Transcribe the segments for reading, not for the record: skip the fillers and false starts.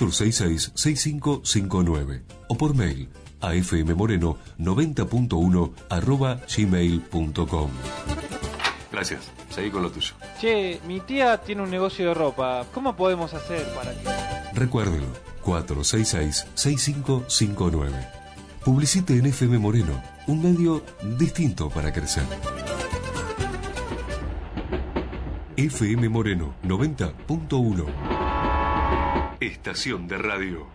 466-6559 o por mail a fmmoreno90.1@gmail.com. Gracias, seguí con lo tuyo. Che, mi tía tiene un negocio de ropa. ¿Cómo podemos hacer para que...? Recuérdelo, 466-6559. Publicite en FM Moreno, un medio distinto para crecer. FM Moreno 90.1. Estación de radio.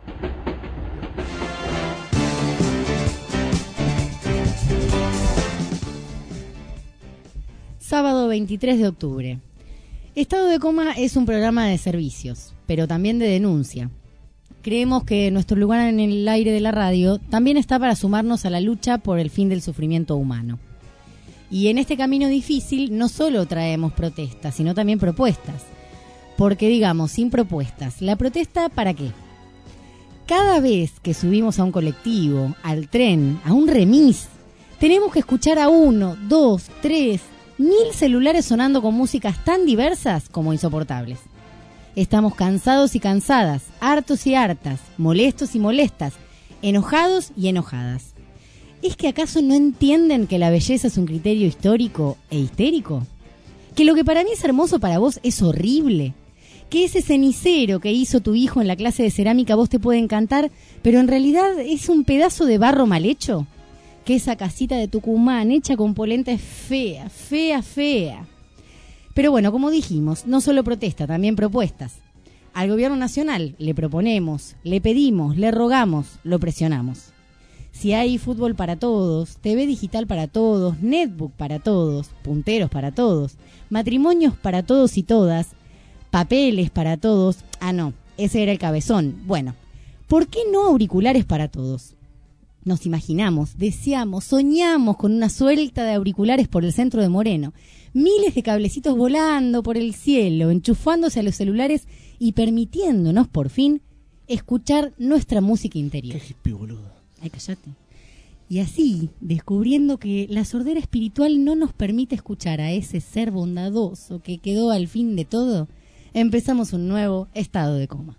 Sábado 23 de octubre. Estado de Coma es un programa de servicios, pero también de denuncia. Creemos que nuestro lugar en el aire de la radio también está para sumarnos a la lucha por el fin del sufrimiento humano. Y en este camino difícil no solo traemos protestas, sino también propuestas. Porque digamos, sin propuestas, ¿la protesta para qué? Cada vez que subimos a un colectivo, al tren, a un remis, tenemos que escuchar a 1, 2, 3, 1000 celulares sonando con músicas tan diversas como insoportables. Estamos cansados y cansadas, hartos y hartas, molestos y molestas, enojados y enojadas. ¿Es que acaso no entienden que la belleza es un criterio histórico e histérico? ¿Que lo que para mí es hermoso para vos es horrible? ¿Que ese cenicero que hizo tu hijo en la clase de cerámica vos te puede encantar, pero en realidad es un pedazo de barro mal hecho? ¿Que esa casita de Tucumán hecha con polenta es fea, fea, fea? Pero bueno, como dijimos, no solo protesta, también propuestas. Al gobierno nacional le proponemos, le pedimos, le rogamos, lo presionamos. Si hay fútbol para todos, TV digital para todos, netbook para todos, punteros para todos, matrimonios para todos y todas, papeles para todos... Ah, no, ese era el cabezón. Bueno, ¿por qué no auriculares para todos? Nos imaginamos, deseamos, soñamos con una suelta de auriculares por el centro de Moreno. Miles de cablecitos volando por el cielo, enchufándose a los celulares y permitiéndonos, por fin, escuchar nuestra música interior. Qué hippie, boludo. Ay, cállate. Y así, descubriendo que la sordera espiritual no nos permite escuchar a ese ser bondadoso que quedó al fin de todo, empezamos un nuevo estado de coma.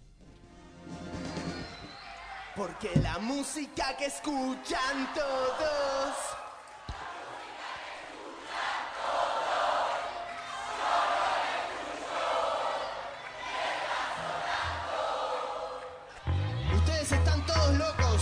Porque la música que escuchan todos... Ustedes están todos locos.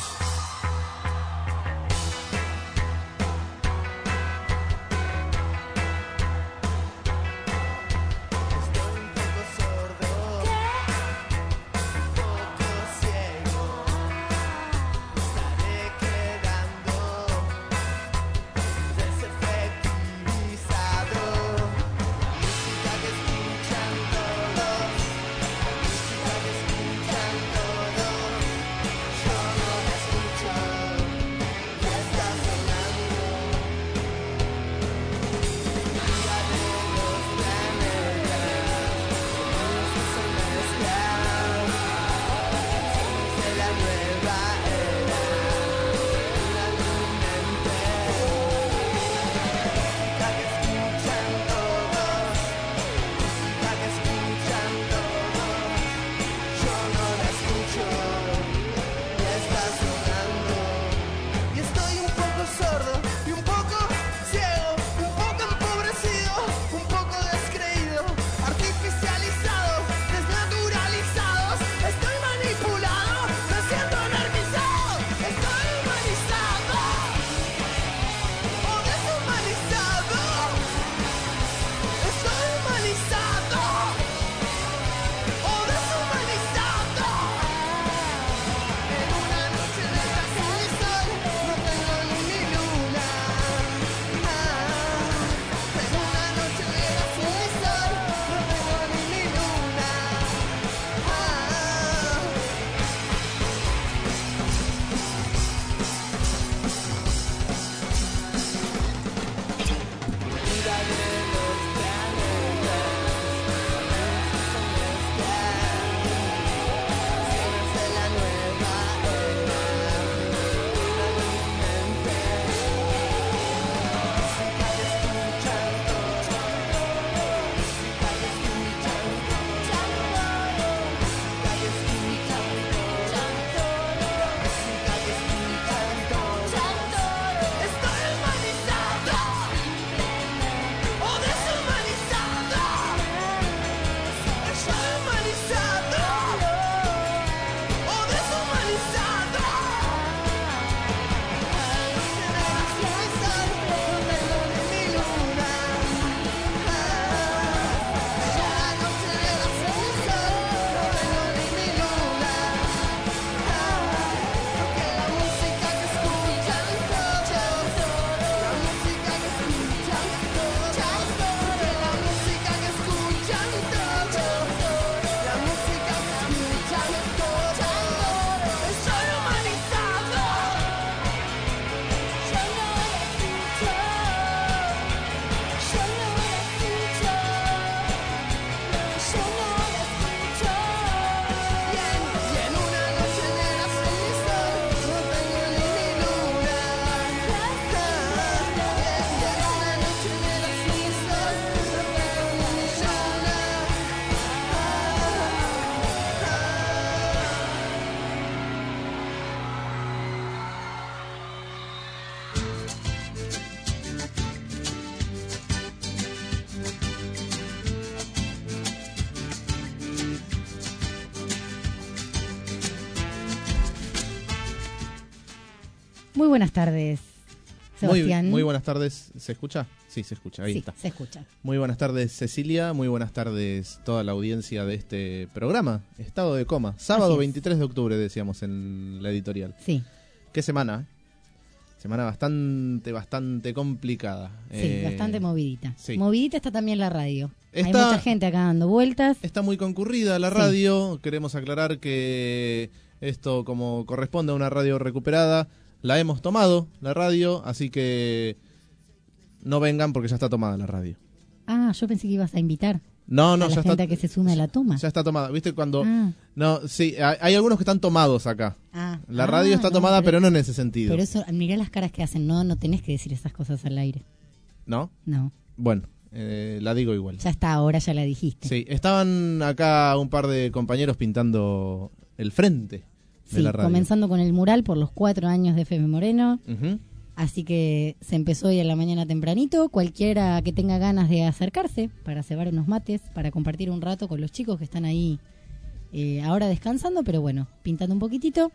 Muy buenas tardes, Sebastián. Muy buenas tardes. ¿Se escucha? Sí, se escucha. Ahí sí, está. Se escucha. Muy buenas tardes, Cecilia. Muy buenas tardes toda la audiencia de este programa, Estado de Coma. Sábado 23 de octubre, decíamos en la editorial. Sí. ¿Qué semana? Semana bastante complicada. Sí, bastante movidita. Sí. Movidita está también la radio. Hay mucha gente acá dando vueltas. Está muy concurrida la radio. Sí. Queremos aclarar que esto, como corresponde a una radio recuperada, la hemos tomado, la radio, así que no vengan porque ya está tomada la radio. Ah, yo pensé que ibas a invitar. No, a la ya gente está. A que se sume a la toma. Ya está tomada. ¿Viste cuando? No, sí, hay algunos que están tomados acá. La radio está tomada, pero no en ese sentido. Pero eso, mirá las caras que hacen. No tenés que decir esas cosas al aire. ¿No? No. Bueno, la digo igual. Ya está, ahora ya la dijiste. Sí, estaban acá un par de compañeros pintando el frente de la radio. Comenzando con el mural por los 4 años de FM Moreno. Uh-huh. Así que se empezó hoy a la mañana tempranito. Cualquiera que tenga ganas de acercarse para cebar unos mates, para compartir un rato con los chicos que están ahí ahora descansando, pero bueno, pintando un poquitito.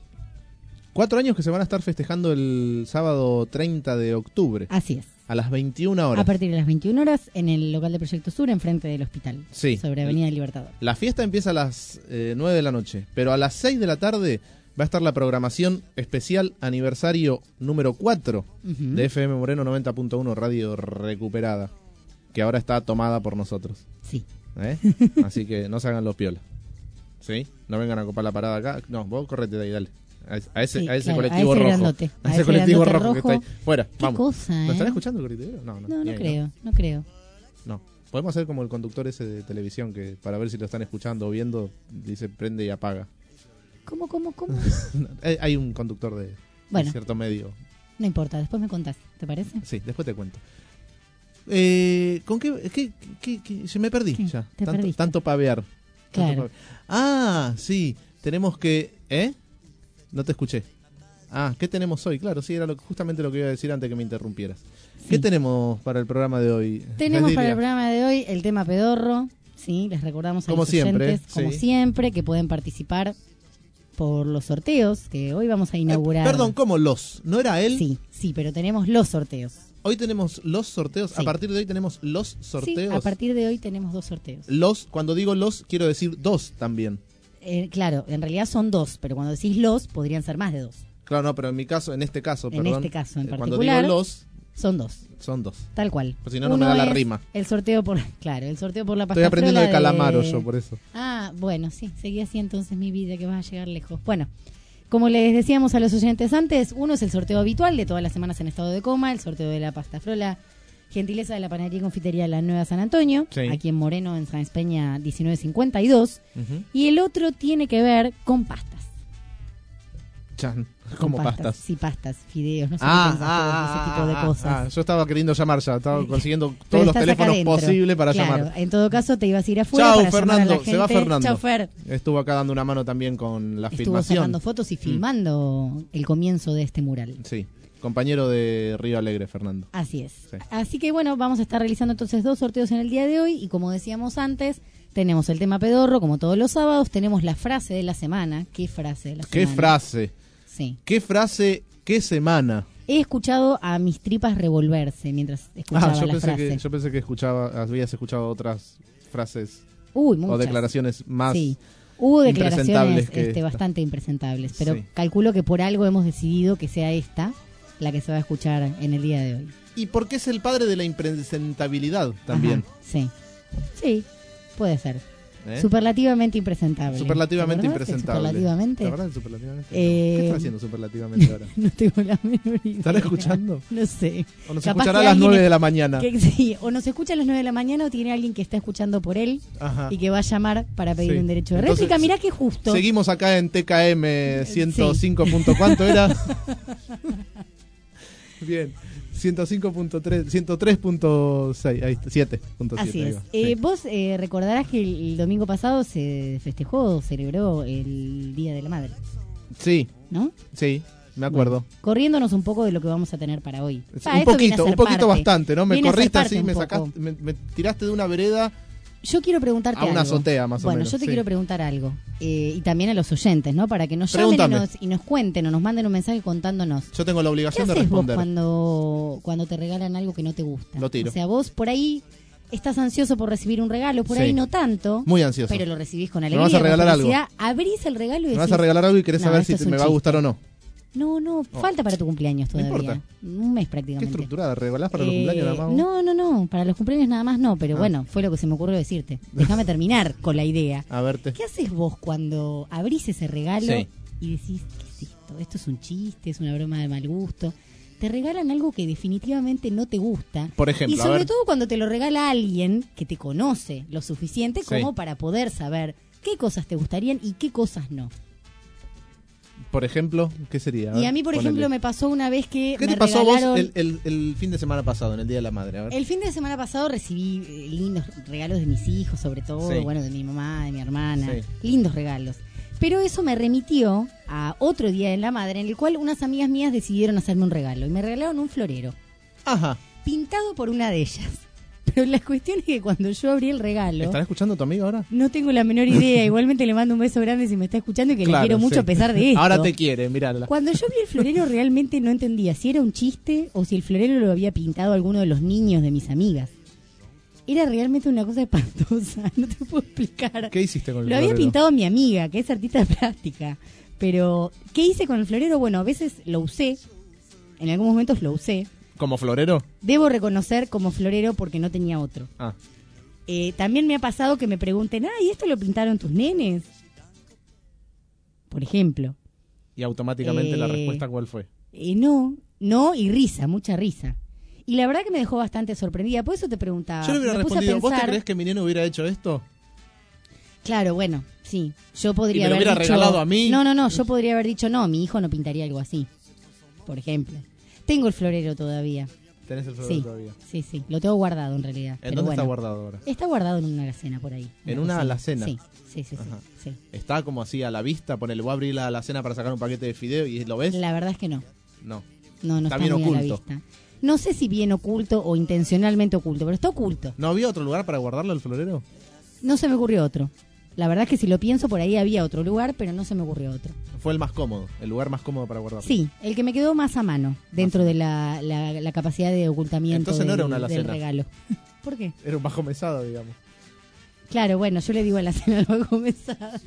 4 años que se van a estar festejando el sábado 30 de octubre. Así es. A las 21 horas. A partir de las 21 horas en el local de Proyecto Sur, enfrente del hospital. Sí. Sobre Avenida del Libertador. La fiesta empieza a las 9 de la noche, pero a las 6 de la tarde va a estar la programación especial aniversario número 4 de FM Moreno 90.1 Radio Recuperada, que ahora está tomada por nosotros. Sí. Así que no se hagan los piolas. ¿Sí? No vengan a copar la parada acá. No, vos correte de ahí, dale. A ese colectivo rojo. Grandote, a ese colectivo rojo que está ahí. Fuera, ¿Qué vamos. cosa, ¿Lo están escuchando el colectivo? No creo, no creo. No. Podemos hacer como el conductor ese de televisión que para ver si lo están escuchando o viendo, dice prende y apaga. ¿Cómo? Hay un conductor de cierto medio. No importa, después me contás, ¿te parece? Sí, después te cuento. ¿Con qué se me perdí ya? Tanto pavear. Claro. Sí, tenemos que... No te escuché. ¿Qué tenemos hoy? Claro, sí, era justamente lo que iba a decir antes que me interrumpieras. Sí. ¿Qué tenemos para el programa de hoy? Tenemos para el programa de hoy el tema pedorro. Sí, les recordamos a los oyentes, como siempre, que pueden participar por los sorteos que hoy vamos a inaugurar. Perdón, ¿cómo los? ¿No era él? Sí, pero tenemos los sorteos. Hoy tenemos los sorteos. Sí. A partir de hoy tenemos los sorteos. Sí, a partir de hoy tenemos 2 sorteos. Cuando digo los, quiero decir 2 también. Claro, en realidad son 2, pero cuando decís los, podrían ser más de 2. Claro, no, pero en este caso, en particular, cuando digo los, son 2. Son 2. Tal cual. Pues si no, no me da la rima. El sorteo por la pasta. Estoy aprendiendo de Calamaro yo, por eso. Bueno, sí, seguí así entonces mi vida, que vas a llegar lejos. Bueno, como les decíamos a los oyentes antes, uno es el sorteo habitual de todas las semanas en Estado de Coma, el sorteo de la pasta frola, gentileza de la panadería y confitería La Nueva San Antonio, aquí en Moreno, en Sáenz Peña 1952. Y el otro tiene que ver con pastas. ¿Cómo pastas? Sí, pastas, fideos, no sé qué pensaste, ese tipo de cosas. Yo estaba queriendo llamar ya, estaba consiguiendo todos los teléfonos posibles para llamar. En todo caso te ibas a ir afuera para Fernando, llamar a la gente. Se va Fernando. Chau, Fer. Estuvo acá dando una mano también con la filmación. Estuvo sacando fotos y filmando el comienzo de este mural. Sí, compañero de Río Alegre, Fernando. Así es. Sí. Así que bueno, vamos a estar realizando entonces 2 sorteos en el día de hoy y como decíamos antes, tenemos el tema pedorro como todos los sábados, tenemos la frase de la semana. ¿Qué frase de la semana? ¿Qué frase? Sí. ¿Qué frase? ¿Qué semana? He escuchado a mis tripas revolverse mientras escuchaba la frase. Yo pensé que habías escuchado otras frases muchas. O declaraciones más. Sí. Hubo declaraciones que bastante impresentables, pero sí. Calculo que por algo hemos decidido que sea esta la que se va a escuchar en el día de hoy. Y porque es el padre de la impresentabilidad también. Ajá, sí, puede ser. Superlativamente impresentable. Superlativamente impresentable. Superlativamente. ¿La verdad? Superlativamente. ¿Qué está haciendo superlativamente ahora? No tengo la menor idea. ¿Están escuchando? No sé. O nos escuchará a las 9 de la mañana. Sí, o nos escucha a las 9 de la mañana o tiene alguien que está escuchando por él. Ajá. Y que va a llamar para pedir un derecho de réplica. Mirá qué justo. Seguimos acá en TKM 105. ¿Cuánto era? Bien. 105.3, 103.6, ahí está, 7.7. Así es. Vos recordarás que el domingo pasado se celebró el Día de la Madre. Sí. ¿No? Sí, me acuerdo. Bueno, corriéndonos un poco de lo que vamos a tener para hoy. Un poquito bastante, ¿no? Me corriste así, me tiraste de una vereda Yo quiero preguntarte A algo. una azotea, más o Bueno, menos, yo te sí. quiero preguntar algo. Y también a los oyentes, ¿no? Para que nos llamen Pregúntame. y nos cuenten o nos manden un mensaje contándonos. Yo tengo la ¿Qué obligación de haces vos responder. cuando te regalan algo que no te gusta? Lo tiro. O sea, vos por ahí estás ansioso por recibir un regalo, por Sí. ahí no tanto. Muy ansioso. Pero lo recibís con Me alegría. vas a con regalar algo. felicidad. Abrís el regalo y Me decís... vas a regalar algo y querés "No, saber esto si es un me va a chiste". gustar o no. No, falta para tu cumpleaños No todavía. importa. Un mes Qué prácticamente. estructurada, ¿regalás para los cumpleaños nada más? vos? No, para los cumpleaños nada más no, pero bueno, fue lo que se me ocurrió decirte. Déjame terminar con la idea. A verte. ¿Qué haces vos cuando abrís ese regalo Sí. y decís, ¿qué es esto? Esto es un chiste, es una broma de mal gusto? Te regalan algo que definitivamente no te gusta. Por ejemplo, y a sobre ver. todo cuando te lo regala alguien que te conoce lo suficiente Sí. como para poder saber qué cosas te gustarían y qué cosas no. Por ejemplo, ¿qué sería? Y a mí, por ponele. ejemplo, me pasó una vez que ¿Qué me te pasó a vos regalaron... el fin de semana pasado, en el Día de la Madre? A ver. El fin de semana pasado recibí lindos regalos de mis hijos, sobre todo, Sí. bueno, de mi mamá, de mi hermana, Sí. lindos regalos. Pero eso me remitió a otro Día de la Madre, en el cual unas amigas mías decidieron hacerme un regalo y me regalaron un florero, Ajá. pintado por una de ellas. Pero la cuestión es que cuando yo abrí el regalo, ¿Estará escuchando tu amigo ahora? no tengo la menor idea. Igualmente le mando un beso grande si me está escuchando y que Claro, le quiero mucho sí. a pesar de esto. Ahora te quiere, mirala. Cuando yo vi el florero realmente no entendía si era un chiste o si el florero lo había pintado alguno de los niños de mis amigas. Era realmente una cosa espantosa, no te puedo explicar. ¿Qué hiciste con el Lo había florero? pintado mi amiga, que es artista plástica. Pero, ¿qué hice con el florero? Bueno, a veces lo usé, en algunos momentos lo usé. ¿Como florero? Debo reconocer como florero porque no tenía otro. Ah. También me ha pasado que me pregunten, ¿y esto lo pintaron tus nenes? Por ejemplo. Y automáticamente la Eh, respuesta, ¿cuál fue? No, y risa, mucha risa. Y la verdad que me dejó bastante sorprendida, por eso te preguntaba. Yo le hubiera Me puse a respondido, ¿vos te pensar- crees que mi nene hubiera hecho esto? Claro, bueno, sí. Yo podría ¿Y me lo haber hubiera dicho... regalado a mí? No, yo podría haber dicho, no, mi hijo no pintaría algo así. Por ejemplo. Tengo el florero todavía. Tenés el florero Sí, todavía. sí. Lo tengo guardado en realidad. ¿En pero dónde bueno. está guardado ahora? Está guardado en una alacena por ahí. ¿En una cocina. alacena? Sí. Ajá. Sí. Está como así a la vista, ponele, voy a abrir la alacena para sacar un paquete de fideo y ¿lo ves? La verdad es que no. No. No Está está bien muy a la oculto. vista. No sé si bien oculto o intencionalmente oculto, pero está oculto. ¿No había otro lugar para guardarlo el florero? No se me ocurrió otro. La verdad es que si lo pienso, por ahí había otro lugar, pero no se me ocurrió otro. Fue el más cómodo, el lugar más cómodo para guardarlo. Sí, el que me quedó más a mano, dentro de la capacidad de ocultamiento Entonces no era del, una del alacena. regalo. ¿Por qué? Era un bajo mesado, digamos. Claro, bueno, yo le digo a la cena algo mesada.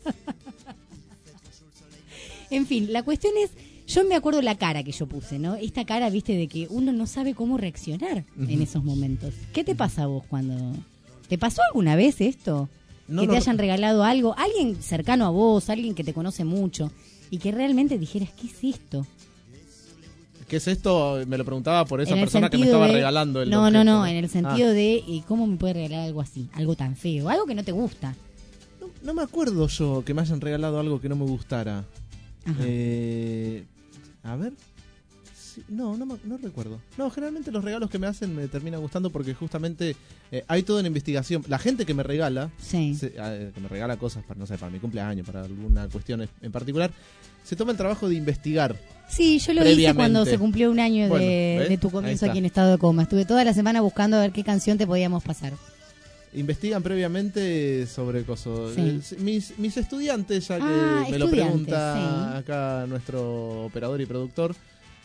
En fin, la cuestión es, yo me acuerdo la cara que yo puse, ¿no? Esta cara, viste, de que uno no sabe cómo reaccionar en esos momentos. ¿Qué te pasa a vos cuando... ¿Te pasó alguna vez esto? No Que lo- te hayan regalado algo, alguien cercano a vos, alguien que te conoce mucho, y que realmente dijeras, ¿qué es esto? ¿Qué es esto? Me lo preguntaba por esa En el persona que me sentido estaba de- regalando el No, objeto, en el sentido de ¿cómo me puede regalar algo así? Algo tan feo, algo que no te gusta. No me acuerdo yo que me hayan regalado algo que no me gustara. Ajá. A ver. Sí, no recuerdo. No, generalmente los regalos que me hacen me terminan gustando porque justamente hay toda una investigación. La gente que me regala, Sí. que me regala cosas para, no sé, para mi cumpleaños, para alguna cuestión en particular, se toma el trabajo de investigar. Sí, yo lo hice Previamente. cuando se cumplió un año Bueno, de, ¿ves? de tu Ahí comienzo está. aquí en estado de coma. Estuve toda la semana buscando a ver qué canción te podíamos pasar. Investigan previamente sobre cosas. Sí. Mis estudiantes, ya que Ah, me lo estudiantes, pregunta sí. acá nuestro operador y productor,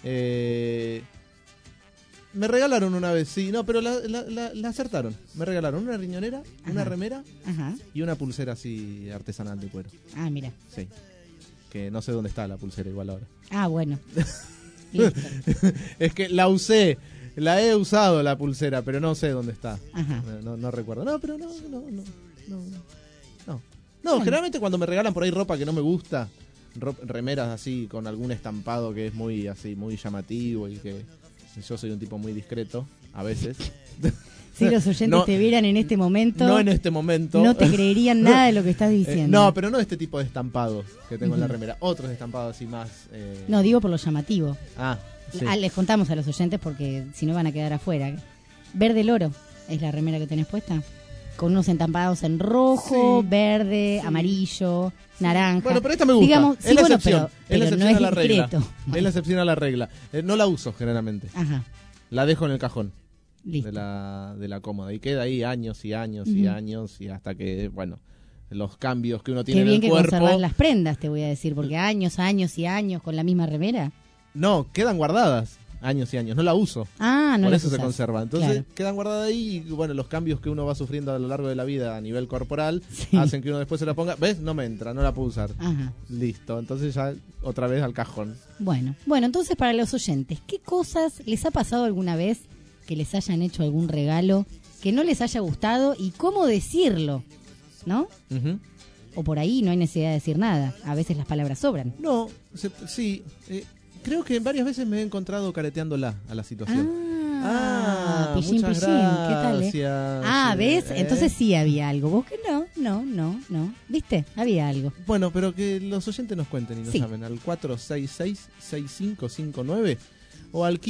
me regalaron una vez, sí, no, pero la acertaron. Me regalaron una riñonera, una Ajá. remera Ajá. y una pulsera así artesanal de cuero. Ah, mira. Sí. Que no sé dónde está la pulsera igual ahora. Ah, bueno. Listo. Es que la usé, la he usado la pulsera, pero no sé dónde está. Ajá. No recuerdo. No, pero no. Bueno. Generalmente cuando me regalan por ahí ropa que no me gusta, remeras así con algún estampado que es muy así, muy llamativo y que yo soy un tipo muy discreto, a veces. Si los oyentes No, te vieran en este momento, no en este momento. no te creerían nada de lo que estás diciendo. No, pero no este tipo de estampados que tengo en la remera. Otros estampados así más... No, digo por lo llamativo. Ah, sí. Les contamos a los oyentes porque si no van a quedar afuera. Verde loro es la remera que tenés puesta. Con unos entampados en rojo, Sí. verde, amarillo, naranja. Bueno, pero esta me gusta. Digamos, Es sí, la bueno, excepción. pero Es la no excepción es a la regla. discreto. Es la excepción a la regla. No la uso generalmente. Ajá. La dejo en el cajón. Listo. de la cómoda. Y queda ahí años y años y años, y hasta que, bueno, los cambios que uno tiene Qué bien en que el cuerpo... conservas las prendas, te voy a decir, porque años y años con la misma remera. No, quedan guardadas años y años, no la uso. Ah, no Por las eso se usás. conserva. Entonces Claro. quedan guardadas ahí y, bueno, los cambios que uno va sufriendo a lo largo de la vida a nivel corporal Sí. hacen que uno después se la ponga. ¿Ves? No me entra, no la puedo usar. Ajá. Listo, entonces ya otra vez al cajón. Bueno, entonces para los oyentes, ¿qué cosas les ha pasado alguna vez que les hayan hecho algún regalo que no les haya gustado y cómo decirlo? ¿No? Ujú. O por ahí no hay necesidad de decir nada. A veces las palabras sobran. No, sí. Creo que varias veces me he encontrado careteándola a la situación. Pillín, muchas pillín. ¿Qué tal, gracias. ¿Ves? Entonces sí había algo. ¿Vos que no? ¿Viste? Había algo. Bueno, pero que los oyentes nos cuenten y nos Sí. llamen al 466-6559 o al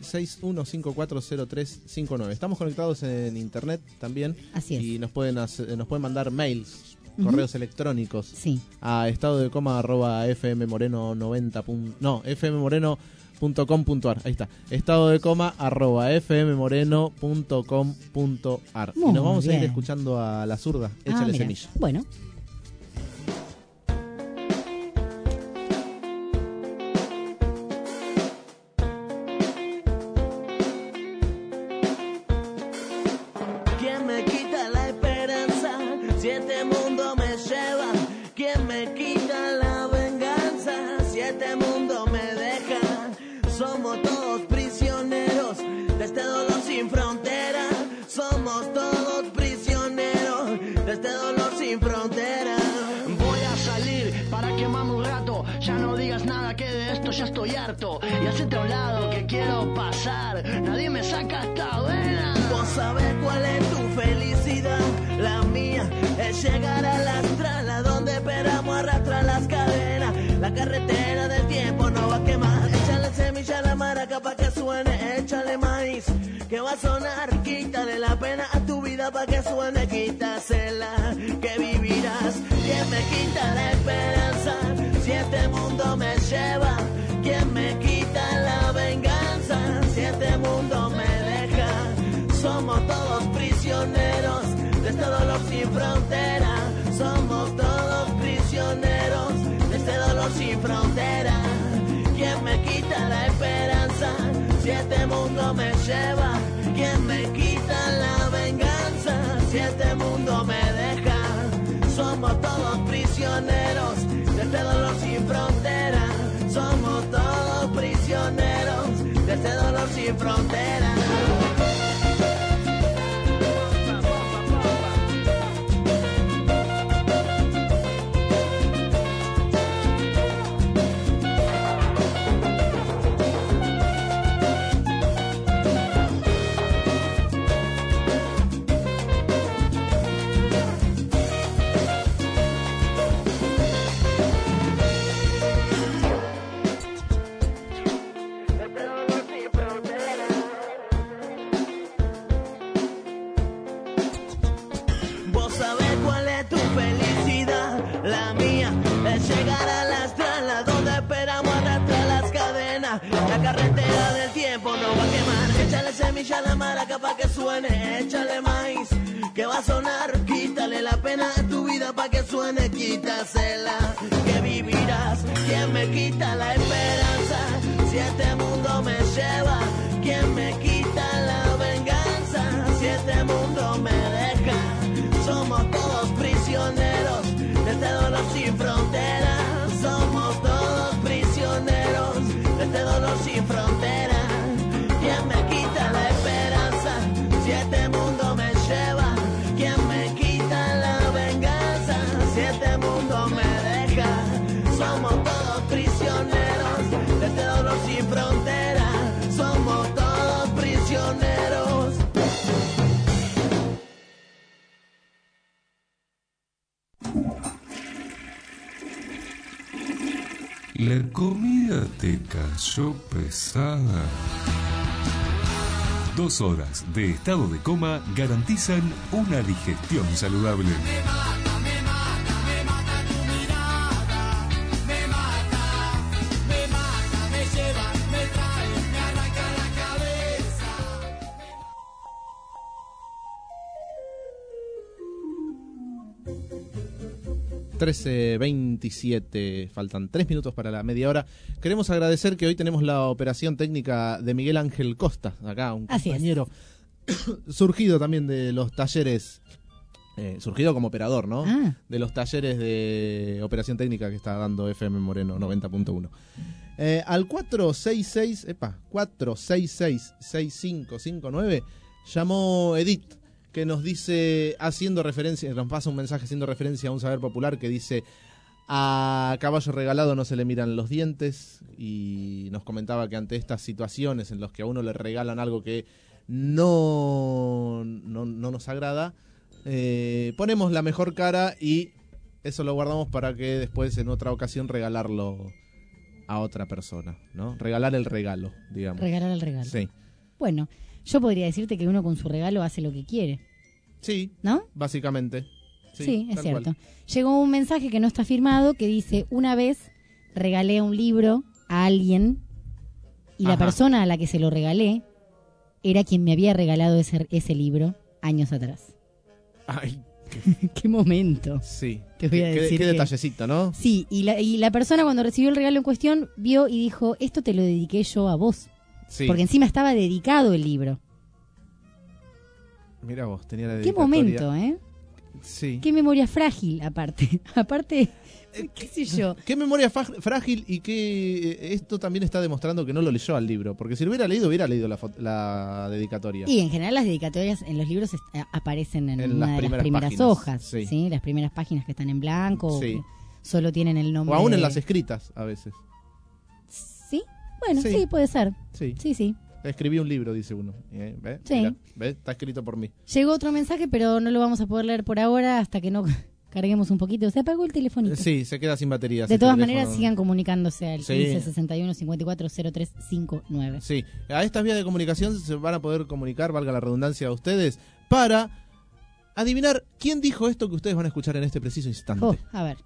1561540359. Estamos conectados en internet también. Así es. Y nos pueden mandar mails, correos electrónicos Sí. a fmmoreno.com.ar. Ahí está. estadodecoma@fmmoreno.com.ar. Y Muy nos vamos a ir bien. escuchando a La Zurda. Échale Mira. semilla. Bueno. ¿Quién me quita la esperanza si este mundo me lleva? ¿Quién me quita la venganza si este mundo me deja? Somos todos prisioneros de este dolor sin frontera. Somos todos prisioneros de este dolor sin frontera. Voy a salir para quemarme un rato. Ya no digas nada, que de esto ya estoy harto. Y hacete a un lado que quiero pasar. Nadie me saca esta vena. Vos sabés cuál es tu felicidad. La mía es llegar a la estrada donde esperamos arrastrar las cadenas. La carretera del tiempo no va a quemar. Échale semilla a la maraca pa' que suene. Échale maíz que va a sonar. Quítale la pena a tu vida pa' que suene. Quítasela que vivirás. ¿Quién me quita la esperanza si este mundo me lleva? ¿Quién me quita la venganza si este mundo me deja? Somos todos prisioneros de este dolor sin frontera. Somos todos prisioneros de este dolor sin frontera. ¿Quién me quita la esperanza si este mundo me lleva? ¿Quién me quita la venganza si este mundo me deja? Somos todos prisioneros de este dolor sin frontera. Somos todos prisioneros de este dolor sin frontera. Vos sabés cuál es tu felicidad. La mía es llegar a la estrada donde esperamos arrastrar las cadenas. La carretera del tiempo no va a quemar. Échale semilla a la maraca pa' que suene. Échale maíz que va a sonar. Quítale la pena a tu vida pa' que suene. Quítasela que vivirás. ¿Quién me quita la esperanza si este mundo me lleva? ¿Quién me quita la venganza si este mundo me deja? Somos todos prisioneros de este dolor sin frontera. Somos todos prisioneros de este dolor sin frontera. ¿Quién me quita la esperanza si este mundo me lleva? ¿Quién me quita la venganza si este mundo me deja? Somos todos prisioneros de este dolor sin frontera. Somos todos prisioneros. La comida te cayó pesada. 2 horas de estado de coma garantizan una digestión saludable. 13:27, faltan 3 minutos para la media hora. Queremos agradecer que hoy tenemos la operación técnica de Miguel Ángel Costa, acá un compañero surgido también de los talleres, surgido como operador, ¿no? De los talleres de operación técnica que está dando FM Moreno 90.1. Al 466-6559 llamó Edith, que nos dice, haciendo referencia, nos pasa un mensaje haciendo referencia a un saber popular que dice: a caballo regalado no se le miran los dientes, y nos comentaba que ante estas situaciones en las que a uno le regalan algo que no nos agrada, ponemos la mejor cara y eso lo guardamos para que después en otra ocasión regalarlo a otra persona, ¿no? Regalar el regalo, digamos. Regalar el regalo. Sí. Bueno, yo podría decirte que uno con su regalo hace lo que quiere. Sí, ¿no? Básicamente. Sí, es cierto. Cual. Llegó un mensaje que no está firmado que dice: una vez regalé un libro a alguien y la persona a la que se lo regalé era quien me había regalado ese libro años atrás. Ay, qué momento. Sí. Te voy a decir qué detallecito, ¿no? Sí, y la persona cuando recibió el regalo en cuestión vio y dijo: esto te lo dediqué yo a vos. Sí. Porque encima estaba dedicado el libro. Mira vos, tenía la Qué dedicatoria. momento, ¿eh? Sí. Qué memoria frágil, aparte. Qué sé yo. Qué memoria frágil, y que esto también está demostrando que no lo leyó al libro. Porque si lo hubiera leído la dedicatoria. Y en general las dedicatorias en los libros aparecen en una de las primeras páginas, hojas. Sí. ¿Sí? Las primeras páginas que están en blanco. Sí. O que solo tienen el nombre. O aún en las escritas, a veces. ¿Sí? Bueno, sí, puede ser. Sí. Sí. Escribí un libro, dice uno. ¿Ve? Sí. Mirá, ¿ve? Está escrito por mí. Llegó otro mensaje, pero no lo vamos a poder leer por ahora hasta que no carguemos un poquito. Se apagó el telefonito. Sí, se queda sin batería. De todas maneras, sigan comunicándose al 15 Sí. 61 54 03 59. Sí, a estas vías de comunicación se van a poder comunicar, valga la redundancia, a ustedes, para adivinar quién dijo esto que ustedes van a escuchar en este preciso instante. A ver.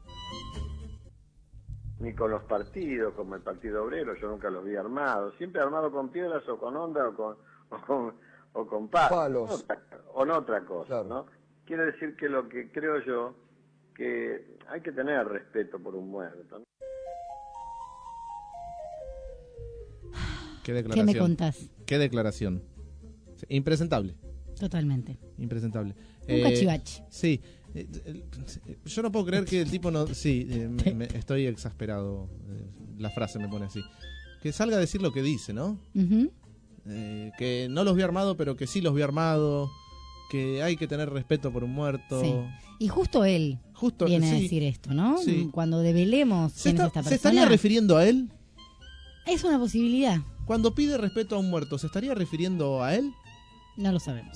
Ni con los partidos, como el Partido Obrero, yo nunca los vi armados. Siempre armado con piedras o con onda o con palos. O no otra cosa, claro. ¿No? Quiere decir que lo que creo yo, que hay que tener respeto por un muerto, ¿no? ¿Qué declaración? ¿Qué me contás? ¿Qué declaración? Sí, impresentable. Totalmente. Impresentable. Un cachivache. Sí. Yo no puedo creer que el tipo no... Sí, estoy exasperado. La frase me pone así. Que salga a decir lo que dice, ¿no? Que no los vi armado, pero que sí los vi armado. Que hay que tener respeto por un muerto. Sí. Y justo él viene a decir esto, ¿no? Sí. Cuando develemos quién es esta persona. ¿Se estaría refiriendo a él? Es una posibilidad. Cuando pide respeto a un muerto, ¿se estaría refiriendo a él? No lo sabemos.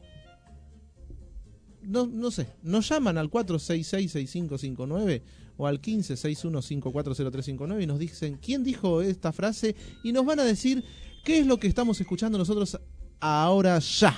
No sé. Nos llaman al 466-6559 o al 1561-540359 y nos dicen quién dijo esta frase y nos van a decir qué es lo que estamos escuchando nosotros ahora ya.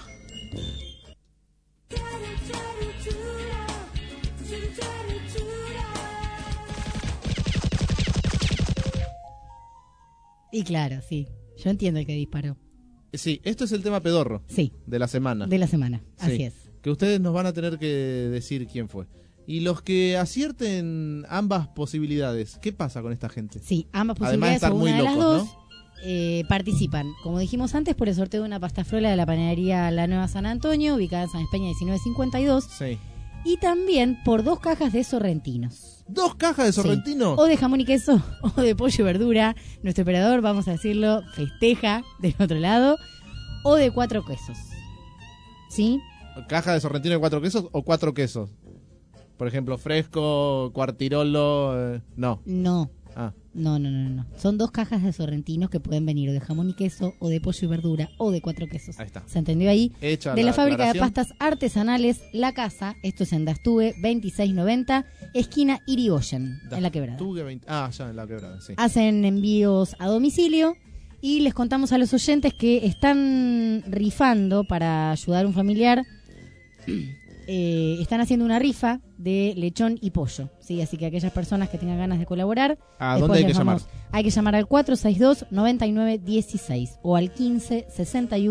Y claro, sí. Yo entiendo el que disparó. Sí, esto es el tema pedorro. Sí. De la semana. De la semana, así sí, es. Que ustedes nos van a tener que decir quién fue. Y los que acierten ambas posibilidades, ¿qué pasa con esta gente? Sí, ambas posibilidades, además de estar muy una de las locos, dos, ¿no? Participan, como dijimos antes, por el sorteo de una pastafrola de la panadería La Nueva San Antonio, ubicada en San Espeña 1952. Sí. Y también por 2 cajas de sorrentinos. ¿2 cajas de sorrentino? Sí. O de jamón y queso, o de pollo y verdura. Nuestro operador, vamos a decirlo, festeja del otro lado. O de 4 quesos. ¿Sí? ¿Caja de sorrentino de 4 quesos o 4 quesos? Por ejemplo, fresco, cuartirolo... No. No. Ah. No. Son 2 cajas de sorrentinos que pueden venir de jamón y queso, o de pollo y verdura, o de 4 quesos. Ahí está. ¿Se entendió ahí? Hecha de la fábrica aclaración. de pastas artesanales La Casa. Esto es en Dastúe 2690, esquina Irigoyen, en La Quebrada. Ya en La Quebrada, sí. Hacen envíos a domicilio. Y les contamos a los oyentes que están rifando para ayudar a un familiar. Están haciendo una rifa de lechón y pollo, ¿sí? Así que aquellas personas que tengan ganas de colaborar, ¿a dónde hay que llamar? Hay que llamar al 462-9916 o al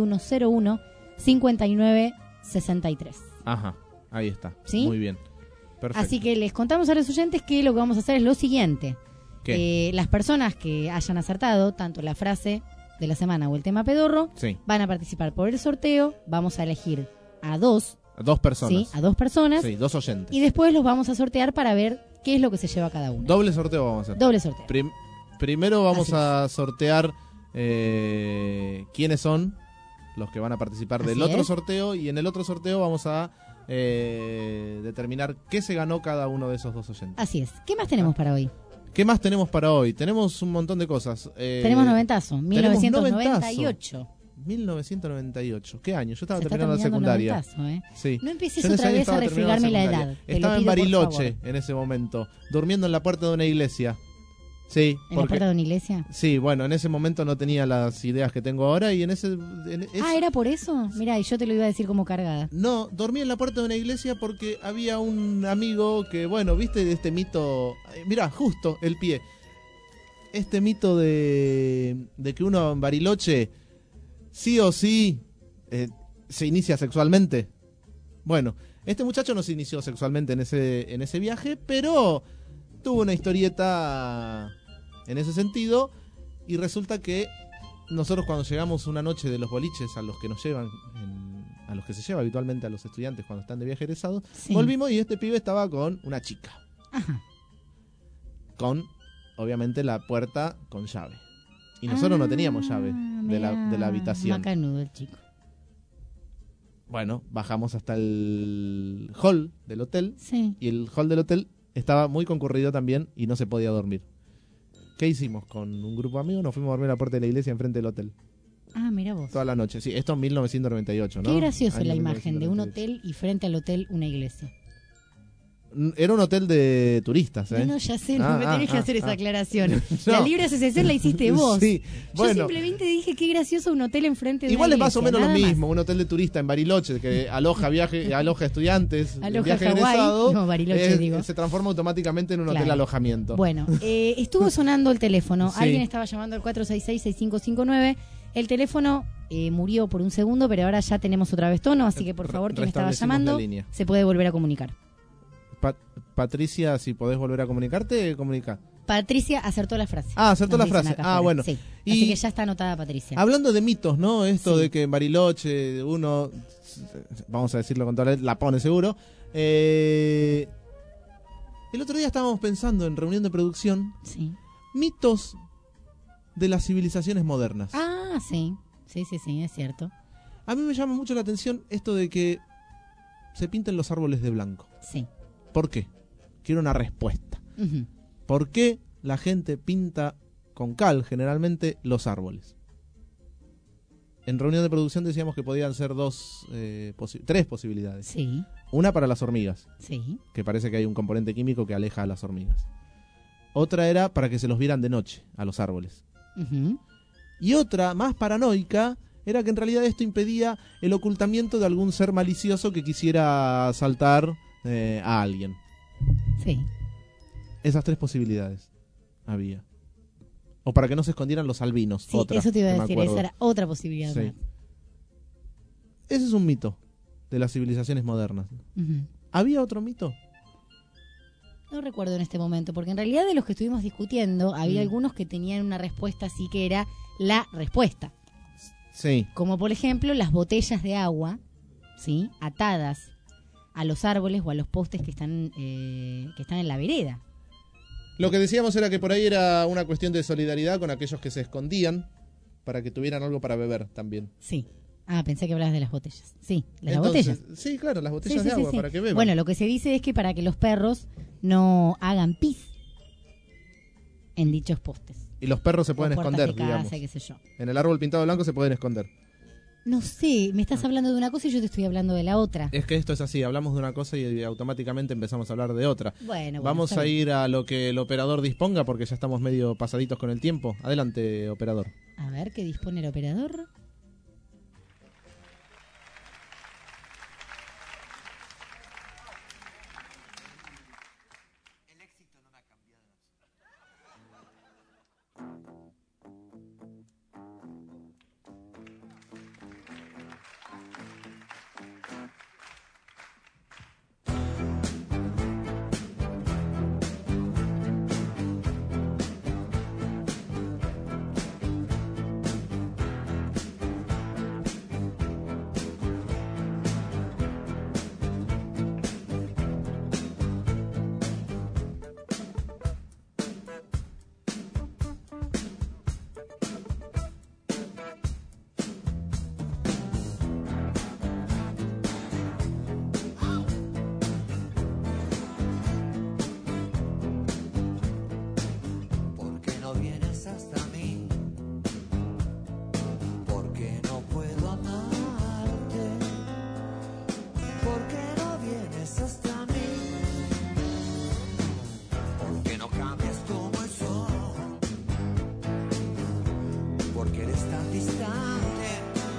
15-6101-5963. Ajá, ahí está. ¿Sí? Muy bien. Perfecto. Así que les contamos a los oyentes que lo que vamos a hacer es lo siguiente. ¿Qué? Las personas que hayan acertado tanto la frase de la semana o el tema pedorro Sí. van a participar por el sorteo. Vamos a elegir a dos, 2 personas. ¿sí? A 2 personas. Sí, 2 oyentes. Y después los vamos a sortear para ver qué es lo que se lleva cada uno. Doble sorteo vamos a hacer. Doble sorteo. Primero vamos Así a sortear quiénes son los que van a participar del Así otro es. sorteo, y en el otro sorteo vamos a determinar qué se ganó cada uno de esos 2 oyentes. Así es. ¿Qué más tenemos para hoy? ¿Qué más tenemos para hoy? Tenemos un montón de cosas. Tenemos noventazo. 1998. 1998. ¿Qué año? Yo estaba Se está terminando la secundaria. noventazo, ¿eh? Sí. No empieces Yo en ese otra año vez a estaba terminando refregarme la secundaria. edad. Te lo Estaba en pido, por Bariloche favor. en ese momento, durmiendo en la puerta de una iglesia. Sí, ¿En la puerta de una iglesia? sí, bueno, en ese momento no tenía las ideas que tengo ahora y ¿era por eso? Mirá, y yo te lo iba a decir como cargada. No, dormí en la puerta de una iglesia porque había un amigo que, bueno, viste este mito, mirá, justo el pie, este mito de que uno en Bariloche sí o sí se inicia sexualmente. Bueno, este muchacho no se inició sexualmente en ese viaje, pero tuvo una historieta en ese sentido, y resulta que nosotros cuando llegamos una noche de los boliches a los que nos llevan, a los que se lleva habitualmente a los estudiantes cuando están de viaje egresados, Sí. volvimos y este pibe estaba con una chica, Ajá. con obviamente la puerta con llave, y nosotros no teníamos llave de la habitación. Macanudo el chico. Bueno, bajamos hasta el hall del hotel, Sí. y el hall del hotel estaba muy concurrido también y no se podía dormir. ¿Qué hicimos? Con un grupo de amigos nos fuimos a dormir a la puerta de la iglesia enfrente del hotel. Ah, mira vos. Toda la noche. Sí, esto en 1998, ¿no? Qué gracioso Año la imagen de un 1998. hotel y frente al hotel una iglesia. Era un hotel de turistas, ¿eh? No, ya sé, no me tenés que hacer esa aclaración. No. La libre asociación la hiciste vos. Sí, Yo bueno. simplemente dije qué gracioso un hotel enfrente de Igual una es más o iglesia, menos lo nada más. mismo, un hotel de turista en Bariloche que aloja estudiantes, Aloja viaje Hawái. egresado, No, Bariloche, digo. se transforma automáticamente en un hotel Claro. alojamiento. Bueno, estuvo sonando el teléfono. Sí. Alguien estaba llamando al 466-6559. El teléfono murió por un segundo, pero ahora ya tenemos otra vez tono, así que por favor, quien estaba Restablecimos llamando la línea. se puede volver a comunicar. Patricia, si podés volver a comunicarte, comunica. Patricia acertó la frase. Ah, acertó Nos la dicen frase. acá Ah, afuera. bueno. Sí. Y- Así que ya está anotada Patricia. Hablando de mitos, ¿no? Esto Sí. de que en Bariloche uno, vamos a decirlo con toda la pone seguro. El otro día estábamos pensando en reunión de producción, Sí. mitos de las civilizaciones modernas. Ah, sí. Sí, es cierto. A mí me llama mucho la atención esto de que se pinten los árboles de blanco. Sí. ¿Por qué? Quiero una respuesta. Ujú. ¿Por qué la gente pinta con cal generalmente los árboles? En reunión de producción decíamos que podían ser tres posibilidades. Sí, Una para las hormigas, sí. que parece que hay un componente químico que aleja a las hormigas. Otra era para que se los vieran de noche a los árboles. Ujú. Y otra, más paranoica, era que en realidad esto impedía el ocultamiento de algún ser malicioso que quisiera asaltar a alguien. Sí. Esas tres posibilidades había. O para que no se escondieran los albinos. Sí, otra, eso te iba que a me decir, acuerdo. esa era otra posibilidad Sí. más. Ese es un mito de las civilizaciones modernas. Ujú. ¿Había otro mito? No recuerdo en este momento, porque en realidad de los que estuvimos discutiendo, había algunos que tenían una respuesta así que era la respuesta. Sí. Como por ejemplo las botellas de agua, ¿sí? Atadas a los árboles o a los postes que están en la vereda. Lo que decíamos era que por ahí era una cuestión de solidaridad con aquellos que se escondían para que tuvieran algo para beber también. Sí. Ah, pensé que hablabas de las botellas. Sí, de las Entonces, botellas. sí, claro, las Sí, botellas sí, de sí, agua sí. para que beban. Bueno, lo que se dice es que para que los perros no hagan pis en dichos postes. Y los perros se O pueden puertas esconder, de casa, digamos. qué sé yo. En el árbol pintado blanco se pueden esconder. No sé, me estás hablando de una cosa y yo te estoy hablando de la otra. Es que esto es así, hablamos de una cosa y automáticamente empezamos a hablar de otra. Bueno, Vamos está a bien. ir a lo que el operador disponga porque ya estamos medio pasaditos con el tiempo. Adelante, operador. A ver, ¿qué dispone el operador? vienes hasta mí, porque no puedo amarte, porque no vienes hasta mí, porque no cambias como el sol, porque eres tan distante,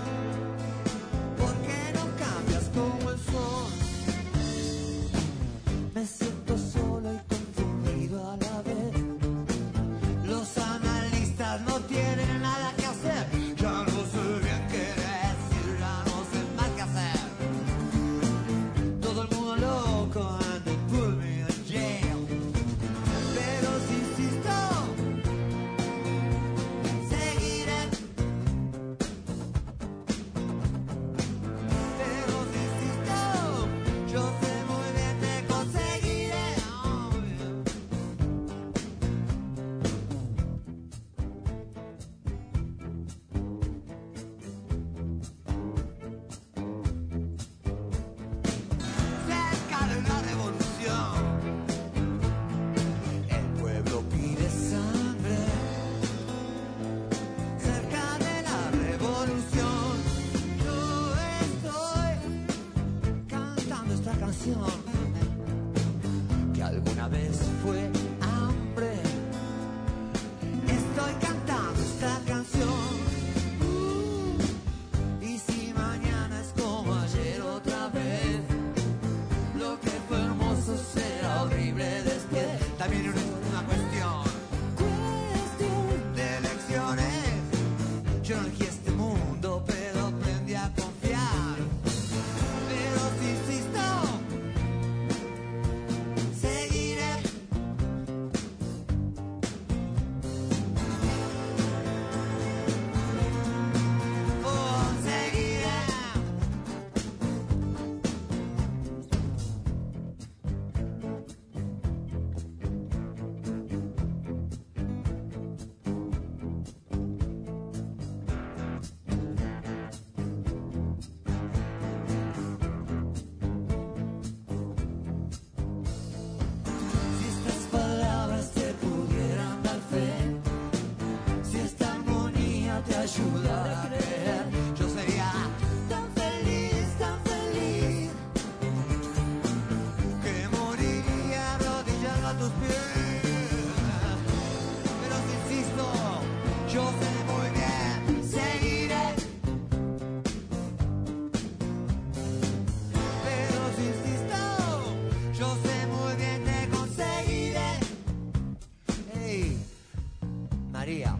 porque no cambias como el sol. Me siento solo y confundido a la vez. Los analistas no tienen nada que hacer. Ya no sé bien qué decir, ya no sé más qué hacer. Todo el mundo loco and they put me in jail. Pero si insisto, seguiré. Pero si insisto, yo sé muy bien te conseguiré. Cerca de una revolución, el pueblo pide sangre. Cerca de la revolución, yo estoy cantando esta canción que alguna vez fue hambre. Estoy cantando esta canción. Y si mañana es como ayer otra vez, lo que fue hermoso será horrible después. También es una cuestión de elecciones. Yo no elegí este mundo, pero aprendí a confiar. Pero si insisto, seguiré. Oh, seguiré. Si estas palabras te pudieran dar fe, si esta armonía te ayudara a creer, yo sería tan feliz, que moriría arrodillado a tus pies. Pero si insisto, yo sé muy bien, seguiré. Pero si insisto, yo sé muy bien te conseguiré. Hey, María.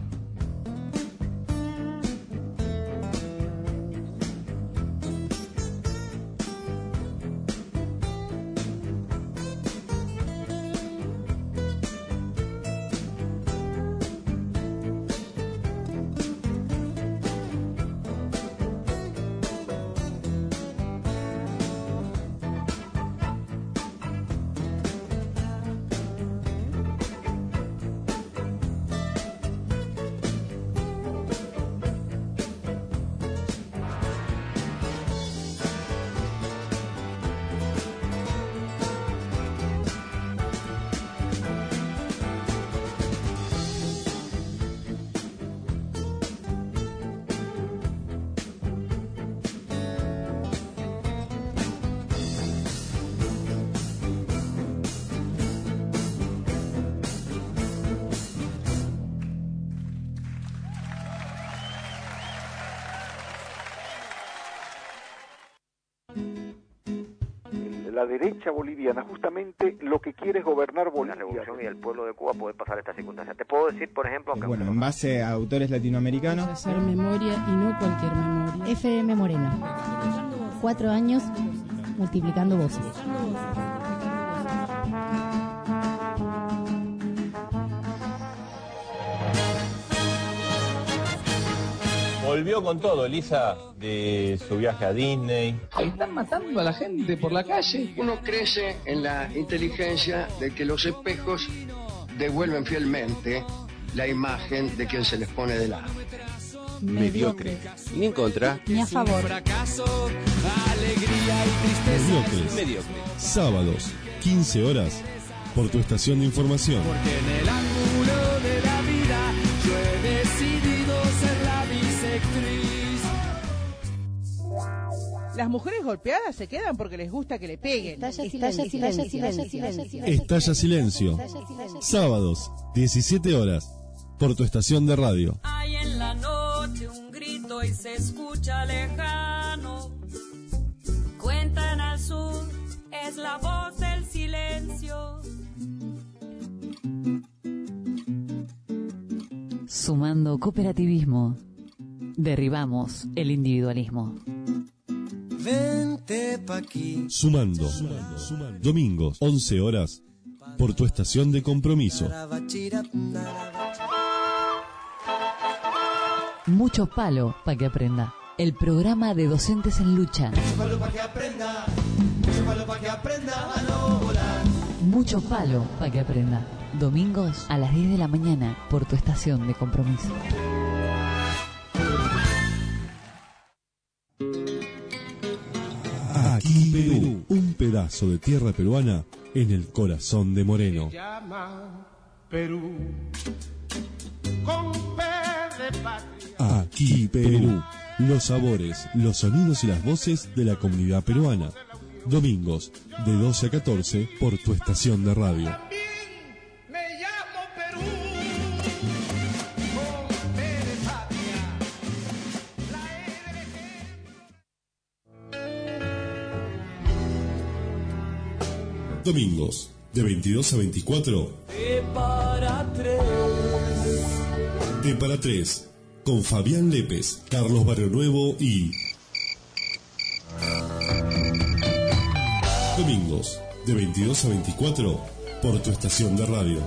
La derecha boliviana justamente lo que quiere es gobernar Bolivia. La revolución y el pueblo de Cuba puede pasar esta circunstancia. Te puedo decir, por ejemplo, aunque bueno, en base a autores latinoamericanos, hacer memoria y no cualquier memoria. FM Moreno. 4 años multiplicando voces. Volvió con todo, Elisa, de su viaje a Disney. Están matando a la gente por la calle. Uno crece en la inteligencia de que los espejos devuelven fielmente la imagen de quien se les pone de lado. Mediocre. Ni en contra. Ni a favor. Mediocres. Sábados, 15 horas, por tu estación de información. Porque en el ángulo de la vida llueve. Las mujeres golpeadas se quedan porque les gusta que le peguen. Estalla Silencio. Sábados, 17 horas. Por tu estación de radio. Hay en la noche un grito y se escucha lejano. Cuentan al sur, es la voz del silencio. Sumando cooperativismo, derribamos el individualismo. Vente pa' aquí. Sumando. Domingos, 11 horas. Por tu estación de compromiso. Mucho palo para que aprenda. El programa de docentes en lucha. Mucho palo pa' que aprenda. Mucho palo pa' que aprenda a no volar. Mucho palo para que aprenda. Domingos a las 10 de la mañana por tu estación de compromiso. Aquí Perú, un pedazo de tierra peruana en el corazón de Moreno. Se llama Perú, con P de patria. Aquí Perú, los sabores, los sonidos y las voces de la comunidad peruana. Domingos, de 12 a 14, por tu estación de radio. Me llamo Perú, con P de patria. Domingos, de 22 a 24. De para tres. De para tres, con Fabián Lépez, Carlos Barrio Nuevo y... Domingos, de 22 a 24, por tu estación de radio.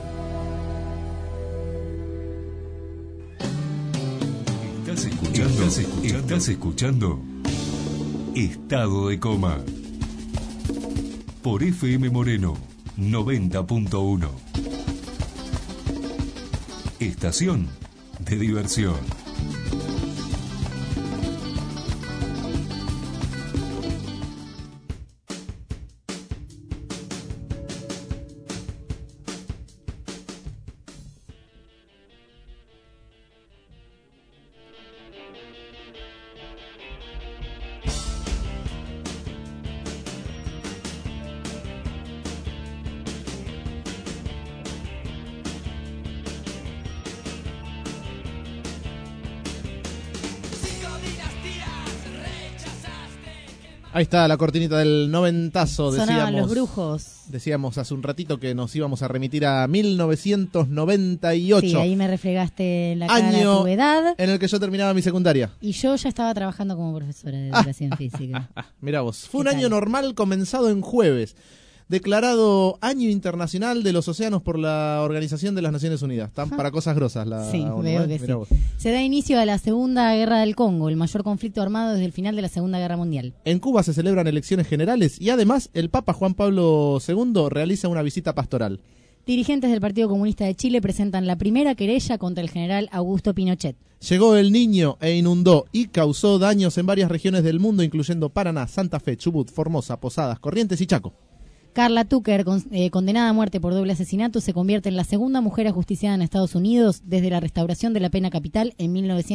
Estás escuchando Estado de Coma por FM Moreno 90.1. Estación de diversión. Ahí está la cortinita del noventazo. Sonaban los brujos. Decíamos hace un ratito que nos íbamos a remitir a 1998. Sí, ahí me refregaste la cara año tu edad. En el que yo terminaba mi secundaria. Y yo ya estaba trabajando como profesora de educación física. Mirá vos, fue un año normal comenzado en jueves. Declarado Año Internacional de los Océanos por la Organización de las Naciones Unidas. Están para cosas grosas la sí, ONU, veo que sí. Se da inicio a la Segunda Guerra del Congo, el mayor conflicto armado desde el final de la Segunda Guerra Mundial. En Cuba se celebran elecciones generales y además el Papa Juan Pablo II realiza una visita pastoral. Dirigentes del Partido Comunista de Chile presentan la primera querella contra el general Augusto Pinochet. Llegó el Niño e inundó y causó daños en varias regiones del mundo, incluyendo Paraná, Santa Fe, Chubut, Formosa, Posadas, Corrientes y Chaco. Carla Tucker, condenada a muerte por doble asesinato, se convierte en la segunda mujer ajusticiada en Estados Unidos desde la restauración de la pena capital en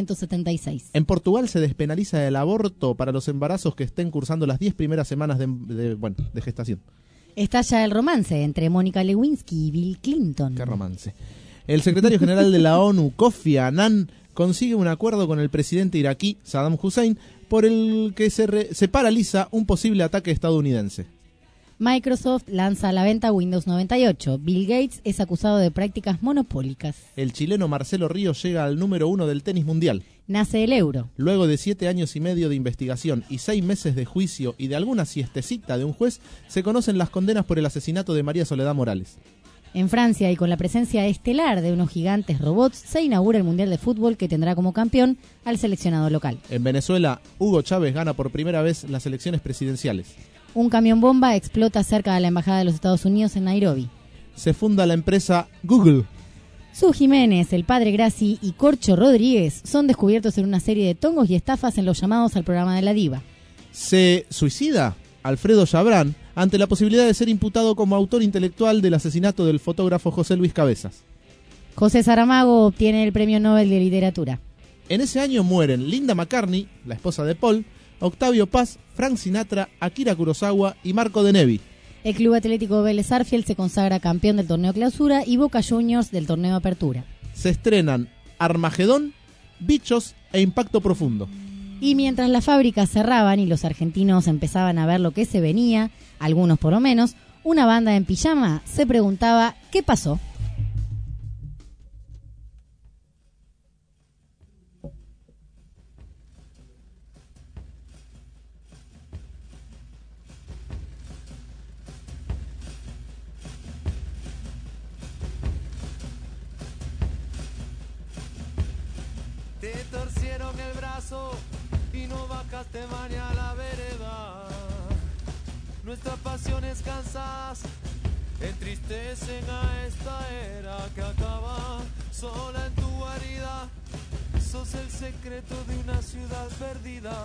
1976. En Portugal se despenaliza el aborto para los embarazos que estén cursando las 10 primeras semanas de gestación. Estalla el romance entre Mónica Lewinsky y Bill Clinton. ¿Qué romance? El secretario general de la ONU, Kofi Annan, consigue un acuerdo con el presidente iraquí, Saddam Hussein, por el que se paraliza un posible ataque estadounidense. Microsoft lanza a la venta Windows 98. Bill Gates es acusado de prácticas monopólicas. El chileno Marcelo Ríos llega al número 1 del tenis mundial. Nace el euro. Luego de 7 años y medio de investigación y 6 meses de juicio y de alguna siestecita de un juez, se conocen las condenas por el asesinato de María Soledad Morales. En Francia, y con la presencia estelar de unos gigantes robots, se inaugura el Mundial de Fútbol que tendrá como campeón al seleccionado local. En Venezuela, Hugo Chávez gana por primera vez las elecciones presidenciales. Un camión bomba explota cerca de la Embajada de los Estados Unidos en Nairobi. Se funda la empresa Google. Su Jiménez, el padre Graci y Corcho Rodríguez son descubiertos en una serie de tongos y estafas en los llamados al programa de la diva. Se suicida Alfredo Chabrán ante la posibilidad de ser imputado como autor intelectual del asesinato del fotógrafo José Luis Cabezas. José Saramago obtiene el Premio Nobel de Literatura. En ese año mueren Linda McCartney, la esposa de Paul, Octavio Paz, Frank Sinatra, Akira Kurosawa y Marco De Nevi. El Club Atlético Vélez Arfield se consagra campeón del torneo Clausura y Boca Juniors del torneo Apertura. Se estrenan Armagedón, Bichos e Impacto Profundo. Y mientras las fábricas cerraban y los argentinos empezaban a ver lo que se venía, algunos por lo menos, una banda en pijama se preguntaba ¿qué pasó? Te torcieron el brazo y no bajaste mañana a la vereda. Nuestras pasiones cansadas entristecen a esta era que acaba sola en tu guarida. Sos el secreto de una ciudad perdida.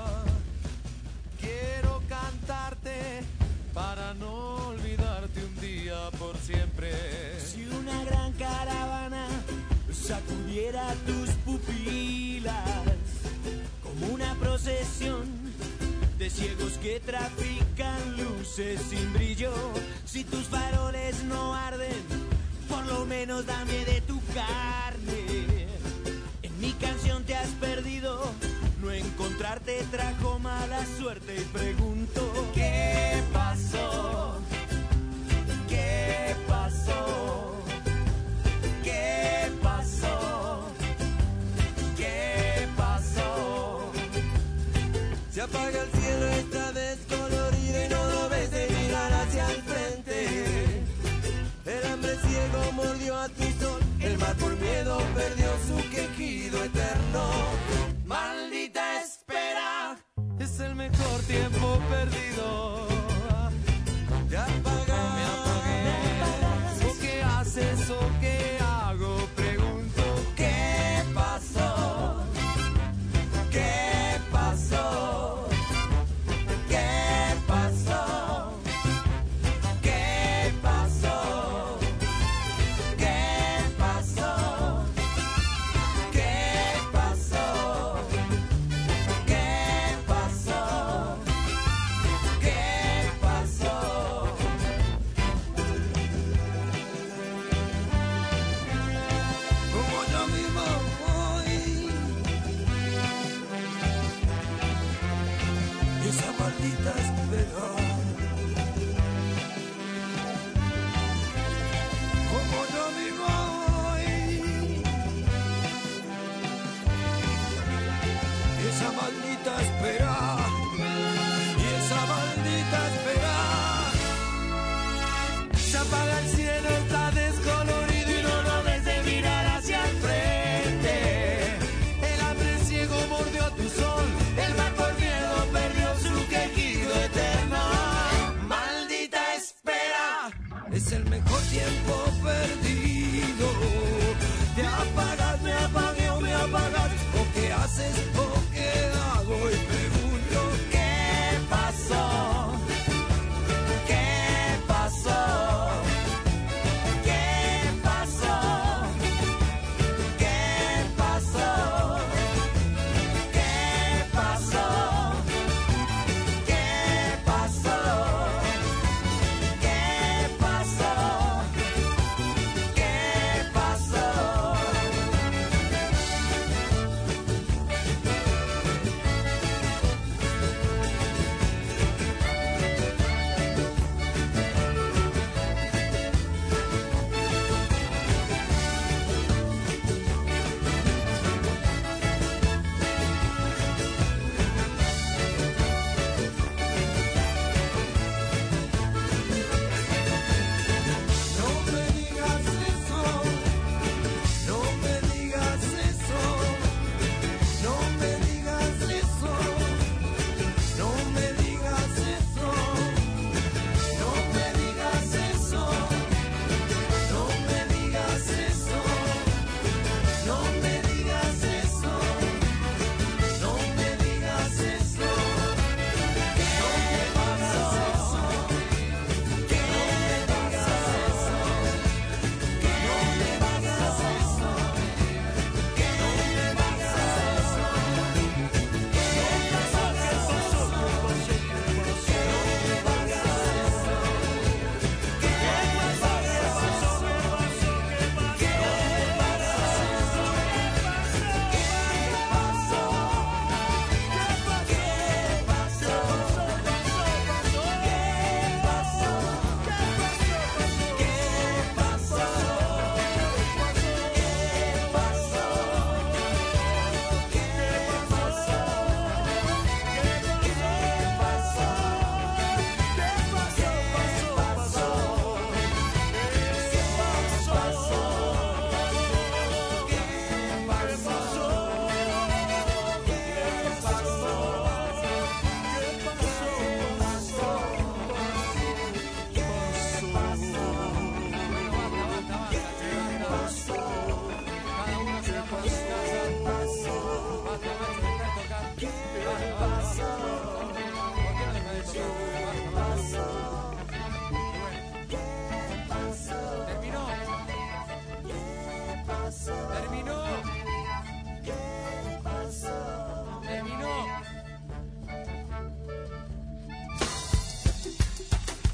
Quiero cantarte para no olvidarte un día por siempre. Si una gran caravana sacudiera tus pupilas como una procesión de ciegos que trafican luces sin brillo, si tus faroles no arden, por lo menos dame de tu carne. En mi canción te has perdido, no encontrarte trajo mala suerte y pregunto ¿qué pasó? ¿Qué pasó? ¿Qué pasó? ¿Qué pasó? Se apaga el cielo, está descolorido y no lo ves de mirar hacia el frente. El hambre ciego mordió a tu sol, el mar por miedo perdió su quejido eterno. Maldita espera, es el mejor tiempo perdido. Te apagas, me apagué. ¿O qué haces o qué hago? Pregunto, ¿qué pasó? ¿Qué pasó? ¿Qué pasó? ¿Qué pasó? ¿Qué pasó? ¿Qué pasó?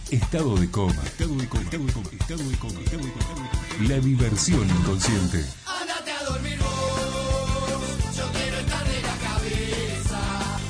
Estado de coma. La diversión inconsciente. Andate a dormir vos, yo quiero estar de la cabeza.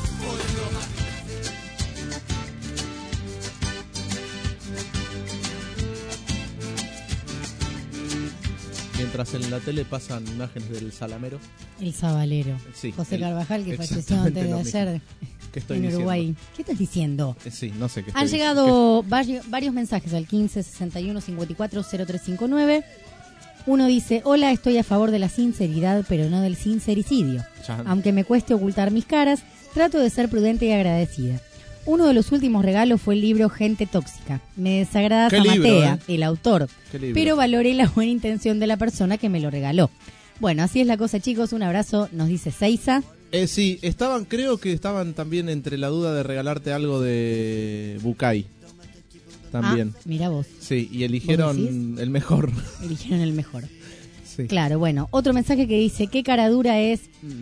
Mientras en la tele pasan imágenes del salamero. El sabalero. Sí, José Carvajal, que falleció exactamente antes de lo ayer ¿Qué estoy en diciendo? Uruguay. ¿Qué estás diciendo? Sí, no sé qué Han estoy llegado varios mensajes al 15 61 54 0359. Uno dice: hola, estoy a favor de la sinceridad, pero no del sincericidio. Chan. Aunque me cueste ocultar mis caras, trato de ser prudente y agradecida. Uno de los últimos regalos fue el libro Gente Tóxica. Me desagrada ¿Qué libro, Zamatea, el autor, ¿Qué libro? pero valoré la buena intención de la persona que me lo regaló. Bueno, así es la cosa, chicos. Un abrazo, nos dice Seiza. Sí, creo que estaban también entre la duda de regalarte algo de Bucay. También. Ah, mira vos. Sí, y eligieron el mejor. Eligieron el mejor. Sí. Claro, bueno, otro mensaje que dice: qué cara dura es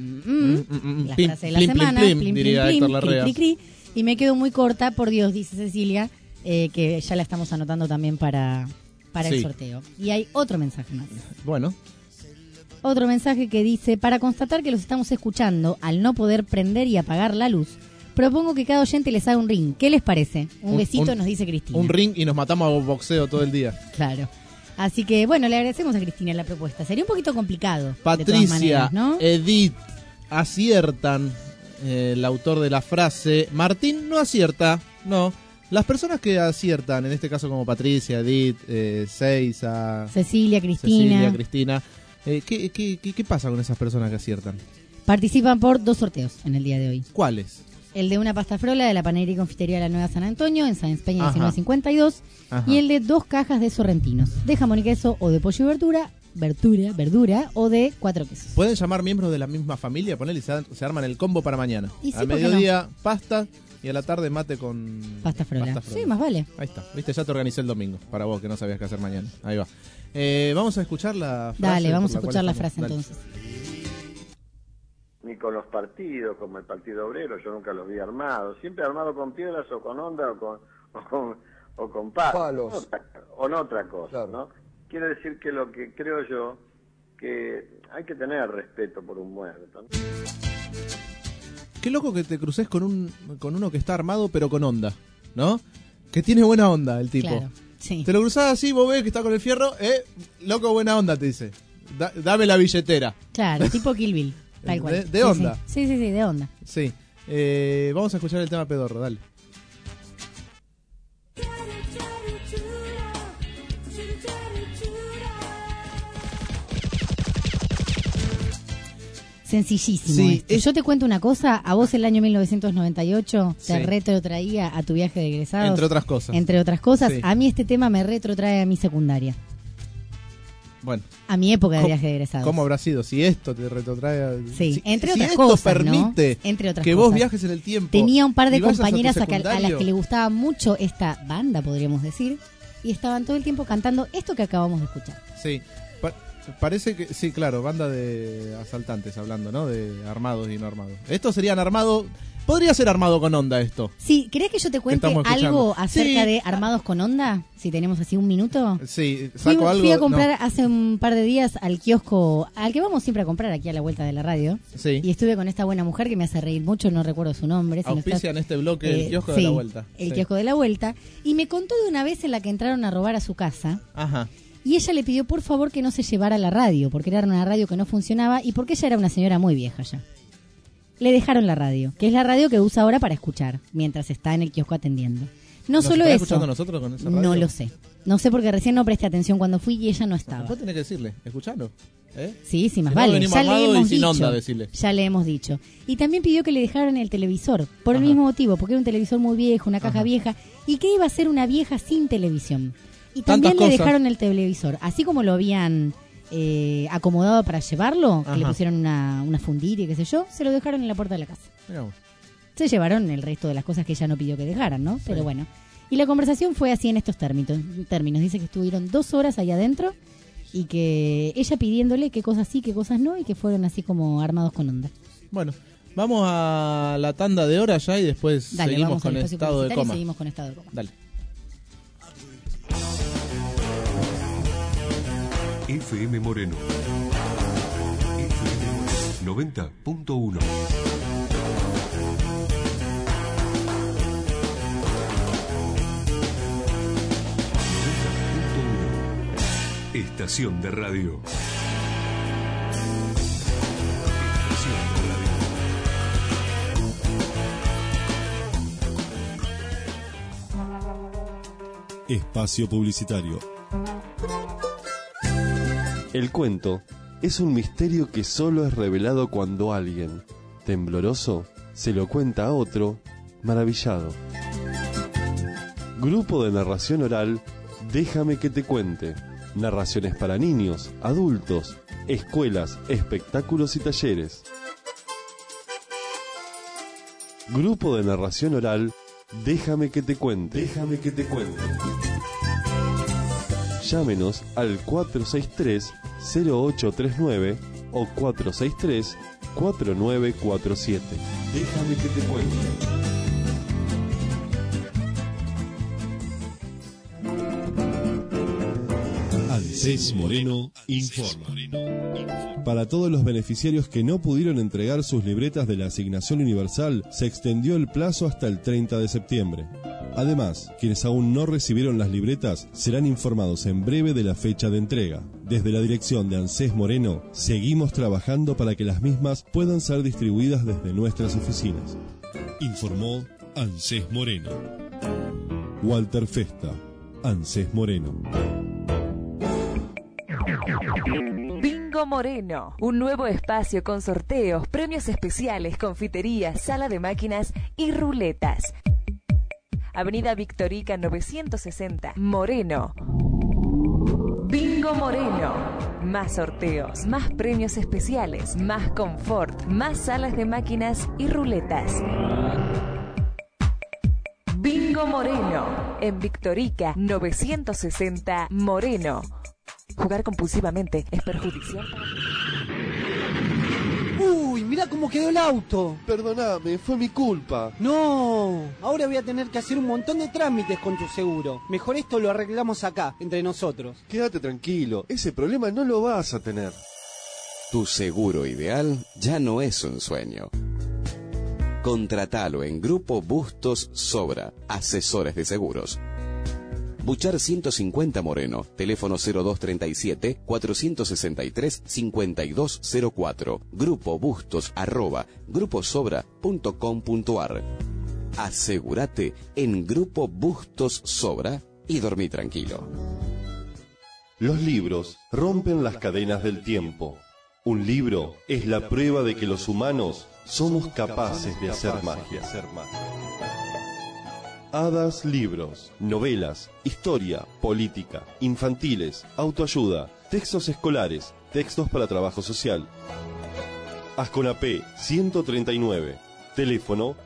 la Pim, frase de la plim, semana, plim, plim, diría Héctor Larrea. cri, cri, cri. Y me quedo muy corta, por Dios, dice Cecilia, que ya la estamos anotando también para el Sí. sorteo. Y hay otro mensaje más. Bueno, Otro mensaje que dice: para constatar que los estamos escuchando, al no poder prender y apagar la luz, propongo que cada oyente les haga un ring. ¿Qué les parece? Un besito, nos dice Cristina. un ring y nos matamos a boxeo todo el día. Claro. Así que, bueno, le agradecemos a Cristina la propuesta. Sería un poquito complicado. de todas Patricia, maneras, ¿no? Edith aciertan. El autor de la frase. Martín no acierta. No. Las personas que aciertan, en este caso como Patricia, Edith, Seiza, Cecilia, Cristina. ¿Qué pasa con esas personas que aciertan? Participan por 2 sorteos en el día de hoy. ¿Cuáles? El de una pasta frola de la panadería y confitería de la Nueva San Antonio, en Sáenz Peña Ajá. 1952. Ajá. Y el de 2 cajas de sorrentinos, de jamón y queso o de pollo y verdura o de 4 quesos. Pueden llamar miembros de la misma familia, ponerle y se arman el combo para mañana. Y sí, al ¿por qué mediodía, pasta, y a la tarde mate con Pasta frola. Sí, más vale. Ahí está, viste, ya te organicé el domingo, para vos que no sabías qué hacer mañana. Ahí va. Vamos a escuchar la frase. Dale, vamos a por escuchar la cual frase estamos. entonces. Ni con los partidos, como el Partido Obrero, yo nunca los vi armados. Siempre armado con piedras o con onda o con palos. O no otra cosa, ¿no? Quiere decir que lo que creo yo, que hay que tener respeto por un muerto, ¿no? Qué loco que te cruces con uno que está armado pero con onda, ¿no? Que tiene buena onda el tipo. Claro, sí. Te lo cruzás así, vos ves que está con el fierro, loco, buena onda, te dice. Dame la billetera. Claro, tipo Kill Bill, tal cual. De onda. Sí, de onda. Sí. Vamos a escuchar el tema pedorro, dale. Sencillísimo. Sí, Yo te cuento una cosa, a vos el año 1998 te Sí. retrotraía a tu viaje de egresados. Entre otras cosas. Entre otras cosas, Sí. a mí este tema me retrotrae a mi secundaria. Bueno. A mi época de viaje de egresados. ¿Cómo habrá sido? Si esto te retrotrae a... Sí, entre si otras esto cosas, permite ¿no? Entre otras que cosas. vos viajes en el tiempo. Tenía un par de y vayas a tu compañeras a las secundario. que le gustaba mucho esta banda, podríamos decir, y estaban todo el tiempo cantando esto que acabamos de escuchar. Sí, parece que, sí, claro, banda de asaltantes hablando, ¿no? De armados y no armados. Esto serían armados, podría ser armado con onda esto. Sí, ¿querés que yo te cuente estamos escuchando. algo acerca Sí. de armados con onda? Si tenemos así un minuto. Sí, Fui saco algo. a comprar no. hace un par de días al kiosco, al que vamos siempre a comprar aquí a la vuelta de la radio. Sí. Y estuve con esta buena mujer que me hace reír mucho, no recuerdo su nombre. Si no Auspicia estás- en este bloque el kiosco de sí, la vuelta. El Sí. kiosco de la vuelta. Y me contó de una vez en la que entraron a robar a su casa. Ajá. Y ella le pidió por favor que no se llevara la radio, porque era una radio que no funcionaba y porque ella era una señora muy vieja ya. Le dejaron la radio, que es la radio que usa ahora para escuchar, mientras está en el kiosco atendiendo. No ¿Nos solo estará eso. escuchando nosotros con esa radio? No lo sé. No sé porque recién no presté atención cuando fui y ella no estaba. Vos tenés que decirle, escuchalo. Sí, sí, más Si no, vale. venimos Ya le armados y hemos sin dicho. onda, decile. Ya le hemos dicho. Y también pidió que le dejaran el televisor, por el Ajá. mismo motivo, porque era un televisor muy viejo, una caja Ajá. vieja, y que iba a ser una vieja sin televisión. Y Tantas también le cosas. dejaron el televisor, así como lo habían acomodado para llevarlo, que le Ajá. pusieron una fundita y qué sé yo, se lo dejaron en la puerta de la casa. Mirá vos. Se llevaron el resto de las cosas que ella no pidió que dejaran, ¿no? Pero bueno. Y la conversación fue así en estos términos. Dice que estuvieron 2 horas ahí adentro y que ella pidiéndole qué cosas sí, qué cosas no, y que fueron así como armados con onda. Bueno, vamos a la tanda de horas ya y después Dale, seguimos vamos al con espacio estado de publicitario y coma. seguimos con estado de coma. Dale. FM Moreno. FM 90.1. Estación de radio. Espacio publicitario. El cuento es un misterio que solo es revelado cuando alguien, tembloroso, se lo cuenta a otro, maravillado. Grupo de narración oral, Déjame que te cuente. Narraciones para niños, adultos, escuelas, espectáculos y talleres. Grupo de narración oral, Déjame que te cuente. Déjame que te cuente. Llámenos al 463-0839 o 463-4947. Déjame que te cuente. ANSES Moreno informa. Para todos los beneficiarios que no pudieron entregar sus libretas de la Asignación Universal, se extendió el plazo hasta el 30 de septiembre. Además, quienes aún no recibieron las libretas serán informados en breve de la fecha de entrega. Desde la dirección de ANSES Moreno, seguimos trabajando para que las mismas puedan ser distribuidas desde nuestras oficinas. Informó ANSES Moreno. Walter Festa, ANSES Moreno. Bingo Moreno, un nuevo espacio con sorteos, premios especiales, confiterías, sala de máquinas y ruletas. Avenida Victorica 960, Moreno. Bingo Moreno. Más sorteos, más premios especiales, más confort, más salas de máquinas y ruletas. Bingo Moreno, en Victorica 960, Moreno. Jugar compulsivamente es perjudicial para... ¡Uy! Mirá cómo quedó el auto. Perdóname, fue mi culpa. No, ahora voy a tener que hacer un montón de trámites con tu seguro. Mejor esto lo arreglamos acá, entre nosotros. Quédate tranquilo, ese problema no lo vas a tener. Tu seguro ideal ya no es un sueño. Contratalo en Grupo Bustos Sobra, asesores de seguros. Buchar 150 Moreno, teléfono 0237-463-5204, Grupo Bustos @gruposobra.com.ar. Asegúrate en Grupo Bustos Sobra y dormí tranquilo. Los libros rompen las cadenas del tiempo. Un libro es la prueba de que los humanos somos capaces de hacer magia. Hadas Libros, novelas, historia, política, infantiles, autoayuda, textos escolares, textos para trabajo social. Asconapé 139, teléfono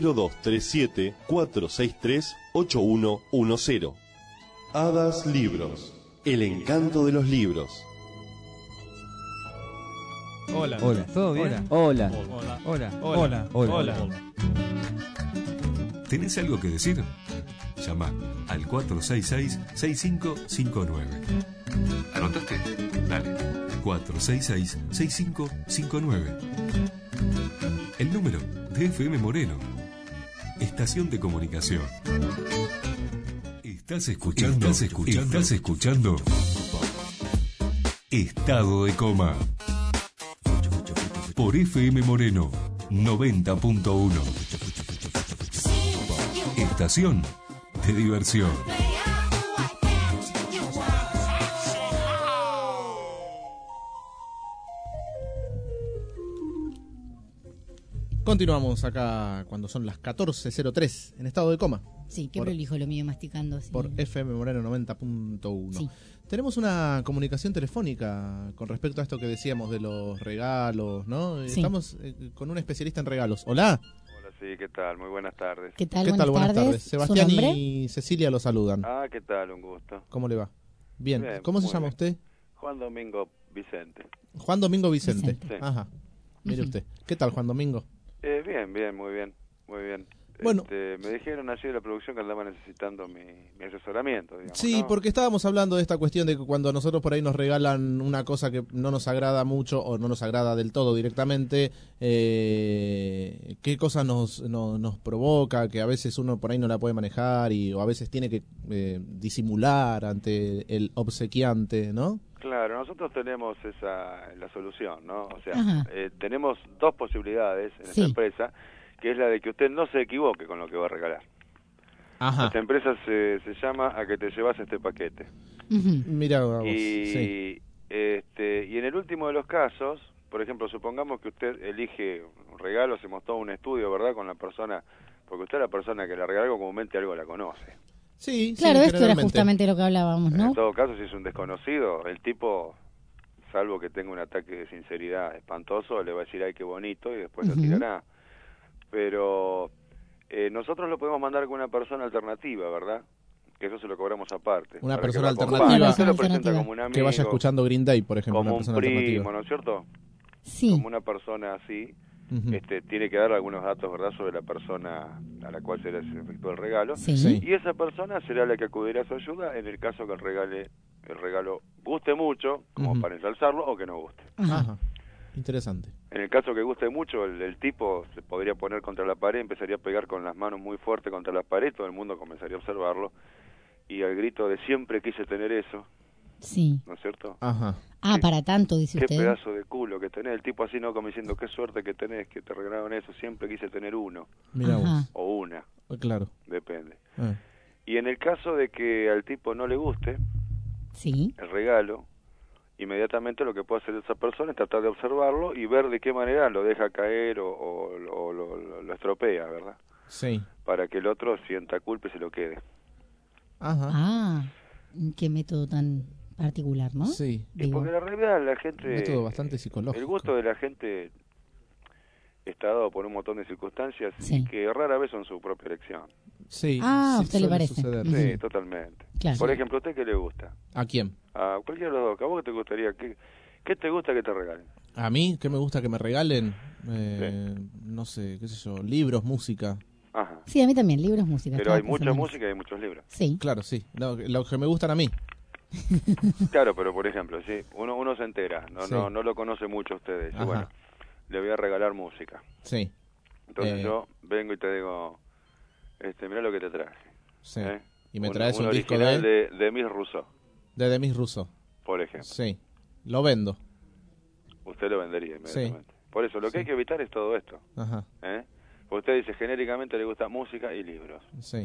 0237-463-8110. Hadas Libros, el encanto de los libros. Hola. Hola. ¿Todo bien? Hola. Hola. Hola. Hola. ¿Tenés algo que decir? Llama al 466-6559. ¿Anotaste? Dale. 466-6559. El número de FM Moreno. Estación de comunicación. ¿Estás escuchando? ¿Estás escuchando? Estado de coma. Por FM Moreno 90.1. Estación de diversión. Continuamos acá cuando son las 14:03 en estado de coma. Sí, qué prolijo lo mío masticando así. Por FM Moreno 90.1. Sí. Tenemos una comunicación telefónica con respecto a esto que decíamos de los regalos, ¿no? Sí. Estamos con un especialista en regalos. Hola. Hola, sí, ¿qué tal? Muy buenas tardes. ¿Qué tal? Buenas tardes. Sebastián ¿Su nombre? y Cecilia lo saludan. Ah, ¿qué tal? Un gusto. ¿Cómo le va? Bien. ¿Cómo se llama usted? Juan Domingo Vicente. Juan Domingo Vicente. Sí. Ajá. Mire usted. ¿Qué tal, Juan Domingo? Bien, muy bien. Bueno. Me dijeron así de la producción que andaba necesitando mi asesoramiento, digamos. Sí, ¿no? porque estábamos hablando de esta cuestión de que cuando nosotros por ahí nos regalan una cosa que no nos agrada mucho o no nos agrada del todo directamente, qué cosa nos provoca, que a veces uno por ahí no la puede manejar o a veces tiene que disimular ante el obsequiante, ¿no? Claro, nosotros tenemos la solución, ¿no? O sea, tenemos dos posibilidades en esta empresa, que es la de que usted no se equivoque con lo que va a regalar. Ajá. Esta empresa se llama A que te llevas este paquete. Mira, vamos. Y en el último de los casos, por ejemplo, supongamos que usted elige un regalo, hacemos todo un estudio, ¿verdad?, con la persona, porque usted es la persona que le regala algo, comúnmente algo la conoce. Sí, claro, esto era justamente lo que hablábamos, ¿no? En todo caso, si es un desconocido, el tipo, salvo que tenga un ataque de sinceridad espantoso, le va a decir, ay, qué bonito, y después lo tirará. Pero nosotros lo podemos mandar con una persona alternativa, ¿verdad? Que eso se lo cobramos aparte. Una para persona que lo alternativa. acompañe. Usted lo presenta como un amigo, que vaya escuchando Green Day, por ejemplo. como una un persona primo, alternativa. ¿no es cierto? Sí. Como una persona así. Tiene que dar algunos datos, ¿verdad?, sobre la persona a la cual se le efectuó el regalo. Sí. Y esa persona será la que acudirá a su ayuda en el caso que el regalo guste mucho, como para ensalzarlo, o que no guste. Ajá. Interesante. En el caso que guste mucho, el tipo se podría poner contra la pared, empezaría a pegar con las manos muy fuerte contra la pared, todo el mundo comenzaría a observarlo, y al grito de siempre quise tener eso, sí, ¿no es cierto? Ajá. Ah, para tanto, dice qué usted. Qué pedazo de culo que tenés, el tipo así, no, como diciendo, qué suerte que tenés, que te regalaron eso, siempre quise tener uno. Mirá vos. O una. Claro. Depende. Y en el caso de que al tipo no le guste el regalo, inmediatamente lo que puede hacer esa persona es tratar de observarlo y ver de qué manera lo deja caer o lo estropea, ¿verdad? Sí. Para que el otro sienta culpa y se lo quede. Ajá. Ah, qué método tan particular, ¿no? Sí. Y porque en la realidad la gente... Un método bastante psicológico. El gusto de la gente está dado por un montón de circunstancias y que rara vez son su propia elección. Sí. Ah, ¿a usted le parece? Suceder. Sí, totalmente. Claro. Por ejemplo, ¿a usted qué le gusta? ¿A quién? A cualquiera de los dos. ¿A vos qué te gustaría? ¿Qué te gusta que te regalen? ¿A mí? ¿Qué me gusta que me regalen? No sé, qué sé yo, libros, música. Ajá. Sí, a mí también, libros, música. Pero hay mucha música y hay muchos libros. Sí. Claro, sí. No, lo que me gustan a mí. Claro, pero por ejemplo, sí, uno se entera, no lo conoce mucho ustedes. Yo, bueno, le voy a regalar música. Sí. Entonces yo vengo y te digo, mirá lo que te traje. Sí. Y me traes un disco de Demis Rousseau. De Demis Rousseau. Por ejemplo. Sí. Lo vendo. Usted lo vendería inmediatamente. Sí. Por eso, lo que hay que evitar es todo esto. Ajá. Porque usted dice, genéricamente le gusta música y libros. Sí.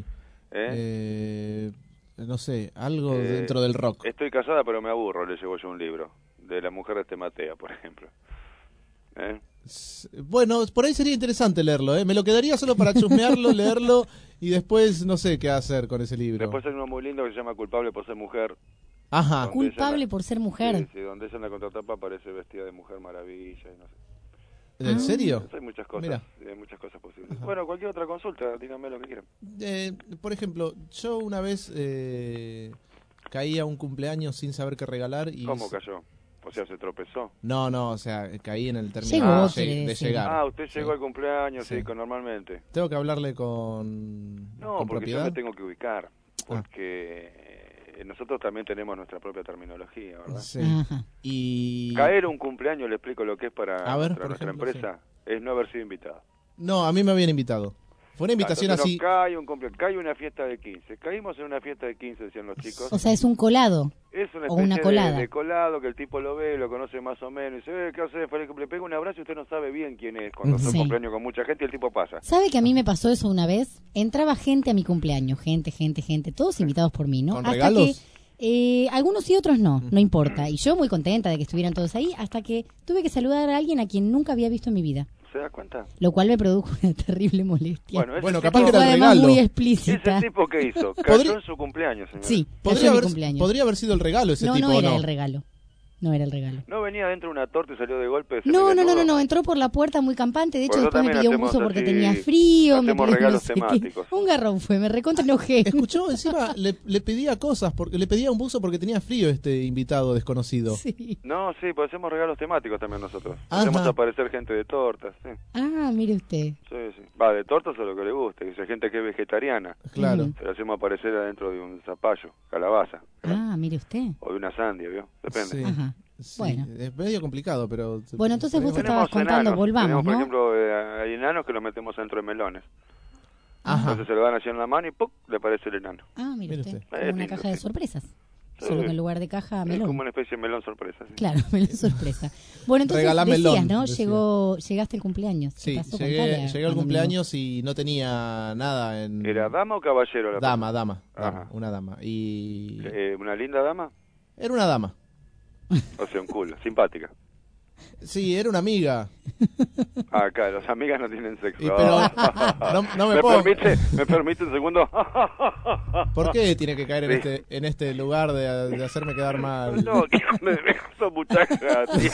No sé, algo dentro del rock. Estoy casada pero me aburro, le llevo yo un libro. De la mujer de Tematea, por ejemplo. Bueno, por ahí sería interesante leerlo, Me lo quedaría solo para chusmearlo, leerlo y después no sé qué hacer con ese libro. Después hay uno muy lindo que se llama Culpable por ser mujer. Ajá. Culpable por ser mujer. Sí, donde ella en la contratapa aparece vestida de mujer maravilla y no sé. ¿En serio? Hay muchas cosas, Mira. Hay muchas cosas posibles. Bueno, cualquier otra consulta, díganme lo que quieran. Por ejemplo, yo una vez caí a un cumpleaños sin saber qué regalar y... ¿Cómo cayó? O sea, ¿se tropezó? No, o sea, caí en el término de llegar. Ah, usted llegó al cumpleaños, sí, normalmente. ¿Tengo que hablarle con No, con porque propiedad? yo me tengo que ubicar, porque nosotros también tenemos nuestra propia terminología, ¿verdad? Sí. Y... Caer un cumpleaños, le explico lo que es para nuestra ejemplo, empresa, es no haber sido invitado. No, a mí me habían invitado. Fue una invitación así... Cae una fiesta de 15. Caímos en una fiesta de 15, decían los chicos. O sea, es un colado. Es una o una especie colada. de colado que el tipo lo ve, lo conoce más o menos. Y dice, ¿qué hace? Le pega un abrazo y usted no sabe bien quién es. Cuando son cumpleaños con mucha gente y el tipo pasa. ¿Sabe que a mí me pasó eso una vez? Entraba gente a mi cumpleaños, gente, todos invitados por mí, ¿no? ¿Con hasta regalos? Que algunos sí, otros no importa. Y yo muy contenta de que estuvieran todos ahí, hasta que tuve que saludar a alguien a quien nunca había visto en mi vida. ¿Se da cuenta? Lo cual me produjo una terrible molestia. Bueno, capaz que era el regalo. Muy explícita. ¿Ese tipo qué hizo? Cayó en su cumpleaños, señor. Sí, podría haber sido el regalo ese tipo, no ¿o era no? el regalo. No era el regalo. No venía dentro de una torta y salió de golpe. No, entró por la puerta muy campante, de hecho después me pidió un buzo porque tenía frío, me hacemos pidió regalos no sé qué. temáticos. Un garrón fue, me recontra enojé. Escuchó, encima le pedía cosas, porque le pedía un buzo porque tenía frío este invitado desconocido. Sí. No, sí, pues hacemos regalos temáticos también nosotros. Ajá. Hacemos aparecer gente de tortas, sí. Ah, mire usted. Sí. Va, de tortas o lo que le guste. Que sea gente que es vegetariana. Claro. Pero hacemos aparecer adentro de un zapallo, calabaza. Ah, mire usted. O de una sandia, ¿vio? Depende. Sí. Ajá. Sí, Bueno. es medio complicado, pero... Bueno, entonces vos te Tenemos estabas contando, enanos. volvamos, Tenemos, por ¿no? ejemplo, hay enanos que los metemos dentro de melones. Ajá. Entonces se lo dan así en la mano y ¡pum! Le aparece el enano. Ah, mire usted. Como Es una lindo, caja de sí. sorpresas. Sí. Solo que en lugar de caja, Es melón. como una especie de melón sorpresa. Sí. Claro, melón sorpresa. Bueno, entonces Regalá decías, melón, ¿no? decía. Llegaste al cumpleaños. ¿Qué Sí, pasó? llegué Contale al Domingo. cumpleaños y no tenía nada en... ¿Era dama o caballero? La Dama, Ajá. una dama. Y... ¿Una linda dama? Era una dama. O sea, un culo, simpática. Sí, era una amiga. Ah, claro, las amigas no tienen sexo. Y pero no me puedo... ¿Me permite un segundo? ¿Por qué tiene que caer Sí. en este lugar de hacerme quedar mal? No, que me causó mucha gracia.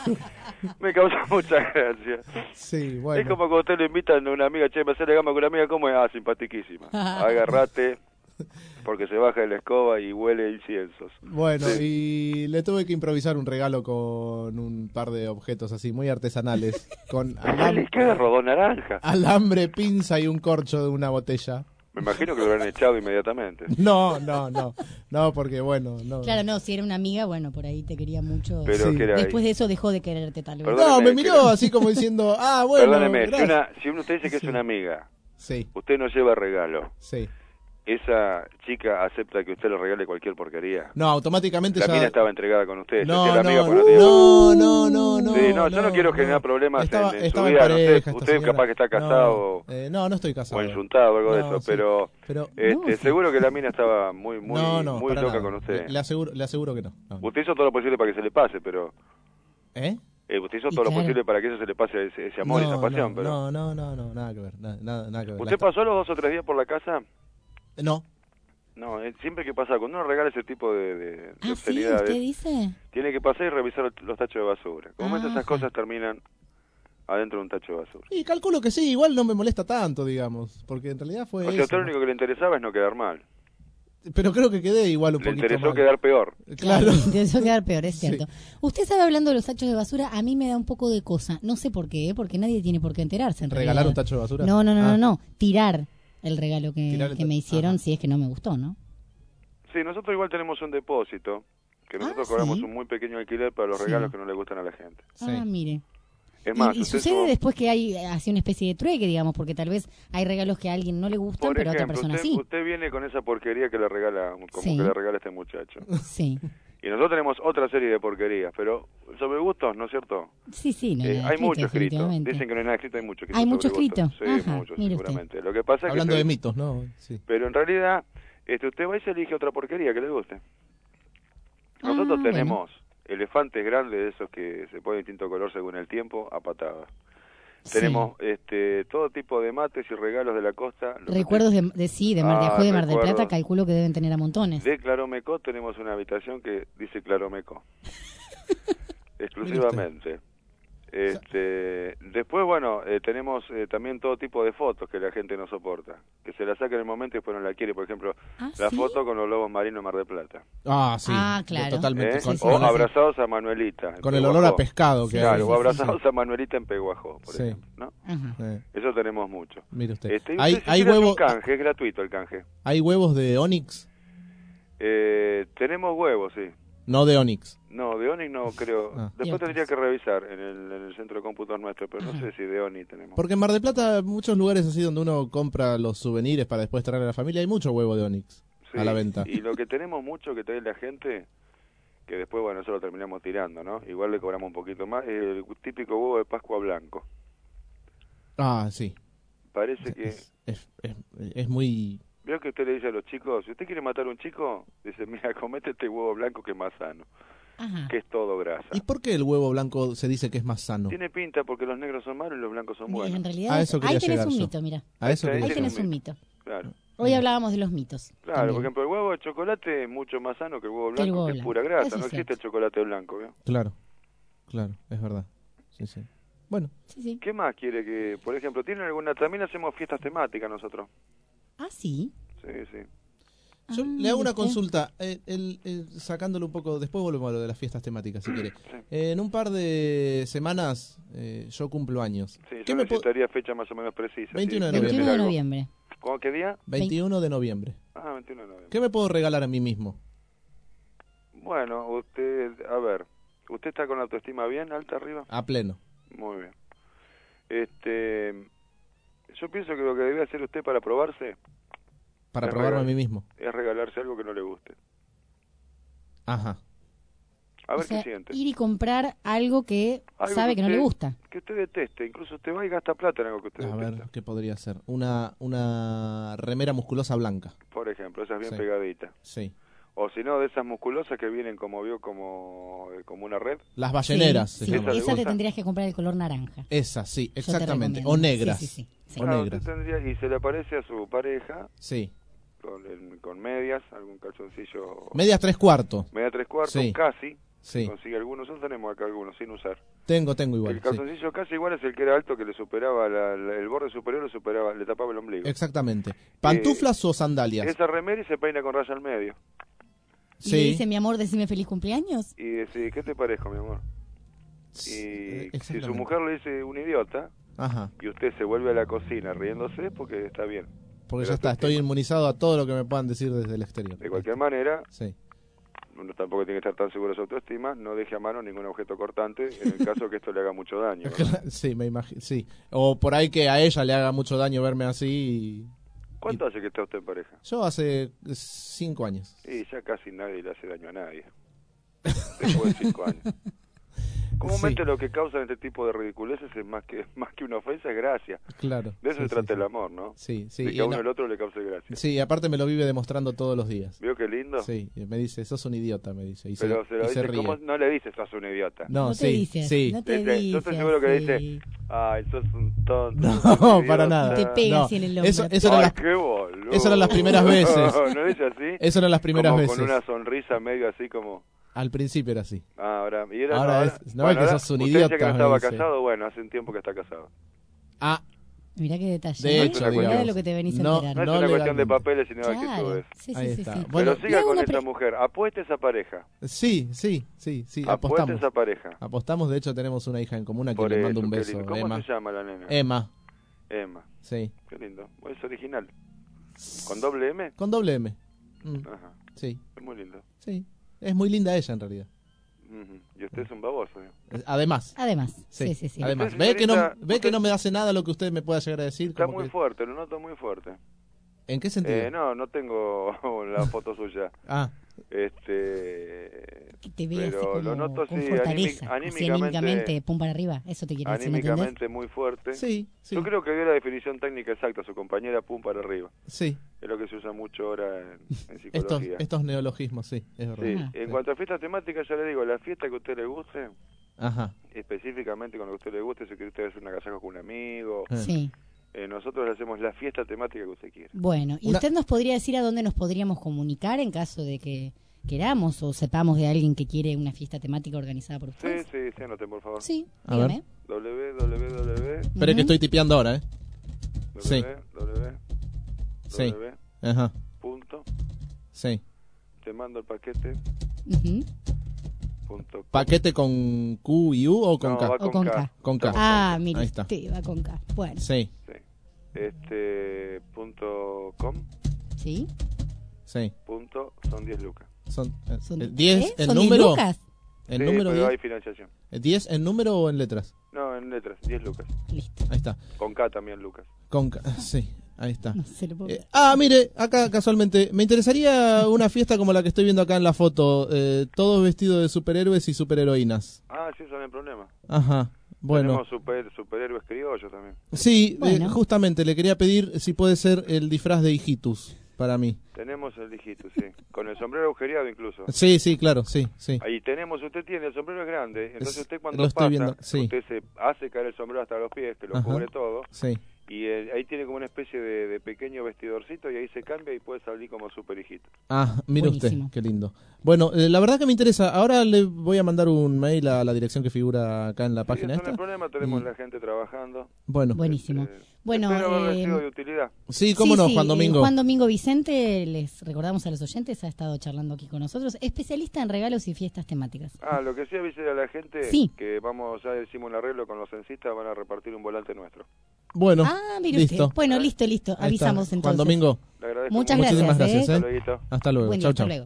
Me causa mucha gracia. Sí, bueno. Es como cuando usted le invitan a una amiga, che, me hace la gama con una amiga, ¿cómo es? Ah, simpatiquísima. Agarrate, porque se baja de la escoba y huele inciensos. Bueno, Sí. y le tuve que improvisar un regalo con un par de objetos así, muy artesanales. Con ¿Qué rodó naranja? alambre, pinza y un corcho de una botella. Me imagino que lo habrán echado inmediatamente. No, porque bueno, no. Claro, no, si era una amiga, bueno, por ahí te quería mucho. Pero Sí. que era Después ahí. de eso dejó de quererte tal vez. Perdóneme, No, me miró que- así como diciendo, bueno, Perdóneme, gracias. si usted dice que es una amiga, Sí, usted no lleva regalo, sí. esa chica acepta que usted le regale cualquier porquería. No, automáticamente La ya... mina estaba entregada con usted. No, si la amiga no, por otro- no. Sí, no, yo no quiero generar problemas Estaba en su en vida. pareja, no esta sé, usted señora. capaz que está casado No estoy casado. o enjuntado o algo de No, eso, sí. pero, Pero- seguro que la mina estaba muy no, muy para loca nada. con usted. Le aseguro que no. No. Usted hizo todo lo posible para que se le pase, pero... ¿Eh? Usted hizo Y todo lo claro. posible para que eso se le pase ese amor y esa pasión, pero... no, nada que ver, nada que ver. ¿Usted pasó los 2 o 3 días por la casa? No. No, siempre que pasa, cuando uno regala ese tipo de Ah, sí, obscenidades, ¿usted dice? tiene que pasar y revisar los tachos de basura. Comúnmente esas Ajá. cosas terminan adentro de un tacho de basura. Y calculo que sí, igual no me molesta tanto, digamos, porque en realidad fue O sea, a eso. usted lo único que le interesaba es no quedar mal. Pero creo que quedé igual un Le poquito interesó mal. quedar peor. Claro. Me interesó quedar peor, es cierto. Usted sabe, hablando de los tachos de basura, a mí me da un poco de cosa. No sé por qué, porque nadie tiene por qué enterarse. En ¿Regalar realidad. un tacho de basura? No. Ah. Tirar el regalo Tirar el que me hicieron, si es que no me gustó, ¿no? Sí, nosotros igual tenemos un depósito, que nosotros ¿sí? cobramos un muy pequeño alquiler para los Sí. regalos que no le gustan a la gente. Ah, mire. Es más, y usted sucede después que hay así una especie de trueque, digamos, porque tal vez hay regalos que a alguien no le gustan, por pero a otra ejemplo, persona usted, sí. usted viene con esa porquería que le regala, como Sí. que le regala este muchacho. Sí. Y nosotros tenemos otra serie de porquerías, pero sobre gustos, ¿no es cierto? Sí, no hay nada Hay escrito, mucho escrito. definitivamente. Dicen que no hay nada escrito, hay mucho escrito. ¿Hay mucho sobre gustos. escrito? Sí, Ajá, mucho, mire usted. seguramente. Lo que pasa es Hablando que de mitos, ¿no? Sí. Pero en realidad, usted va y se elige otra porquería que le guste. Nosotros Ah, tenemos elefantes grandes, de esos que se ponen distinto color según el tiempo, a patadas. Sí. Tenemos todo tipo de mates y regalos de la costa. Recuerdos de viajó de Mar del Plata, recuerdos. calculo que deben tener a montones. De Claromecó tenemos una habitación que dice Claromecó. Exclusivamente. Después, bueno, tenemos también todo tipo de fotos que la gente no soporta. Que se la saca en el momento y después no la quiere. Por ejemplo, la ¿sí? foto con los lobos marinos en Mar del Plata. Ah, sí. Claro. Totalmente. O abrazados a Manuelita. en Con el Peguajó. olor a pescado que Claro, hay. o abrazados a Manuelita en Peguajó, por Sí. ejemplo, ¿no? Ajá. Eso tenemos mucho. Mire usted. Y usted Hay si quiere hacer huevo- un canje, es gratuito el canje. ¿Hay huevos de Onix? Tenemos huevos, sí. No de Onix. No, de Oni no creo. Ah. Después tendría que revisar en el centro de cómputos nuestro, pero no sé si de Oni tenemos. Porque en Mar del Plata, muchos lugares así donde uno compra los souvenirs para después traer a la familia, hay mucho huevo de Onix Sí, a la venta. Y lo que tenemos mucho que trae la gente, que después, bueno, eso lo terminamos tirando, ¿no? Igual le cobramos un poquito más, es el típico huevo de Pascua blanco. Ah, sí. Parece que... Es muy... Veo que usted le dice a los chicos, si usted quiere matar a un chico, dice, mira, comete este huevo blanco que es más sano, que es todo grasa. ¿Y por qué el huevo blanco se dice que es más sano? Tiene pinta porque los negros son malos y los blancos son buenos. En realidad, A eso quería ahí tenés llegar un yo. mito, mira. A eso Ahí quería tenés llegar. un mito. Claro. Hoy hablábamos de los mitos. Claro, también. por ejemplo, el huevo de chocolate es mucho más sano que el huevo blanco, El huevo que es blanco. pura grasa, Eso no es existe cierto. el chocolate blanco, ¿vio? Claro, es verdad. Sí, sí. Bueno. Sí. ¿Qué más quiere que, por ejemplo, tienen alguna, también hacemos fiestas temáticas nosotros? Ah, sí. Sí. Yo le hago una consulta, sacándolo un poco, después volvemos a lo de las fiestas temáticas, si quiere. En un par de semanas yo cumplo años. Sí, ¿Qué yo me necesitaría fecha más o menos precisa. 21 sí, de noviembre. 21 de noviembre. ¿Cómo, qué día? 21 de noviembre. Ah, 21 de noviembre. ¿Qué me puedo regalar a mí mismo? Bueno, usted está con la autoestima bien, alta arriba. A pleno. Muy bien. Yo pienso que lo que debe hacer usted para probarse Para es probarme a mí mismo. es regalarse algo que no le guste. Ajá. A ver O sea, qué siente. ir y comprar algo que Algo sabe que no le usted- gusta. Que usted deteste. Incluso usted va y gasta plata en algo que usted A detesta. ver, ¿qué podría ser? Una remera musculosa blanca. Por ejemplo, esa es bien Sí. pegadita. Sí. O si no, de esas musculosas que vienen como una red. Las balleneras. Sí, se sí. llaman. le Esa te gusta? tendrías que comprar el color naranja. Esas, sí, Yo te exactamente. recomiendo. O negras. Sí. O Claro, negras. usted tendría, y se le aparece a su pareja Sí. con medias, algún calzoncillo. Medias 3/4. Media 3/4, Sí. casi. Sí. Consigue algunos. Nosotros tenemos acá algunos sin usar. Tengo igual. El Sí. calzoncillo casi igual es el que era alto, que le superaba el borde superior, le tapaba el ombligo. Exactamente. ¿Pantuflas o sandalias? Esa remera y se peina con raya al medio. Y le dice, mi amor, decime feliz cumpleaños. Y dice, ¿qué te parezco, mi amor? Y si exactamente. su mujer le dice un idiota, Ajá. y usted se vuelve a la cocina riéndose, porque está bien. Porque Pero ya está, estoy inmunizado a todo lo que me puedan decir desde el exterior. De cualquier manera, Sí. uno tampoco tiene que estar tan seguro de su autoestima, no deje a mano ningún objeto cortante en el caso que esto le haga mucho daño. ¿no? Sí, me imagino. Sí. O por ahí que a ella le haga mucho daño verme así. ¿Cuánto hace que está usted en pareja? Yo hace 5 años. Y ya casi nadie le hace daño a nadie. Después de 5 años. Comúnmente lo que causan este tipo de ridiculeces es más que una ofensa, es gracia. Claro. De eso sí, se trata sí, el sí. amor, ¿no? Sí, sí. De que Y a uno no- el otro le cause gracia. Sí, aparte me lo vive demostrando todos los días. ¿Vio qué lindo? Sí, y me dice, sos un idiota, me dice. Y Pero se lo y se dice, ríe. ¿cómo no le dices sos un idiota? No, No te sí, dice así, sí. no te Dice, yo estoy seguro que le dice, ay, sos un tonto. No, sos un para idiota". nada. Te pega No, así en el hombro. Eso eran Ay, las, qué boludo. eso eran las primeras veces. ¿No dice así? Eso eran las primeras Como veces. con una sonrisa medio así como... Al principio era así. Ahora Ahora es- no, es que sos un usted idiota, dice que no me estaba dice. casado, bueno, hace un tiempo que está casado. Ah, Mirá qué detalle. De ¿no? hecho, Mirá digamos. de lo que te venís a No, enterar. No es no una cuestión de legalmente. papeles, sino de Claro. actitudes. Sí, Ahí sí, está. sí. Pero Bueno, siga le hago con una esa mujer, apueste a esa pareja. sí, Apueste apostamos. a esa pareja. Apostamos, de hecho tenemos una hija en común a quien Por le eso, mando un qué beso. lindo. ¿Cómo Emma. se llama la nena? Emma, Emma. sí. Qué lindo. Es original. ¿Con doble M? Con doble M. Ajá. Sí, Es muy lindo. sí. Es muy linda ella en realidad. Ujú. Y usted es un baboso. Además. Además, Sí, sí. Además, Usted, ve que no señorita, ve que usted- no me hace nada lo que usted me pueda llegar a decir. Está como muy que- fuerte, lo noto muy fuerte. ¿En qué sentido? No tengo la foto suya. Ah, Que te ve así pero como lo noto con sí, fortaleza. Así anímicamente, pum para arriba. Eso te quiere decir, ¿me entendés? anímicamente muy fuerte. sí, sí. Yo creo que dio la definición técnica exacta, su compañera pum para arriba. Sí. Es lo que se usa mucho ahora en Estos, psicología. estos neologismos, sí, es verdad. Sí, Ah. en cuanto a fiestas temáticas, ya le digo, la fiesta que a usted le guste, Ajá. específicamente con lo que a usted le guste, si quiere usted hacer un agasajo con un amigo, Sí. nosotros le hacemos la fiesta temática que usted quiera. Bueno, ¿y Una- usted nos podría decir a dónde nos podríamos comunicar en caso de que queramos o sepamos de alguien que quiere una fiesta temática organizada por Sí, ustedes? sí, anoten por favor. Sí, A ver. dígame. www. Espere que estoy tipeando ahora, ¿eh? Sí. Sí. www. Ajá. Punto, Sí. te mando el paquete. Ujú. Punto. ¿Paquete con Q y U o con No, K? va O con K. Con K. Ah, mire, Ahí está. va con K. Bueno, Sí, .com. ¿sí? sí. Son 10 lucas. Son, Son- 10 ¿eh? en ¿Son 10 número. lucas? ¿En Sí, número pero 10? hay financiación. ¿10 en número o en letras? No, en letras, 10 lucas. Listo. Ahí está. Con K también, Lucas. Con K. Sí, ahí está. No se lo puedo creer. Mire, acá casualmente, me interesaría una fiesta como la que estoy viendo acá en la foto, todos vestidos de superhéroes y superheroínas. Ah, sí, eso no hay problema. Ajá, bueno. Tenemos superhéroes criollos también. Sí, Bueno. justamente le quería pedir si puede ser el disfraz de hijitus para mí. Tenemos el hijito, sí. Con el sombrero agujereado incluso. Sí, sí, claro, sí, sí. Ahí tenemos, usted tiene, el sombrero es grande, entonces usted lo cuando estoy pasa, viendo, sí. usted se hace caer el sombrero hasta los pies, que lo Ajá. cubre todo, Sí, y ahí tiene como una especie de pequeño vestidorcito y ahí se cambia y puede salir como super hijito. Ah, mire Buenísimo. usted, qué lindo. Bueno, la verdad que me interesa. Ahora le voy a mandar un mail a la dirección que figura acá en la página Sí, esta. no hay problema, tenemos la gente trabajando. Bueno. Buenísimo. Bueno, espero haber sido de utilidad. Sí, cómo no, Juan Domingo. Juan Domingo Vicente, les recordamos a los oyentes, ha estado charlando aquí con nosotros, especialista en regalos y fiestas temáticas. Lo que sí avise a la gente, Sí. que ya hicimos un arreglo con los censistas, van a repartir un volante nuestro. Bueno, mire listo. usted. Bueno, listo. Ahí Avisamos está. entonces. Juan Domingo. Le agradezco Muchas mucho. Muchísimas gracias. Hasta luego. Hasta luego. Buen día, Chau, hasta chau. luego.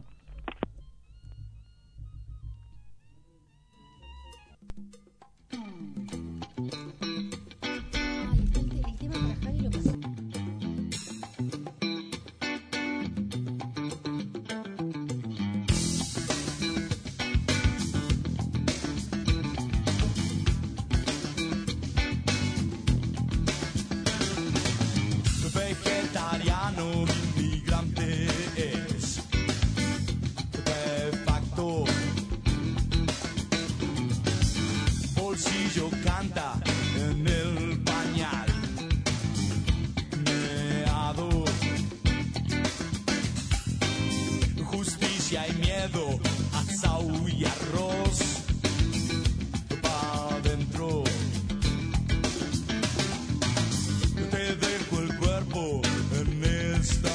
Vegetariano, inmigrante es de facto. Bolsillo canta en el pañal. Meado. Justicia y miedo, asau y arroz. Pa' adentro. Te dejo el cuerpo en esta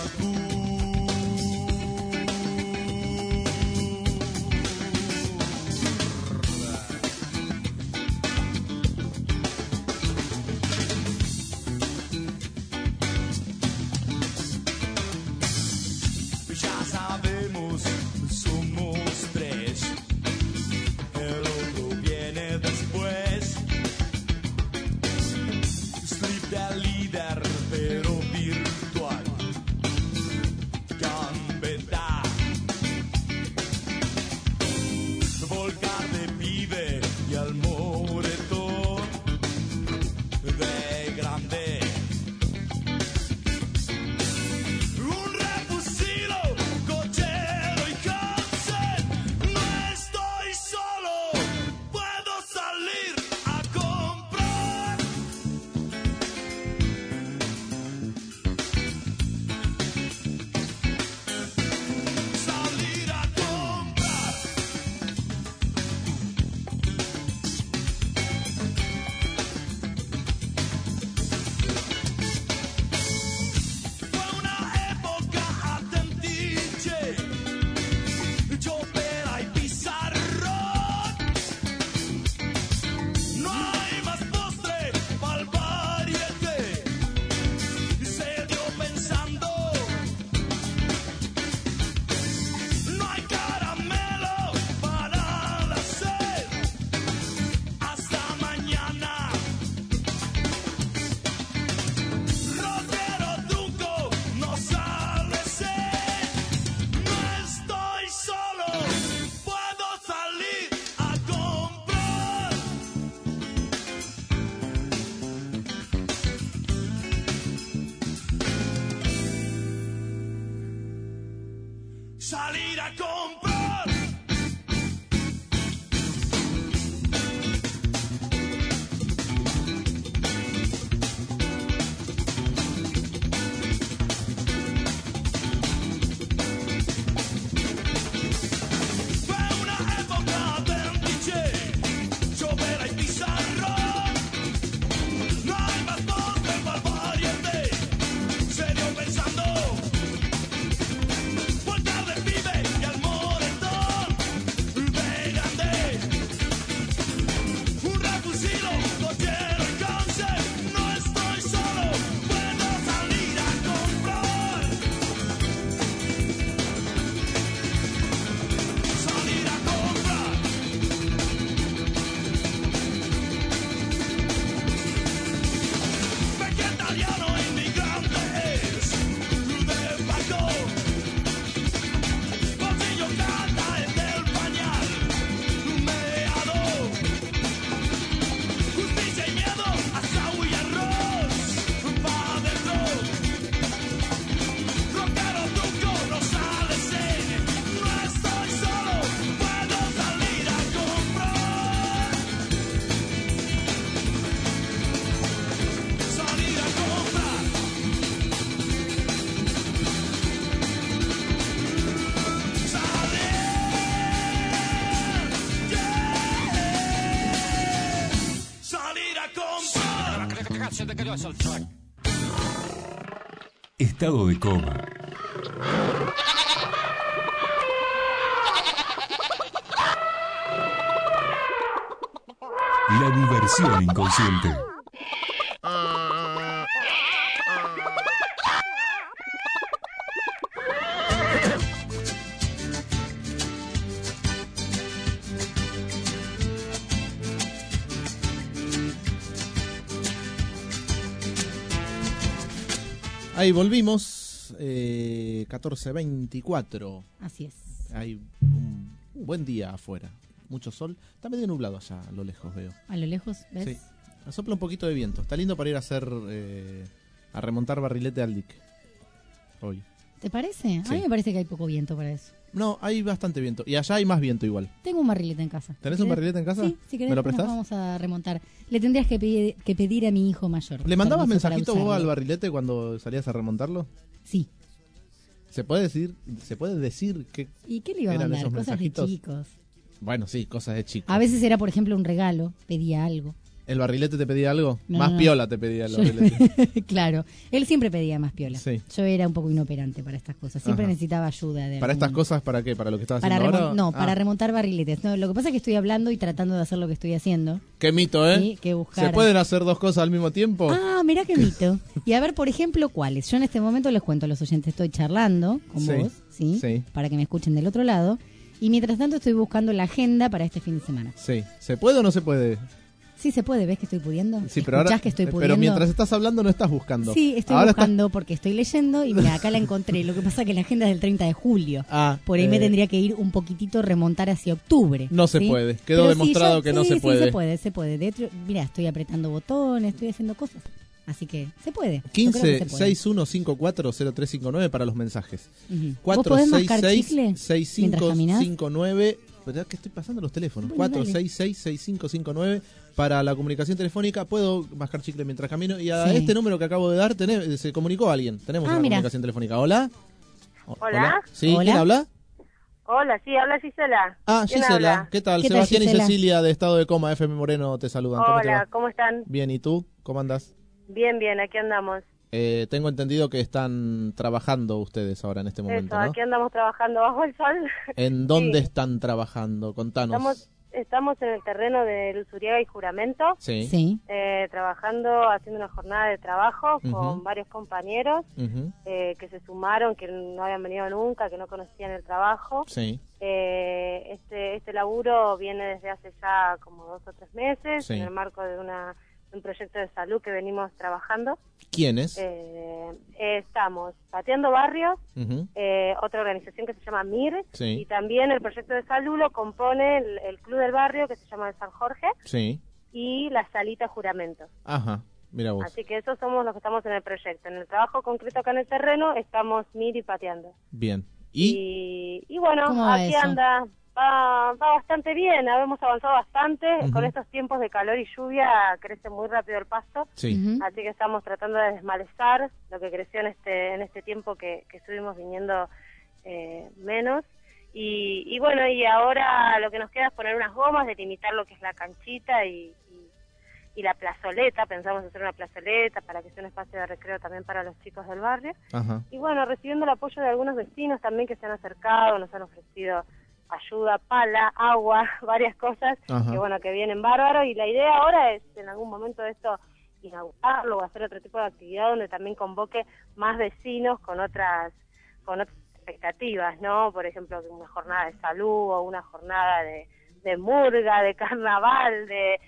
ya sabemos, somos tres. El otro viene después. Sleep the líder, pero virtual. Gambeta. Volcar de pibe y al moretón de grande. Un refusido, cochero y cáncer. No estoy solo, puedo salir a comprar. Salir a comprar. Fue una época atentiche, chopera y pizarrón. No hay más postre pa'l pariente. Se dio pensando. No hay caramelo para la sed. Hasta mañana. Rockero truco, no sale sed. No estoy solo, puedo salir a comprar. Salir a comprar. Fue una época atentiche, chopera y pizarrón. No hay más postre pa'l pariente. Se dio pensando. Volcar de pibe y al Estado de coma. La diversión inconsciente. Ahí volvimos, 14:24. Así es. Hay un buen día afuera, mucho sol. Está medio nublado allá, a lo lejos veo. ¿A lo lejos ves? Sí, sopla un poquito de viento. Está lindo para ir a hacer, a remontar barrilete al dique hoy. ¿Te parece? A Sí. mí me parece que hay poco viento para eso. No, hay bastante viento. Y allá hay más viento igual. Tengo un barrilete en casa. ¿Tenés Si un querés- barrilete en casa? Sí, si querés ¿Me lo nos prestás? vamos a remontar. Le tendrías que pedir a mi hijo mayor. ¿Le mandabas permiso para mensajito vos usarlo. al barrilete cuando salías a remontarlo? Sí. ¿Se puede decir que ¿Y qué le iba a eran mandar? esos Cosas de mensajitos? chicos. Bueno, sí, cosas de chicos. A veces era, por ejemplo, un regalo. Pedía algo. ¿El barrilete te pedía algo? No, Más no. piola te pedía el Yo- barrilete. Claro. Él siempre pedía más piola. Sí. Yo era un poco inoperante para estas cosas. Siempre Ajá. necesitaba ayuda de ¿Para estas algún- cosas para qué? ¿Para lo que estás Para haciendo ahora? No, para Ah, remontar barriletes. No, lo que pasa es que estoy hablando y tratando de hacer lo que estoy haciendo. Qué mito, ¿eh? Sí, que buscar. ¿Se pueden hacer dos cosas al mismo tiempo? Ah, mirá qué mito. Y a ver, por ejemplo, ¿cuáles? Yo en este momento les cuento a los oyentes, estoy charlando con Sí, vos, ¿sí? sí. Para que me escuchen del otro lado. Y mientras tanto estoy buscando la agenda para este fin de semana. Sí. ¿Se puede o no se puede? Sí se puede, ¿ves que estoy pudiendo? Sí, pero ¿Escuchás ahora, que estoy pero pudiendo? mientras estás hablando no estás buscando. Sí, estoy Ahora buscando porque estoy leyendo y mira, acá la encontré. Lo que pasa es que la agenda es del 30 de julio. Ah, Por ahí me tendría que ir un poquitito, remontar hacia octubre. No se ¿sí? puede. Quedó Pero demostrado sí, que no sí, se sí, puede. se puede. De hecho, mira, estoy apretando botones, estoy haciendo cosas. Así que se puede. Yo creo que 15 se puede. 6154 0359 para los mensajes. Ujú. ¿Vos podés mascar chicle 466 mientras caminás? 6559. ¿Verdad que estoy pasando los teléfonos? Bueno, 466 6559 para la comunicación telefónica. Puedo mascar chicle mientras camino. Y a Sí. este número que acabo de dar se comunicó alguien. Tenemos una mira. comunicación telefónica. ¿Hola? Hola. ¿Sí? ¿Quién habla? Hola, sí, habla Gisela. Ah, ¿Quién Gisela. habla? ¿Qué tal? ¿Qué tal, Sebastián y Gisela? Cecilia de Estado de Coma, FM Moreno, te saludan. ¿Cómo te Hola, va? ¿cómo están? Bien, ¿y tú? ¿Cómo andás? Bien, bien, aquí andamos. Tengo entendido que están trabajando ustedes ahora en este momento, Eso, ¿no? aquí andamos trabajando bajo el sol. ¿En dónde Sí. están trabajando? Contanos. Estamos en el terreno de Luzuriaga y Juramento, Sí. trabajando, haciendo una jornada de trabajo Ujú. con varios compañeros Ujú. que se sumaron, que no habían venido nunca, que no conocían el trabajo. Sí. Este laburo viene desde hace ya como 2 o 3 meses, Sí. en el marco de un proyecto de salud que venimos trabajando. ¿Quiénes? Estamos Pateando Barrios, Ujú. otra organización que se llama MIR, Sí. y también el proyecto de salud lo compone el Club del Barrio, que se llama de San Jorge, Sí. y la Salita Juramento. Ajá. Mira vos. Así que esos somos los que estamos en el proyecto. En el trabajo concreto acá en el terreno estamos MIR y Pateando. Bien. ¿Y? Y bueno, ¿Cómo va aquí eso? anda, va bastante bien, hemos avanzado bastante. Ujú. Con estos tiempos de calor y lluvia crece muy rápido el pasto. Sí. Ujú. Así que estamos tratando de desmalezar lo que creció en este tiempo que estuvimos viniendo menos. Y bueno, y ahora lo que nos queda es poner unas gomas, delimitar lo que es la canchita y la plazoleta. Pensamos hacer una plazoleta para que sea un espacio de recreo también para los chicos del barrio. Ajá. Y bueno, recibiendo el apoyo de algunos vecinos también que se han acercado, nos han ofrecido ayuda, pala, agua, varias cosas Ajá. que bueno, que vienen bárbaros. Y la idea ahora es en algún momento de esto inaugurarlo o hacer otro tipo de actividad donde también convoque más vecinos con otras expectativas, ¿no? Por ejemplo, una jornada de salud o una jornada de murga, de carnaval,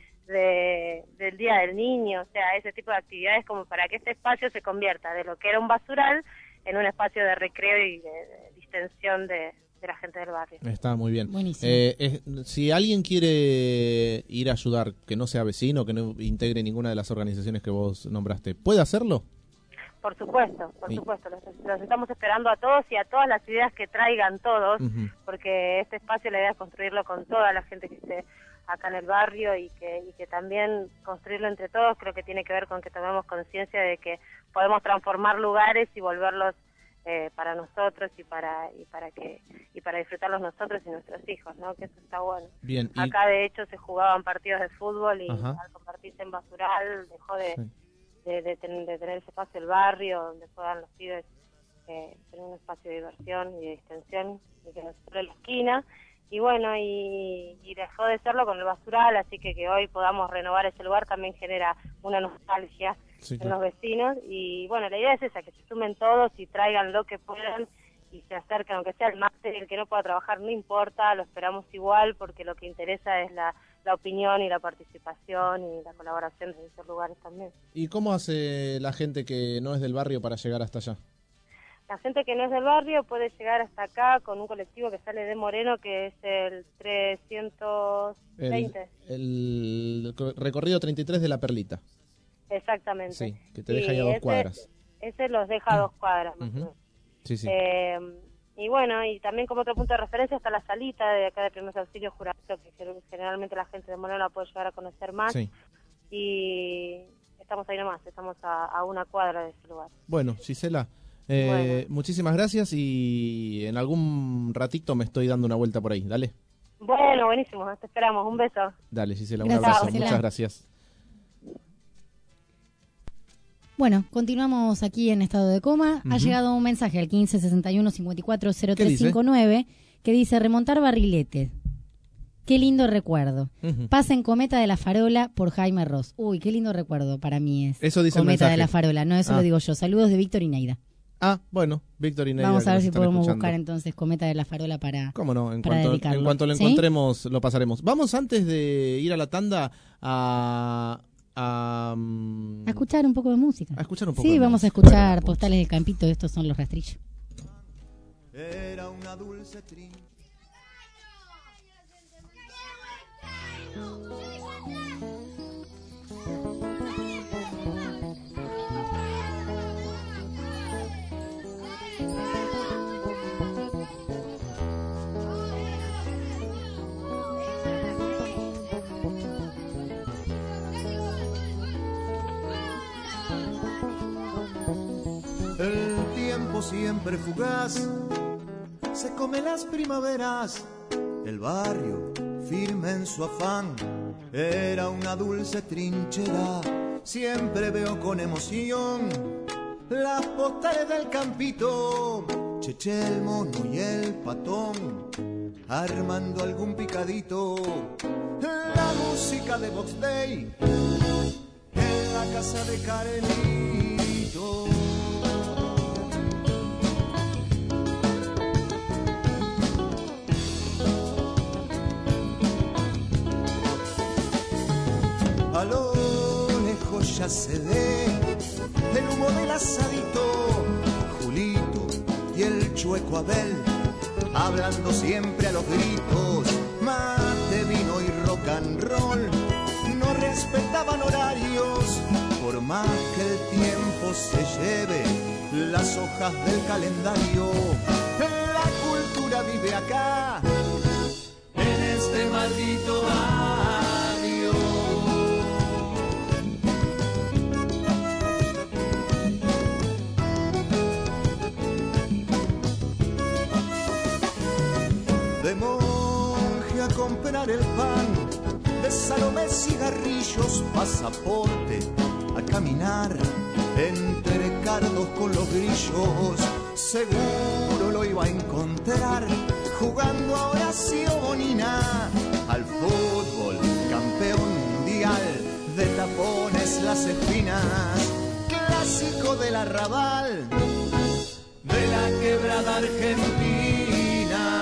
del Día del Niño, o sea, ese tipo de actividades como para que este espacio se convierta de lo que era un basural en un espacio de recreo y de distensión de la gente del barrio. Está muy bien. Buenísimo. Si alguien quiere ir a ayudar, que no sea vecino, que no integre ninguna de las organizaciones que vos nombraste, ¿puede hacerlo? Por supuesto, Sí. los estamos esperando a todos y a todas las ideas que traigan todos, Ujú. porque este espacio la idea es construirlo con toda la gente que esté acá en el barrio y que también construirlo entre todos. Creo que tiene que ver con que tomemos conciencia de que podemos transformar lugares y volverlos para nosotros y para disfrutarlos nosotros y nuestros hijos, ¿no? Que eso está bueno. Bien. Acá de hecho se jugaban partidos de fútbol y Ajá. al convertirse en basural dejó de Sí. de tener ese espacio del barrio donde puedan los pibes tener un espacio de diversión y de distensión y que no se sobre la esquina. Y bueno, y dejó de serlo con el basural, así que hoy podamos renovar ese lugar también genera una nostalgia en los vecinos. Y bueno, la idea es esa, que se sumen todos y traigan lo que puedan y se acerquen, aunque sea el máster, el que no pueda trabajar no importa, lo esperamos igual, porque lo que interesa es la opinión y la participación y la colaboración de esos lugares también. ¿Y cómo hace la gente que no es del barrio para llegar hasta allá? La gente que no es del barrio puede llegar hasta acá con un colectivo que sale de Moreno, que es el 320. El recorrido 33 de La Perlita. Exactamente. Sí, que te deja ahí a 2 cuadras. Ese los deja a 2 cuadras. Más o menos. Sí, sí. Y bueno, y también como otro punto de referencia está la salita de acá de Primeros Auxilios Juramento, que generalmente la gente de Moreno la puede llegar a conocer más. Sí. Y estamos ahí nomás, estamos a 1 cuadra de ese lugar. Bueno, Gisela, Bueno. muchísimas gracias y en algún ratito me estoy dando una vuelta por ahí. Dale. Bueno, buenísimo, te esperamos. Un beso. Dale, Gisela, un Gracias, abrazo. Gisela. Muchas gracias. Bueno, continuamos aquí en estado de coma. Ha llegado un mensaje al 1561-540359 que dice: remontar barriletes. Qué lindo recuerdo. Pasa en Cometa de la Farola por Jaime Ross. Uy, qué lindo recuerdo para mí es. Eso dice el Cometa de mensaje. la Farola. No, eso lo digo yo. Saludos de Víctor y Neida. Ah, bueno, Víctor y Neida. Vamos a ver que si nos están podemos escuchando. buscar entonces Cometa de la Farola para ¿Cómo no? En para dedicarlo. cuanto lo ¿Sí? encontremos, lo pasaremos. Vamos antes de ir a la tanda a escuchar un poco de música. A escuchar un poco Sí, de vamos a música. escuchar Postales del Campito. Estos son los rastrillos. Era una dulce trinche. El tiempo siempre fugaz se come las primaveras. El barrio firme en su afán era una dulce trinchera. Siempre veo con emoción las postales del Campito, Cheche, el mono y el patón armando algún picadito. La música de Box Day en la casa de Carelito. A lo lejos ya se ve el humo del asadito, Julito y el chueco Abel hablando siempre a los gritos. Mate, vino y rock and roll, no respetaban horarios, por más que el tiempo se lleve las hojas del calendario. La cultura vive acá, en este maldito barrio. De monje a comprar el pan, de Salomé cigarrillos, pasaporte, a caminar entre cardos con los grillos. Seguro lo iba a encontrar jugando a Horacio Bonina al fútbol, campeón mundial de tapones las espinas, clásico del arrabal de la quebrada argentina.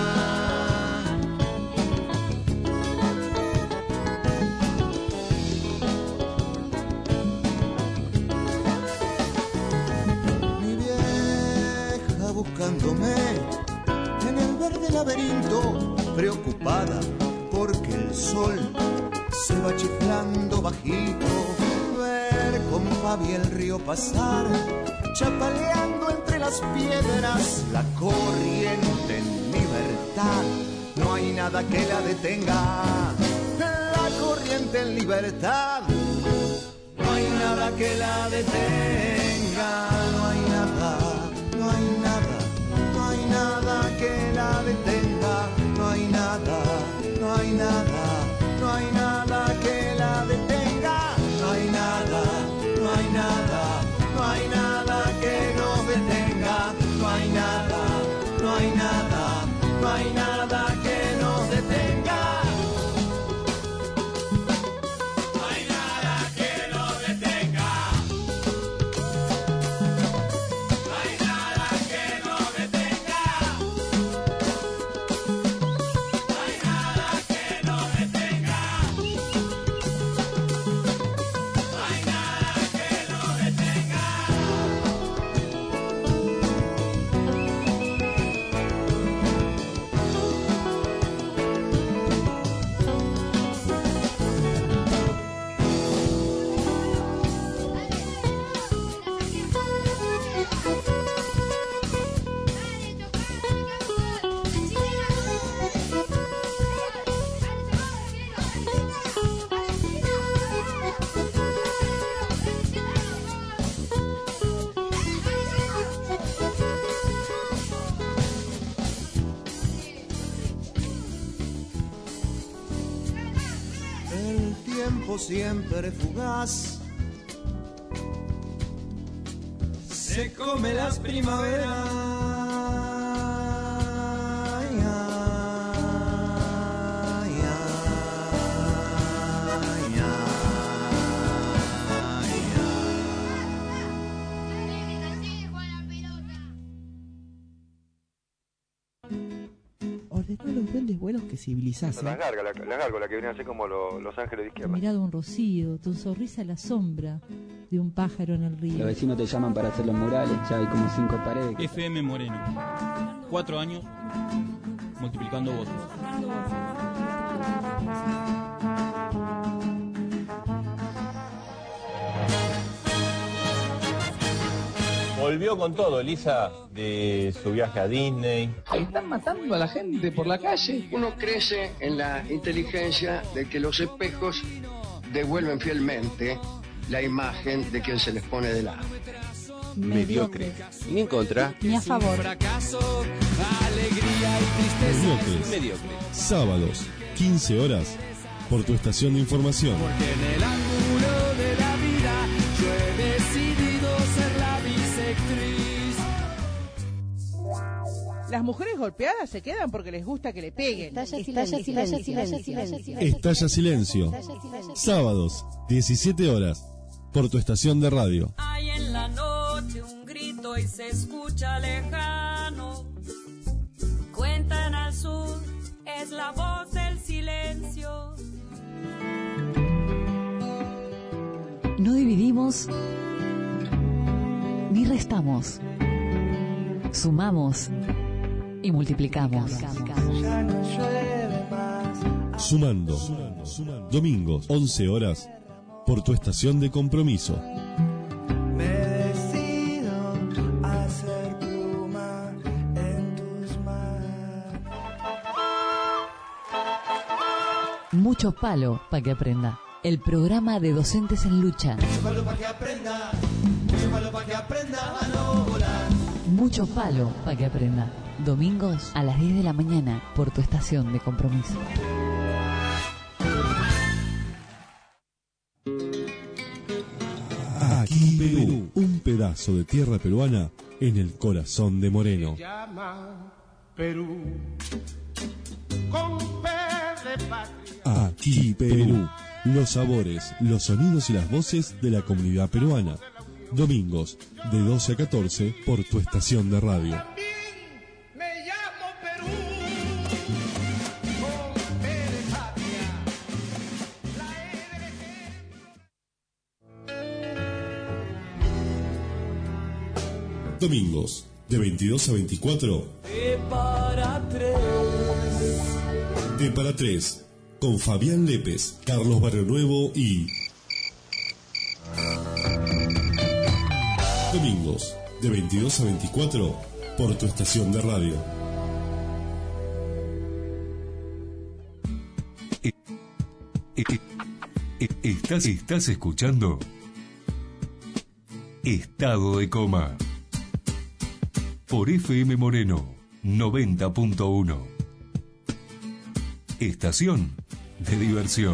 Buscándome en el verde laberinto, preocupada porque el sol se va chiflando bajito. Ver con Fabi el río pasar, chapaleando entre las piedras, la corriente en libertad, no hay nada que la detenga. La corriente en libertad, no hay nada que la detenga. No hay nada, no hay nada, no hay nada que la detenga. No hay nada, no hay nada, no hay nada que la detenga. No hay nada, no hay nada. tiempo siempre fugaz se come las primaveras. Ordená los duendes buenos que civilizasen. Las gárgolas que vienen así como los ángeles de izquierda. Tu mirada un rocío, tu sonrisa la sombra de un pájaro en el río. Los vecinos te llaman para hacer los murales, ya hay como 5 paredes. FM Moreno, 4 años multiplicando votos. Volvió con todo, Elisa, de su viaje a Disney. Están matando a la gente por la calle. Uno crece en la inteligencia de que los espejos devuelven fielmente la imagen de quien se les pone de lado. Mediocre. Ni en contra. Ni a favor. Mediocres. Sábados, 15 horas, por tu estación de información. Porque en el ángulo de la vida yo he decidido ser la bisectriz. Las mujeres golpeadas se quedan porque les gusta que le peguen. Estalla Silencio. Sábados, 17 horas, por tu estación de radio. Hay en la noche un grito y se escucha lejano. Cuentan al sur, es la voz del silencio. No dividimos ni restamos. Sumamos y multiplicamos. Sumando. Domingos, 11 horas, por tu estación de compromiso. Me decido a ser pluma en tus manos. Mucho palo para que aprenda. El programa de docentes en lucha. Mucho palo para que aprenda a no volar. Mucho palo para que aprenda. Domingos a las 10 de la mañana por tu estación de compromiso. Aquí Perú, un pedazo de tierra peruana en el corazón de Moreno. Se llama Perú con P de patria. Aquí Perú, los sabores, los sonidos y las voces de la comunidad peruana. Domingos, de 12 a 14, por tu estación de radio. Me llamo Perú con P de patria. Domingos, de 22 a 24. De para tres, con Fabián Lépez, Carlos Barrio Nuevo y... Domingos, de 22 a 24, por tu estación de radio. Estás escuchando Estado de Coma por FM Moreno 90.1. Estación de diversión.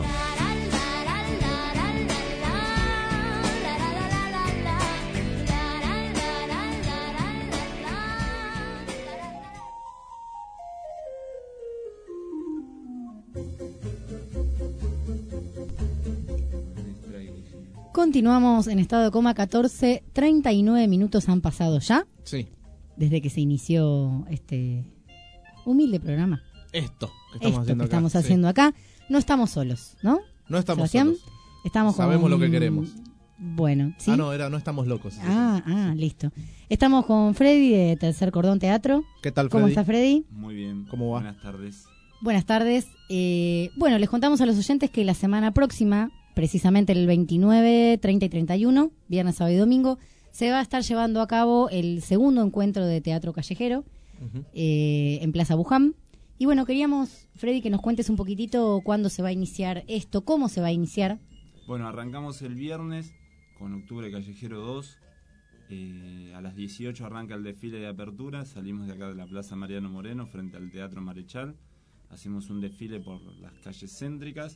Continuamos en estado de coma. 14:39 minutos han pasado ya. Sí. Desde que se inició este humilde programa. Esto que estamos haciendo acá. No estamos solos, ¿no? No estamos Sebastián, solos. Estamos Sabemos lo que queremos. Bueno, sí. No estamos locos. Listo. Estamos con Freddy de Tercer Cordón Teatro. ¿Qué tal, Freddy? ¿Cómo está, Freddy? Muy bien. ¿Cómo va? Buenas tardes. Buenas tardes. Bueno, les contamos a los oyentes que la semana próxima, precisamente el 29, 30 y 31, viernes, sábado y domingo, se va a estar llevando a cabo el segundo encuentro de teatro callejero en Plaza Buján. Y bueno, queríamos, Freddy, que nos cuentes un poquitito cuándo se va a iniciar esto, cómo se va a iniciar. Bueno, arrancamos el viernes con Octubre Callejero 2. A las 18 arranca el desfile de apertura. Salimos de acá de la Plaza Mariano Moreno frente al Teatro Marechal. Hacemos un desfile por las calles céntricas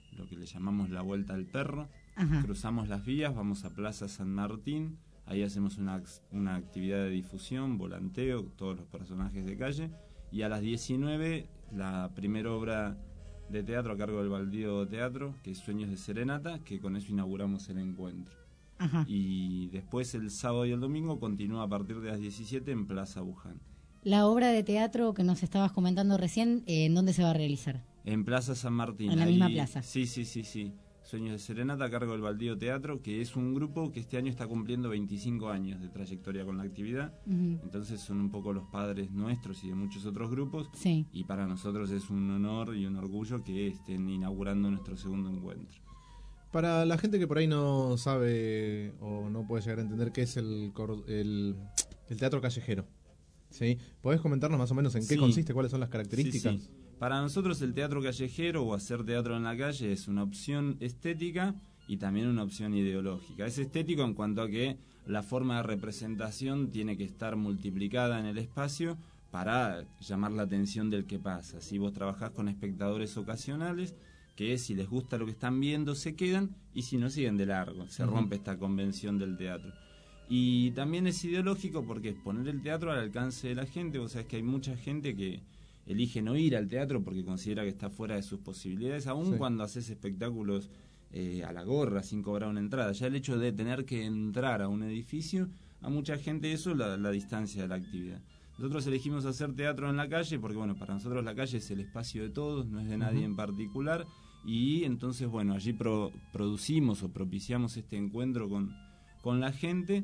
lo que le llamamos la Vuelta al Perro. Ajá. Cruzamos las vías, vamos a Plaza San Martín, ahí hacemos una actividad de difusión, volanteo, todos los personajes de calle, y a las 19 la primera obra de teatro a cargo del Baldío Teatro, que es Sueños de Serenata, que con eso inauguramos el encuentro. Ajá. Y después el sábado y el domingo continúa a partir de las 17 en Plaza Buján. La obra de teatro que nos estabas comentando recién, ¿en dónde se va a realizar? En Plaza San Martín. En la misma plaza. Sí. Sueños de Serenata a cargo del Baldío Teatro, que es un grupo que este año está cumpliendo 25 años de trayectoria con la actividad. Uh-huh. Entonces son un poco los padres nuestros y de muchos otros grupos. Sí. Y para nosotros es un honor y un orgullo que estén inaugurando nuestro segundo encuentro. Para la gente que por ahí no sabe o no puede llegar a entender qué es el teatro callejero, ¿sí? ¿Podés comentarnos más o menos en qué consiste, cuáles son las características? Sí. Para nosotros el teatro callejero o hacer teatro en la calle es una opción estética y también una opción ideológica. Es estético en cuanto a que la forma de representación tiene que estar multiplicada en el espacio para llamar la atención del que pasa. Si vos trabajás con espectadores ocasionales, que si les gusta lo que están viendo se quedan y si no siguen de largo. Se rompe esta convención del teatro. Y también es ideológico porque es poner el teatro al alcance de la gente. Vos sabés que hay mucha gente que elige no ir al teatro porque considera que está fuera de sus posibilidades, aun cuando haces espectáculos a la gorra, sin cobrar una entrada. Ya el hecho de tener que entrar a un edificio, a mucha gente eso la distancia de la actividad. Nosotros elegimos hacer teatro en la calle porque, bueno, para nosotros la calle es el espacio de todos, no es de nadie en particular, y entonces, bueno, allí producimos o propiciamos este encuentro con la gente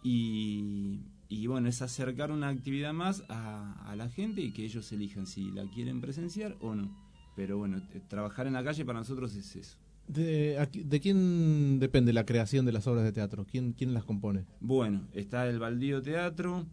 y bueno, es acercar una actividad más a la gente y que ellos elijan si la quieren presenciar o no. Pero bueno, trabajar en la calle para nosotros es eso. ¿De quién depende la creación de las obras de teatro? ¿Quién las compone? Bueno, está el Baldío Teatro,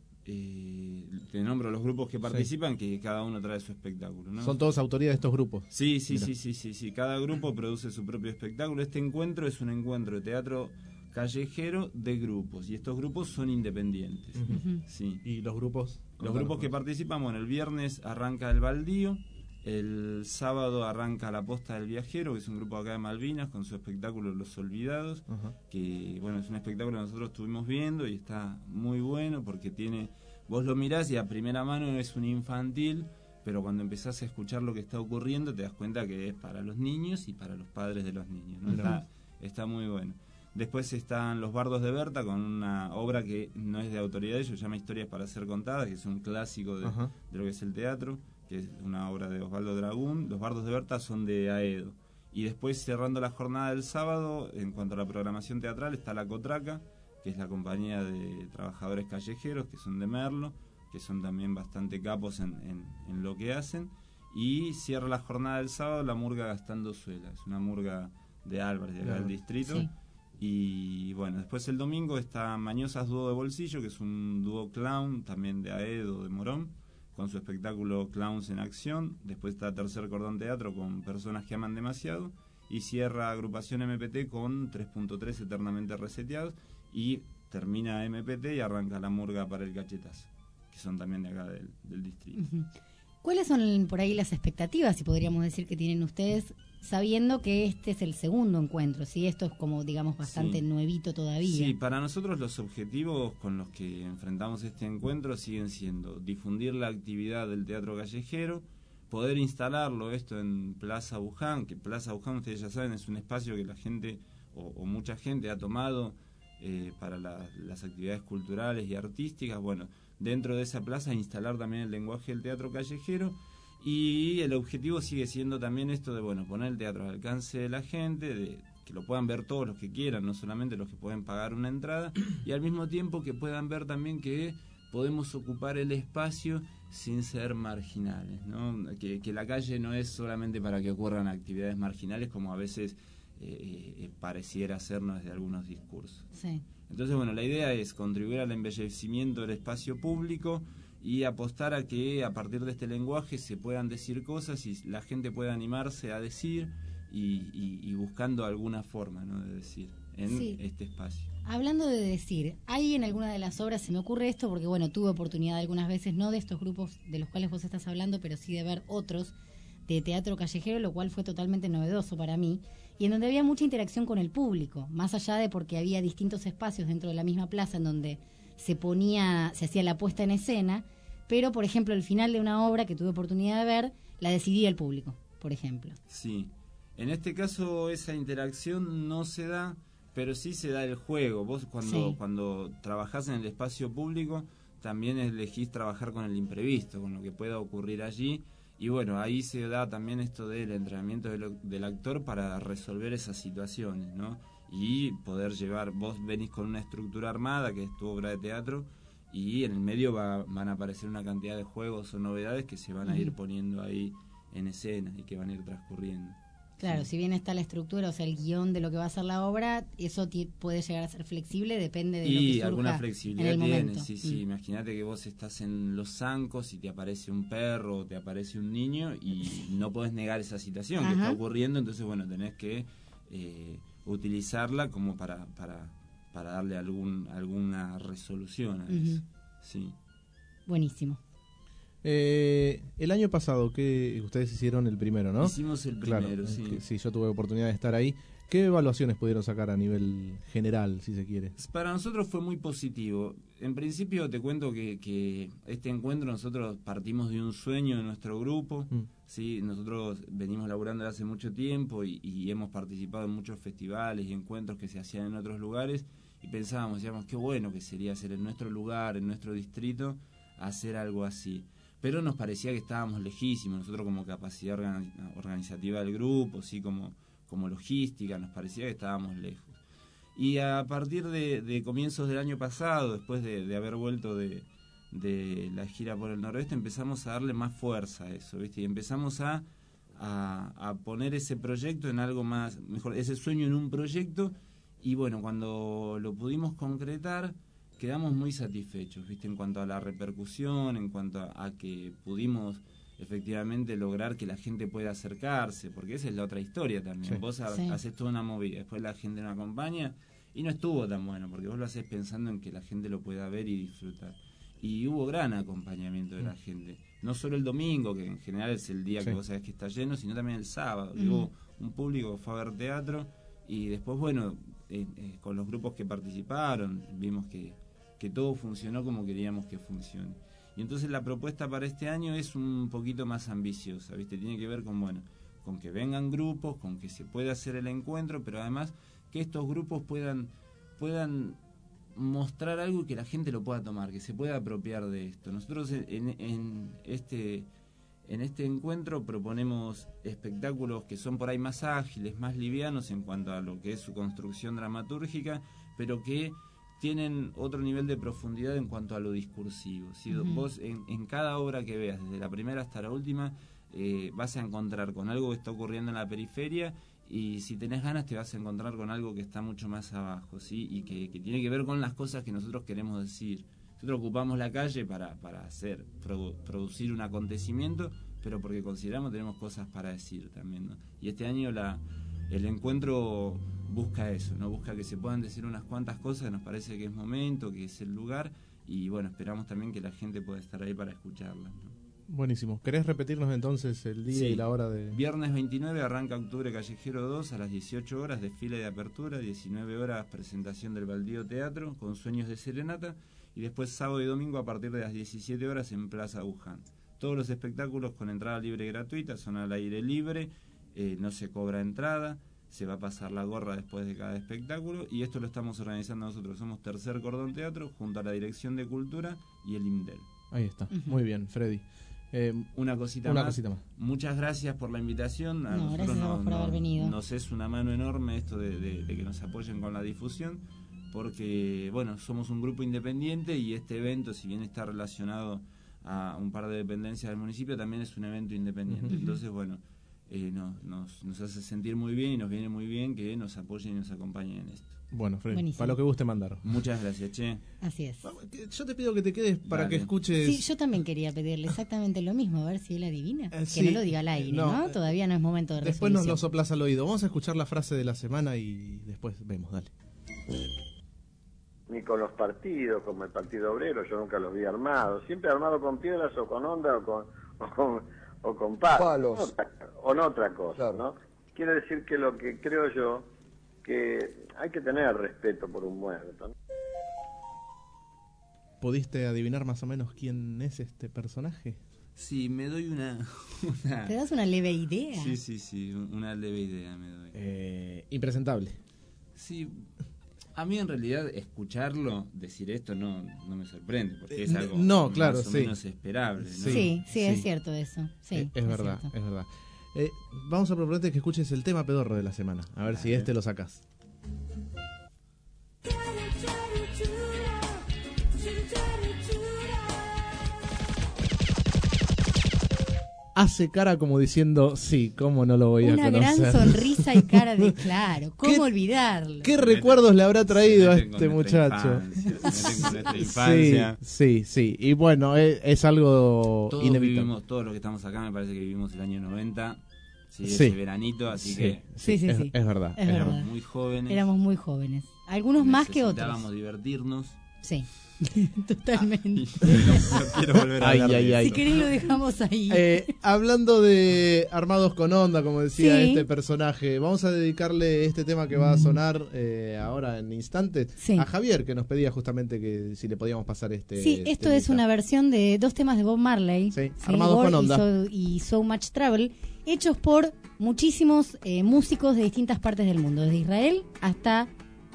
te nombro los grupos que participan, que cada uno trae su espectáculo, ¿no? ¿Son todos autoría de estos grupos? Sí, cada grupo produce su propio espectáculo. Este encuentro es un encuentro de teatro callejero de grupos y estos grupos son independientes. Sí. ¿Y los grupos? Los grupos que participan, bueno, el viernes arranca el Baldío, el sábado arranca La Posta del Viajero, que es un grupo acá de Malvinas con su espectáculo Los Olvidados, que bueno, es un espectáculo que nosotros estuvimos viendo y está muy bueno porque vos lo mirás y a primera mano es un infantil, pero cuando empezás a escuchar lo que está ocurriendo te das cuenta que es para los niños y para los padres de los niños, ¿no? Está muy bueno. Después están Los Bardos de Berta con una obra que no es de autoría de ellos, se llama Historias para ser contadas, que es un clásico de lo que es el teatro, que es una obra de Osvaldo Dragún. Los Bardos de Berta son de Aedo. Y después, cerrando la jornada del sábado, en cuanto a la programación teatral, está La Cotraca, que es la compañía de trabajadores callejeros, que son de Merlo, que son también bastante capos en lo que hacen. Y cierra la jornada del sábado la Murga Gastando Suela, es una murga de Álvarez, de acá del distrito. Sí. Y bueno, después el domingo está Mañosas Dúo de Bolsillo, que es un dúo clown, también de Aedo, de Morón, con su espectáculo Clowns en Acción. Después está Tercer Cordón Teatro con Personas que Aman Demasiado. Y cierra Agrupación MPT con 3.3 Eternamente Reseteados. Y termina MPT y arranca la Murga para el Cachetazo, que son también de acá del distrito. ¿Cuáles son por ahí las expectativas, si podríamos decir, que tienen ustedes, sabiendo que este es el segundo encuentro? ¿Sí? Esto es como, digamos, bastante nuevito todavía. Sí, para nosotros los objetivos con los que enfrentamos este encuentro siguen siendo difundir la actividad del teatro callejero, poder instalarlo esto en Plaza Buján, que Plaza Buján, ustedes ya saben, es un espacio que la gente o mucha gente ha tomado para las actividades culturales y artísticas. Bueno, dentro de esa plaza instalar también el lenguaje del teatro callejero, y el objetivo sigue siendo también esto de, bueno, poner el teatro al alcance de la gente, de que lo puedan ver todos los que quieran, no solamente los que pueden pagar una entrada, y al mismo tiempo que puedan ver también que podemos ocupar el espacio sin ser marginales, ¿no? Que la calle no es solamente para que ocurran actividades marginales, como a veces pareciera hacernos desde algunos discursos. Sí. Entonces, bueno, la idea es contribuir al embellecimiento del espacio público y apostar a que a partir de este lenguaje se puedan decir cosas y la gente pueda animarse a decir y buscando alguna forma, ¿no?, de decir en este espacio. Hablando de decir, ¿hay en alguna de las obras, se me ocurre esto porque, bueno, tuve oportunidad algunas veces, no de estos grupos de los cuales vos estás hablando, pero sí de ver otros, de teatro callejero, lo cual fue totalmente novedoso para mí, y en donde había mucha interacción con el público, más allá de porque había distintos espacios dentro de la misma plaza en donde se hacía la puesta en escena, pero por ejemplo el final de una obra que tuve oportunidad de ver, la decidía el público, por ejemplo. Sí, en este caso esa interacción no se da, pero sí se da el juego. Vos cuando trabajás en el espacio público, también elegís trabajar con el imprevisto, con lo que pueda ocurrir allí, y bueno, ahí se da también esto del entrenamiento del actor para resolver esas situaciones, ¿no? Y poder llevar, vos venís con una estructura armada, que es tu obra de teatro, y en el medio van a aparecer una cantidad de juegos o novedades que se van a ir poniendo ahí en escena y que van a ir transcurriendo. Claro, si bien está la estructura, o sea, el guión de lo que va a ser la obra, eso puede llegar a ser flexible, depende de lo que surja alguna flexibilidad en el tiene, momento. sí. Imagínate que vos estás en los zancos y te aparece un perro o te aparece un niño y no podés negar esa situación que está ocurriendo, entonces bueno, tenés que utilizarla como para darle alguna resolución a eso. Sí. Buenísimo. El año pasado, que ustedes hicieron el primero, ¿no? Hicimos el primero, sí. Sí, yo tuve oportunidad de estar ahí. ¿Qué evaluaciones pudieron sacar a nivel general, si se quiere? Para nosotros fue muy positivo. En principio te cuento que este encuentro nosotros partimos de un sueño de nuestro grupo. ¿Sí? Nosotros venimos laburando hace mucho tiempo y hemos participado en muchos festivales y encuentros que se hacían en otros lugares y decíamos, qué bueno que sería hacer en nuestro lugar, en nuestro distrito, hacer algo así. Pero nos parecía que estábamos lejísimos, nosotros como capacidad organizativa del grupo, ¿sí? como logística, nos parecía que estábamos lejos. Y a partir de comienzos del año pasado, después de haber vuelto de la gira por el Noroeste, empezamos a darle más fuerza a eso, ¿viste? Y empezamos a poner ese proyecto en algo más, mejor, ese sueño en un proyecto, y bueno, cuando lo pudimos concretar, quedamos muy satisfechos, ¿viste? En cuanto a la repercusión, en cuanto a que pudimos efectivamente lograr que la gente pueda acercarse, porque esa es la otra historia también. Sí. Vos haces toda una movida, después la gente no acompaña y no estuvo tan bueno, porque vos lo haces pensando en que la gente lo pueda ver y disfrutar. Y hubo gran acompañamiento de la gente, no solo el domingo, que en general es el día que vos sabés que está lleno, sino también el sábado. Hubo un público que fue a ver teatro y después, bueno, con los grupos que participaron, vimos que todo funcionó como queríamos que funcione. Y entonces la propuesta para este año es un poquito más ambiciosa, ¿viste? Tiene que ver con que vengan grupos, con que se pueda hacer el encuentro, pero además que estos grupos puedan mostrar algo y que la gente lo pueda tomar, que se pueda apropiar de esto. Nosotros en este encuentro proponemos espectáculos que son por ahí más ágiles, más livianos en cuanto a lo que es su construcción dramatúrgica, pero que tienen otro nivel de profundidad en cuanto a lo discursivo. Si vos en cada obra que veas, desde la primera hasta la última, vas a encontrar con algo que está ocurriendo en la periferia, y si tenés ganas te vas a encontrar con algo que está mucho más abajo, ¿sí? Y que tiene que ver con las cosas que nosotros queremos decir. Nosotros ocupamos la calle para producir un acontecimiento, pero porque consideramos que tenemos cosas para decir también, ¿no? Y este año el encuentro busca eso, ¿no? Busca que se puedan decir unas cuantas cosas, nos parece que es momento, que es el lugar, y bueno, esperamos también que la gente pueda estar ahí para escucharlas, ¿no? Buenísimo. ¿Querés repetirnos entonces el día y la hora de...? Viernes 29 arranca Octubre Callejero 2 a las 18 horas, desfile de apertura, 19 horas presentación del Baldío Teatro con Sueños de Serenata, y después sábado y domingo a partir de las 17 horas en Plaza Buján. Todos los espectáculos con entrada libre y gratuita, son al aire libre, no se cobra entrada, se va a pasar la gorra después de cada espectáculo, y esto lo estamos organizando nosotros. Somos Tercer Cordón Teatro junto a la Dirección de Cultura y el IMDEL. Ahí está, muy bien, Freddy. Una cosita más. Muchas gracias por la invitación. A nosotros gracias a vos por haber venido. Nos es una mano enorme esto de que nos apoyen con la difusión, porque bueno, somos un grupo independiente y este evento, si bien está relacionado a un par de dependencias del municipio, también es un evento independiente. Entonces bueno, nos hace sentir muy bien y nos viene muy bien que nos apoyen y nos acompañen en esto. Bueno, Freddy, para lo que guste mandar. Muchas gracias, che. Así es. Yo te pido que te quedes para que escuches... Sí, yo también quería pedirle exactamente lo mismo, a ver si él adivina. Que no lo diga al aire, ¿no? Todavía no es momento de resolución. Después nos lo soplas al oído. Vamos a escuchar la frase de la semana y después vemos, dale. Ni con los partidos, como el Partido Obrero, yo nunca los vi armados. Siempre armado con piedras o con onda o con palos. O no otra cosa, ¿no? Quiere decir que lo que creo yo, que hay que tener respeto por un muerto, ¿no? ¿Pudiste adivinar más o menos quién es este personaje? Sí, me doy una... ¿Te das una leve idea? Sí, una leve idea me doy. Impresentable. Sí, a mí en realidad escucharlo decir esto no me sorprende, porque es algo más o menos esperable, ¿no? Sí, es cierto eso. Sí, es verdad, es verdad. Vamos a proponerte que escuches el tema pedorro de la semana, a ver si lo sacás. Hace cara como diciendo, sí, cómo no lo voy a conocer. Una gran sonrisa y cara de claro, ¿cómo olvidarlo? ¿Qué recuerdos le habrá traído a este muchacho? Infancia. Sí, y bueno, es algo todos inevitable. Vivimos, todos los que estamos acá, me parece que vivimos el año 90, ese veranito, así que... Sí. Es verdad. Éramos muy jóvenes. Éramos muy jóvenes. Algunos más que otros. Necesitábamos divertirnos. Sí. Totalmente. No quiero volver a hablar de eso. Si querés lo dejamos ahí. Hablando de Armados con Onda, como decía este personaje, vamos a dedicarle este tema que va a sonar ahora en instantes a Javier, que nos pedía justamente que si le podíamos pasar este. Sí, esto es una versión de 2 temas de Bob Marley, Armados con Onda y So Much Trouble, hechos por muchísimos músicos de distintas partes del mundo, desde Israel hasta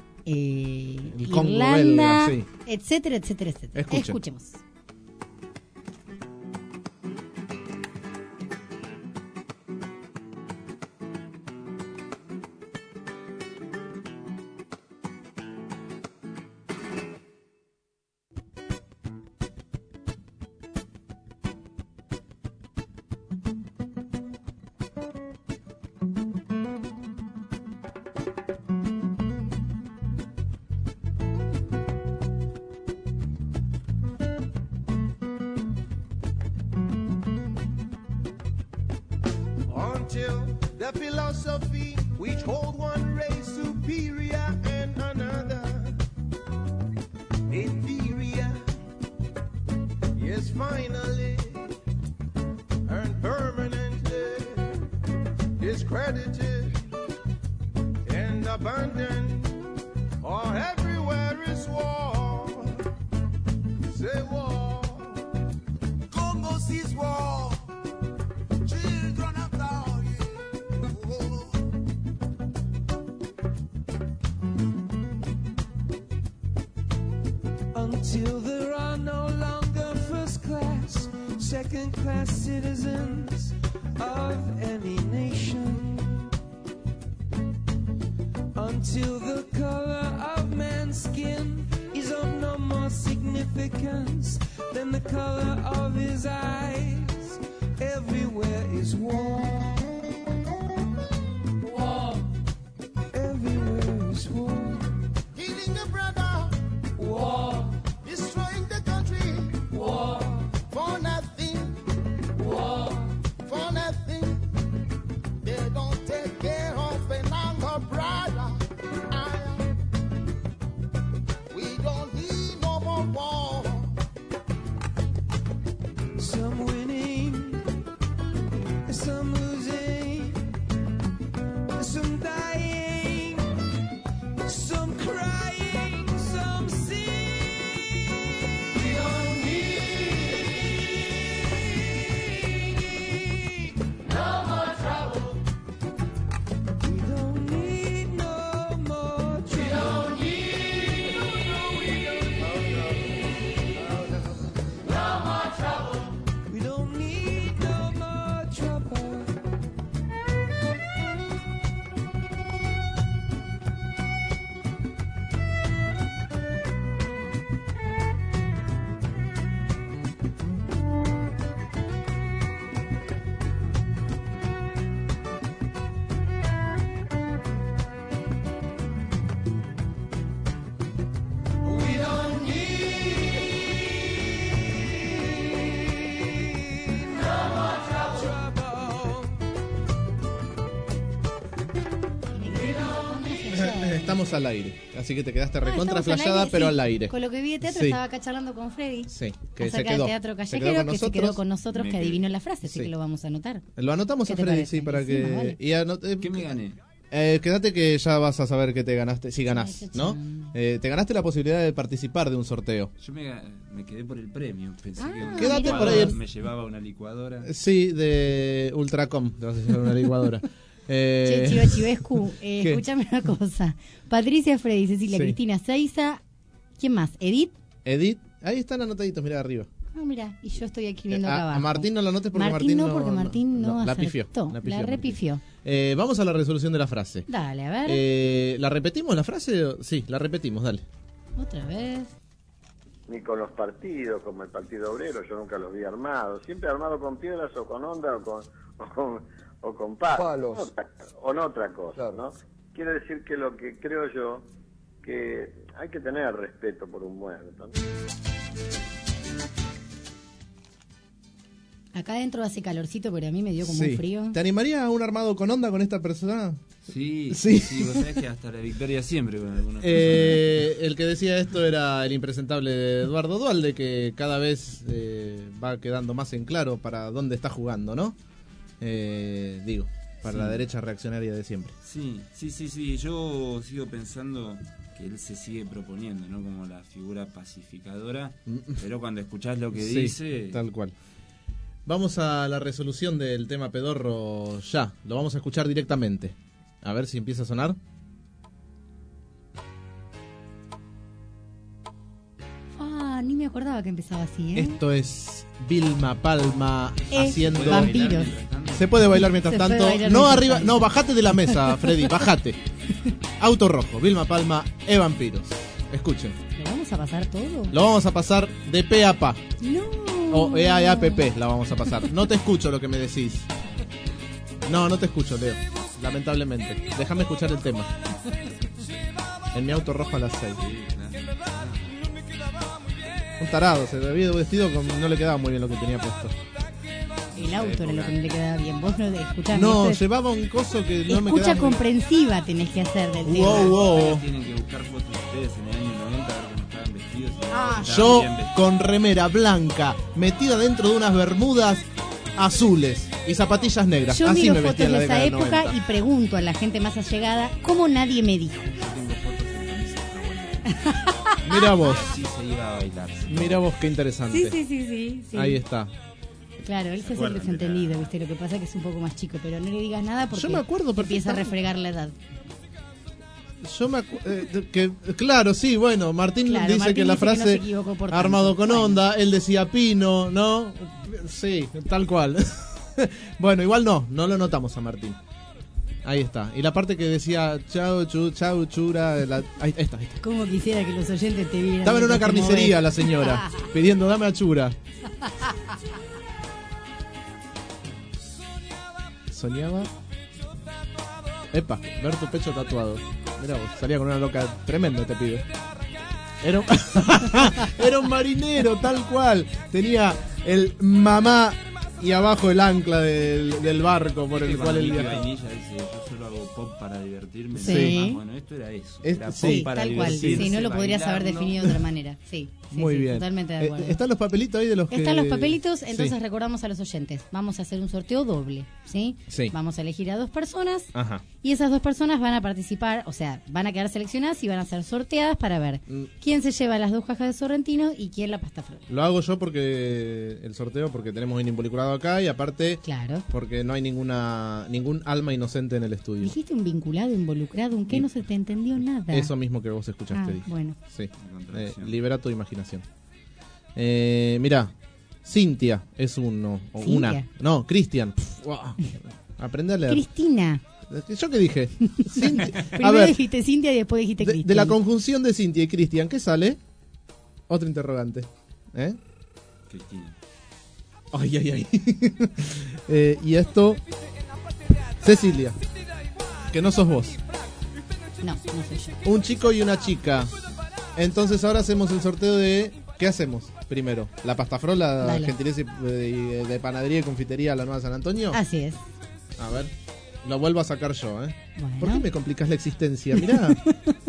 Irlanda, belga, etcétera. Escuchemos. The philosophy which hold one race superior and another inferior, yes, finally and permanently discredited and abandoned, or everywhere is war. Say war, Congo sees war. Children of God. Until there are no longer first class, second class citizens of any nation. Until the color of man's skin is of no more significance than the color of his eyes. Everywhere is war. War. Everywhere is war. Killing the brother. War. Destroying the country. War. For nothing. War. For nothing. They don't take care of an younger brother. We don't need no more war. Some winning, some losing. estamos al aire. Así que te quedaste recontra estamos al flayada, aire, pero sí. al aire. Con lo que vi de teatro, Sí. estaba acá charlando con Freddy. Sí, que se acerca quedó. del teatro Se quedó callejero, con que se nosotros. quedó con nosotros, Me que quedé. adivinó la frase, así Sí. que lo vamos a anotar. Lo anotamos ¿Qué a te Freddy, parece? sí, para Sí, que... más vale. y ¿Qué me gané? Quédate que ya vas a saber qué te ganaste, si ganás, Ay, ¿no? Te ganaste la posibilidad de participar de un sorteo. Yo me quedé por el premio. Pensé que una Quédate licuadora por ahí en- me llevaba una licuadora. Sí, de Ultracom, te vas a llevar una licuadora. Che, Chivescu, ¿Qué? escúchame una cosa. Patricia, Freddy, Cecilia, Sí. Cristina, Seiza. ¿Quién más? ¿Edith? Edith, ahí están anotaditos, mira arriba. Ah, mira, y yo estoy escribiendo acá A abajo. Martín no lo anotes porque Martín Martín no, porque Martín no la pifió. acertó. La Martín. repifió. Vamos a la resolución de la frase. Dale, a ver. ¿La repetimos la frase? Sí, la repetimos, dale. Otra vez. Ni con los partidos, como el Partido Obrero, yo nunca los vi armados. Siempre armado con piedras o con onda o con palos. O no otra cosa, ¿no? Quiero decir que lo que creo yo, que hay que tener respeto por un muerto. Acá adentro hace calorcito, pero a mí me dio como Sí. un frío. ¿Te animaría a un armado con onda con esta persona? Sí, Sí. sí, vos sabés que hasta la victoria siempre con algunos El que decía esto era el impresentable Eduardo Dualde, que cada vez va quedando más en claro para dónde está jugando, ¿no? Digo, para Sí. la derecha reaccionaria de siempre. Sí. Yo sigo pensando que él se sigue proponiendo, ¿no? Como la figura pacificadora, pero cuando escuchás lo que Sí, dice... tal cual. Vamos a la resolución del tema pedorro ya. Lo vamos a escuchar directamente. A ver si empieza a sonar. Ah, ni me acordaba que empezaba así, ¿eh? Esto es Vilma Palma Es haciendo vampiros. Se puede bailar mientras Se tanto. puede bailar No mientras arriba, tanto. no, bajate de la mesa, Freddy, bajate. Auto rojo, Vilma Palma, vampiros. Escuchen. ¿Lo vamos a pasar todo? Lo vamos a pasar de pe a pa. No. O EAPP la vamos a pasar. No te escucho lo que me decís. No te escucho, Leo. Lamentablemente. Déjame escuchar el tema. En mi auto rojo a las 6. Un tarado, se había vestido con... No le quedaba muy bien lo que tenía puesto. El auto era lo que no le quedaba bien. Vos no escuchás. No, llevaba un coso que no me Escucha quedaba muy- comprensiva tenés que hacer del tema. Wow. Tienen que buscar fotos de ustedes en el año 90 a ver cómo estaban vestidos. Yo con remera blanca, metida dentro de unas bermudas azules y zapatillas negras. Yo Así miro me fotos vestía en la de esa década del época 90. y pregunto a la gente más allegada cómo nadie me dijo. Mira vos. Sí se iba a bailar. Mira vos qué interesante. Sí. Ahí está. Claro, él se hace el acuerdan de desentendido, ¿viste? Lo que pasa es que es un poco más chico, pero no le digas nada porque Yo me acuerdo empieza a perfectamente. refregar la edad. Yo me acuerdo claro, sí, bueno, Martín Claro, dice Martín que la dice que no frase se equivocó por tanto. armado con Bueno. onda, él decía pino, ¿no? Sí, tal cual. Bueno, igual no lo notamos a Martín. Ahí está. Y la parte que decía chau, chura, ahí está. Como quisiera que los oyentes te vieran. Estaba en una mientras te carnicería movés. la señora, pidiendo dame achura. Soñaba. Epa, ver tu pecho tatuado. Mirá vos, salía con una loca tremendo te pibe. Era un, era un marinero, tal cual. Tenía el mamá y abajo el ancla del barco por el cual él Nicky viajaba. Vainilla dice, yo solo hago pop para divertirme. Sí. Nada más. Bueno, esto era eso. Era pop Sí, para Tal cual, divertirse, sí, no lo podrías haber bailarlo. definido de otra manera. Sí, Muy bien. Totalmente de acuerdo. ¿Están los papelitos ahí de los que...? Están los papelitos, entonces Sí. recordamos a los oyentes. Vamos a hacer un sorteo doble, ¿sí? Sí. Vamos a elegir a 2 personas Ajá. y esas 2 personas van a participar, o sea, van a quedar seleccionadas y van a ser sorteadas para ver quién se lleva las 2 cajas de Sorrentino y quién la pasta flor. Lo hago yo porque el sorteo, porque tenemos un involucrado acá y aparte Claro. porque no hay ningún alma inocente en el estudio. Dijiste un vinculado, involucrado, un qué, no se te entendió nada. Eso mismo que vos escuchaste. Ah, dije. bueno. Sí. Libera tu imaginación. Mirá, Cintia es uno o Cintia. una. No, Cristian. Aprende a leer. Cristina. ¿Yo qué dije? Cintia. A Primero ver, dijiste Cintia y después dijiste Cristian. de la conjunción de Cintia y Cristian, ¿qué sale? Otro interrogante. Cristina. Ay. Y esto, Cecilia, que no sos vos. No soy yo. Un chico y una chica. Entonces ahora hacemos el sorteo de... ¿Qué hacemos primero? ¿La pastafrola, Dale. gentileza de panadería y confitería La Nueva San Antonio? Así es. A ver, lo vuelvo a sacar yo, ¿eh? Bueno. ¿Por qué me complicas la existencia? Mirá.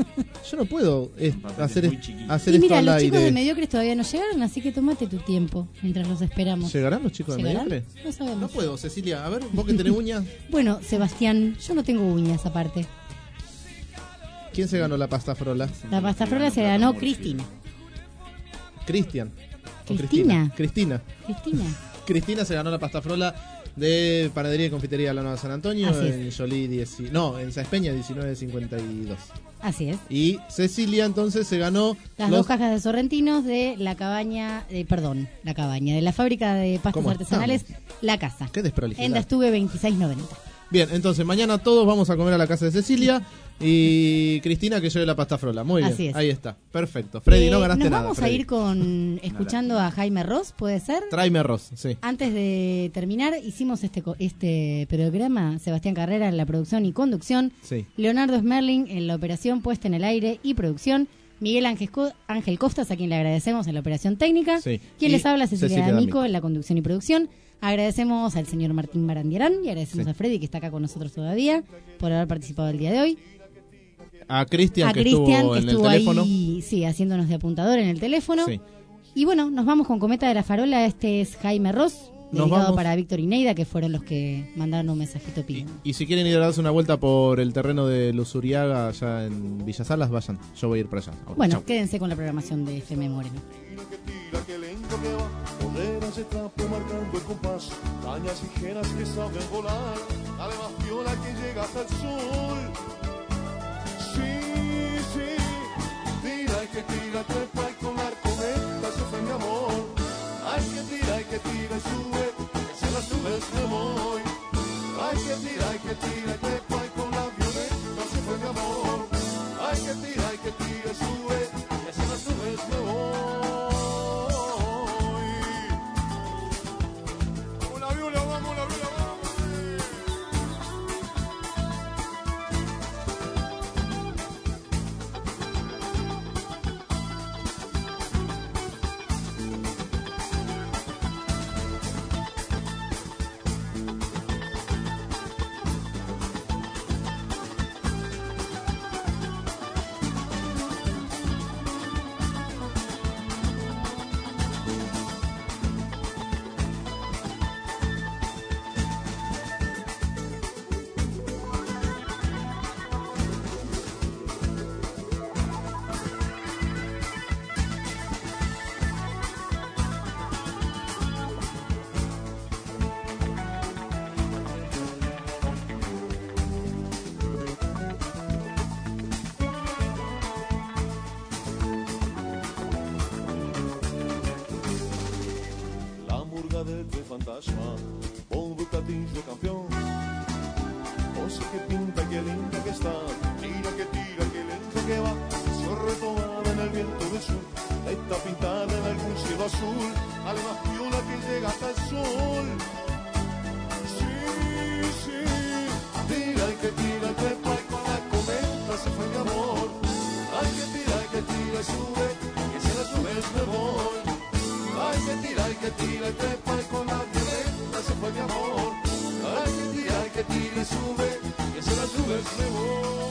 Yo no puedo hacer Y esto mira, al los chicos de aire. Mediocres todavía no llegaron, así que tómate tu tiempo mientras los esperamos. ¿Llegarán los chicos de ¿Llegarán? Mediocres? No sabemos. No puedo, Cecilia. A ver, vos que tenés uñas. Bueno, Sebastián, yo no tengo uñas aparte. ¿Quién se ganó la pasta frola? La pasta frola se ganó Cristina. Cristian. O Cristina. Cristina. Cristina se ganó la pasta frola de Panadería y Confitería de la Nueva San Antonio Así en Jolie en Saespeña 1952. Así es. Y Cecilia entonces se ganó Las 2 cajas de sorrentinos de la cabaña, de la fábrica de pastas ¿Cómo artesanales, estamos? La Casa. Qué desprolijidad. En Dastuve 2690. Bien, entonces mañana todos vamos a comer a la casa de Cecilia y Cristina que lleve la pasta frola. Muy bien, Así es. ahí está. Perfecto. Freddy, no ganaste nos nada. vamos Freddy. a ir escuchando a Jaime Ross, ¿puede ser? Tráeme arroz, sí. Antes de terminar, hicimos este programa, Sebastián Carrera en la producción y conducción, Sí. Leonardo Smerling en la operación puesta en el aire y producción, Miguel Ángel Costas, a quien le agradecemos en la operación técnica, Sí. quien Y les habla, Cecilia Cecilia D'Amico D'Amico. en la conducción y producción. Agradecemos al señor Martín Barandiarán y agradecemos Sí. a Freddy, que está acá con nosotros todavía, por haber participado el día de hoy. A Cristian que Cristian, estuvo que en estuvo el teléfono. ahí, sí, haciéndonos de apuntador en el teléfono. Sí. Y bueno, nos vamos con Cometa de la Farola. Este es Jaime Ross, Nos dedicado vamos. para Víctor y Neida, que fueron los que mandaron un mensajito pidiendo. Y si quieren ir a darse una vuelta por el terreno de Luzuriaga allá en Villasalas, vayan. Yo voy a ir para allá. Ahora, Bueno, chau. quédense con la programación de FM Moreno. Qué lento que va, poderas de trapo marcando el compás, cañas ligeras que saben volar, dale más viola que llega hasta el sol. Sí, sí, tira y que tira, trepa y con la cometa se fue mi amor. Hay que tira y sube, que se las nubes me voy. Hay que tira y trepa y con la violeta se fue mi amor. Hay que tira y sube, que se las nubes me voy. De fantasma, con Ducatillo campeón. Cosa que pinta, que linda que está, tira, que lento que va, se retomada en el viento del sur, está pintada en algún cielo azul, alma piola que llega hasta el sol. Sí, sí, tira y que tira, trepa y con la cometa se fue mi amor. Hay que tira y sube, que si las nubes me voy. Hay que tira y trepa y con la violeta se fue mi amor. Hay que tira y sube, que se las nubes me voy.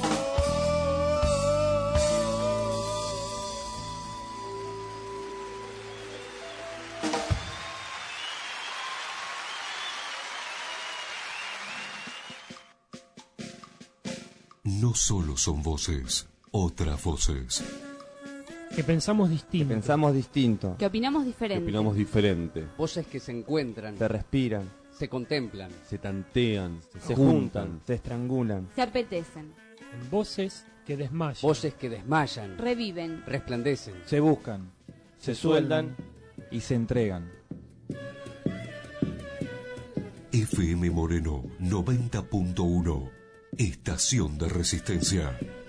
No solo son voces, otras voces. Que pensamos distinto. Que opinamos diferente. Voces que se encuentran, Se respiran, se contemplan, se tantean, se juntan, se estrangulan. Se apetecen, En voces que desmayan. voces que desmayan, reviven, resplandecen. Se buscan, se sueldan y se entregan. FM Moreno 90.1. Estación de Resistencia.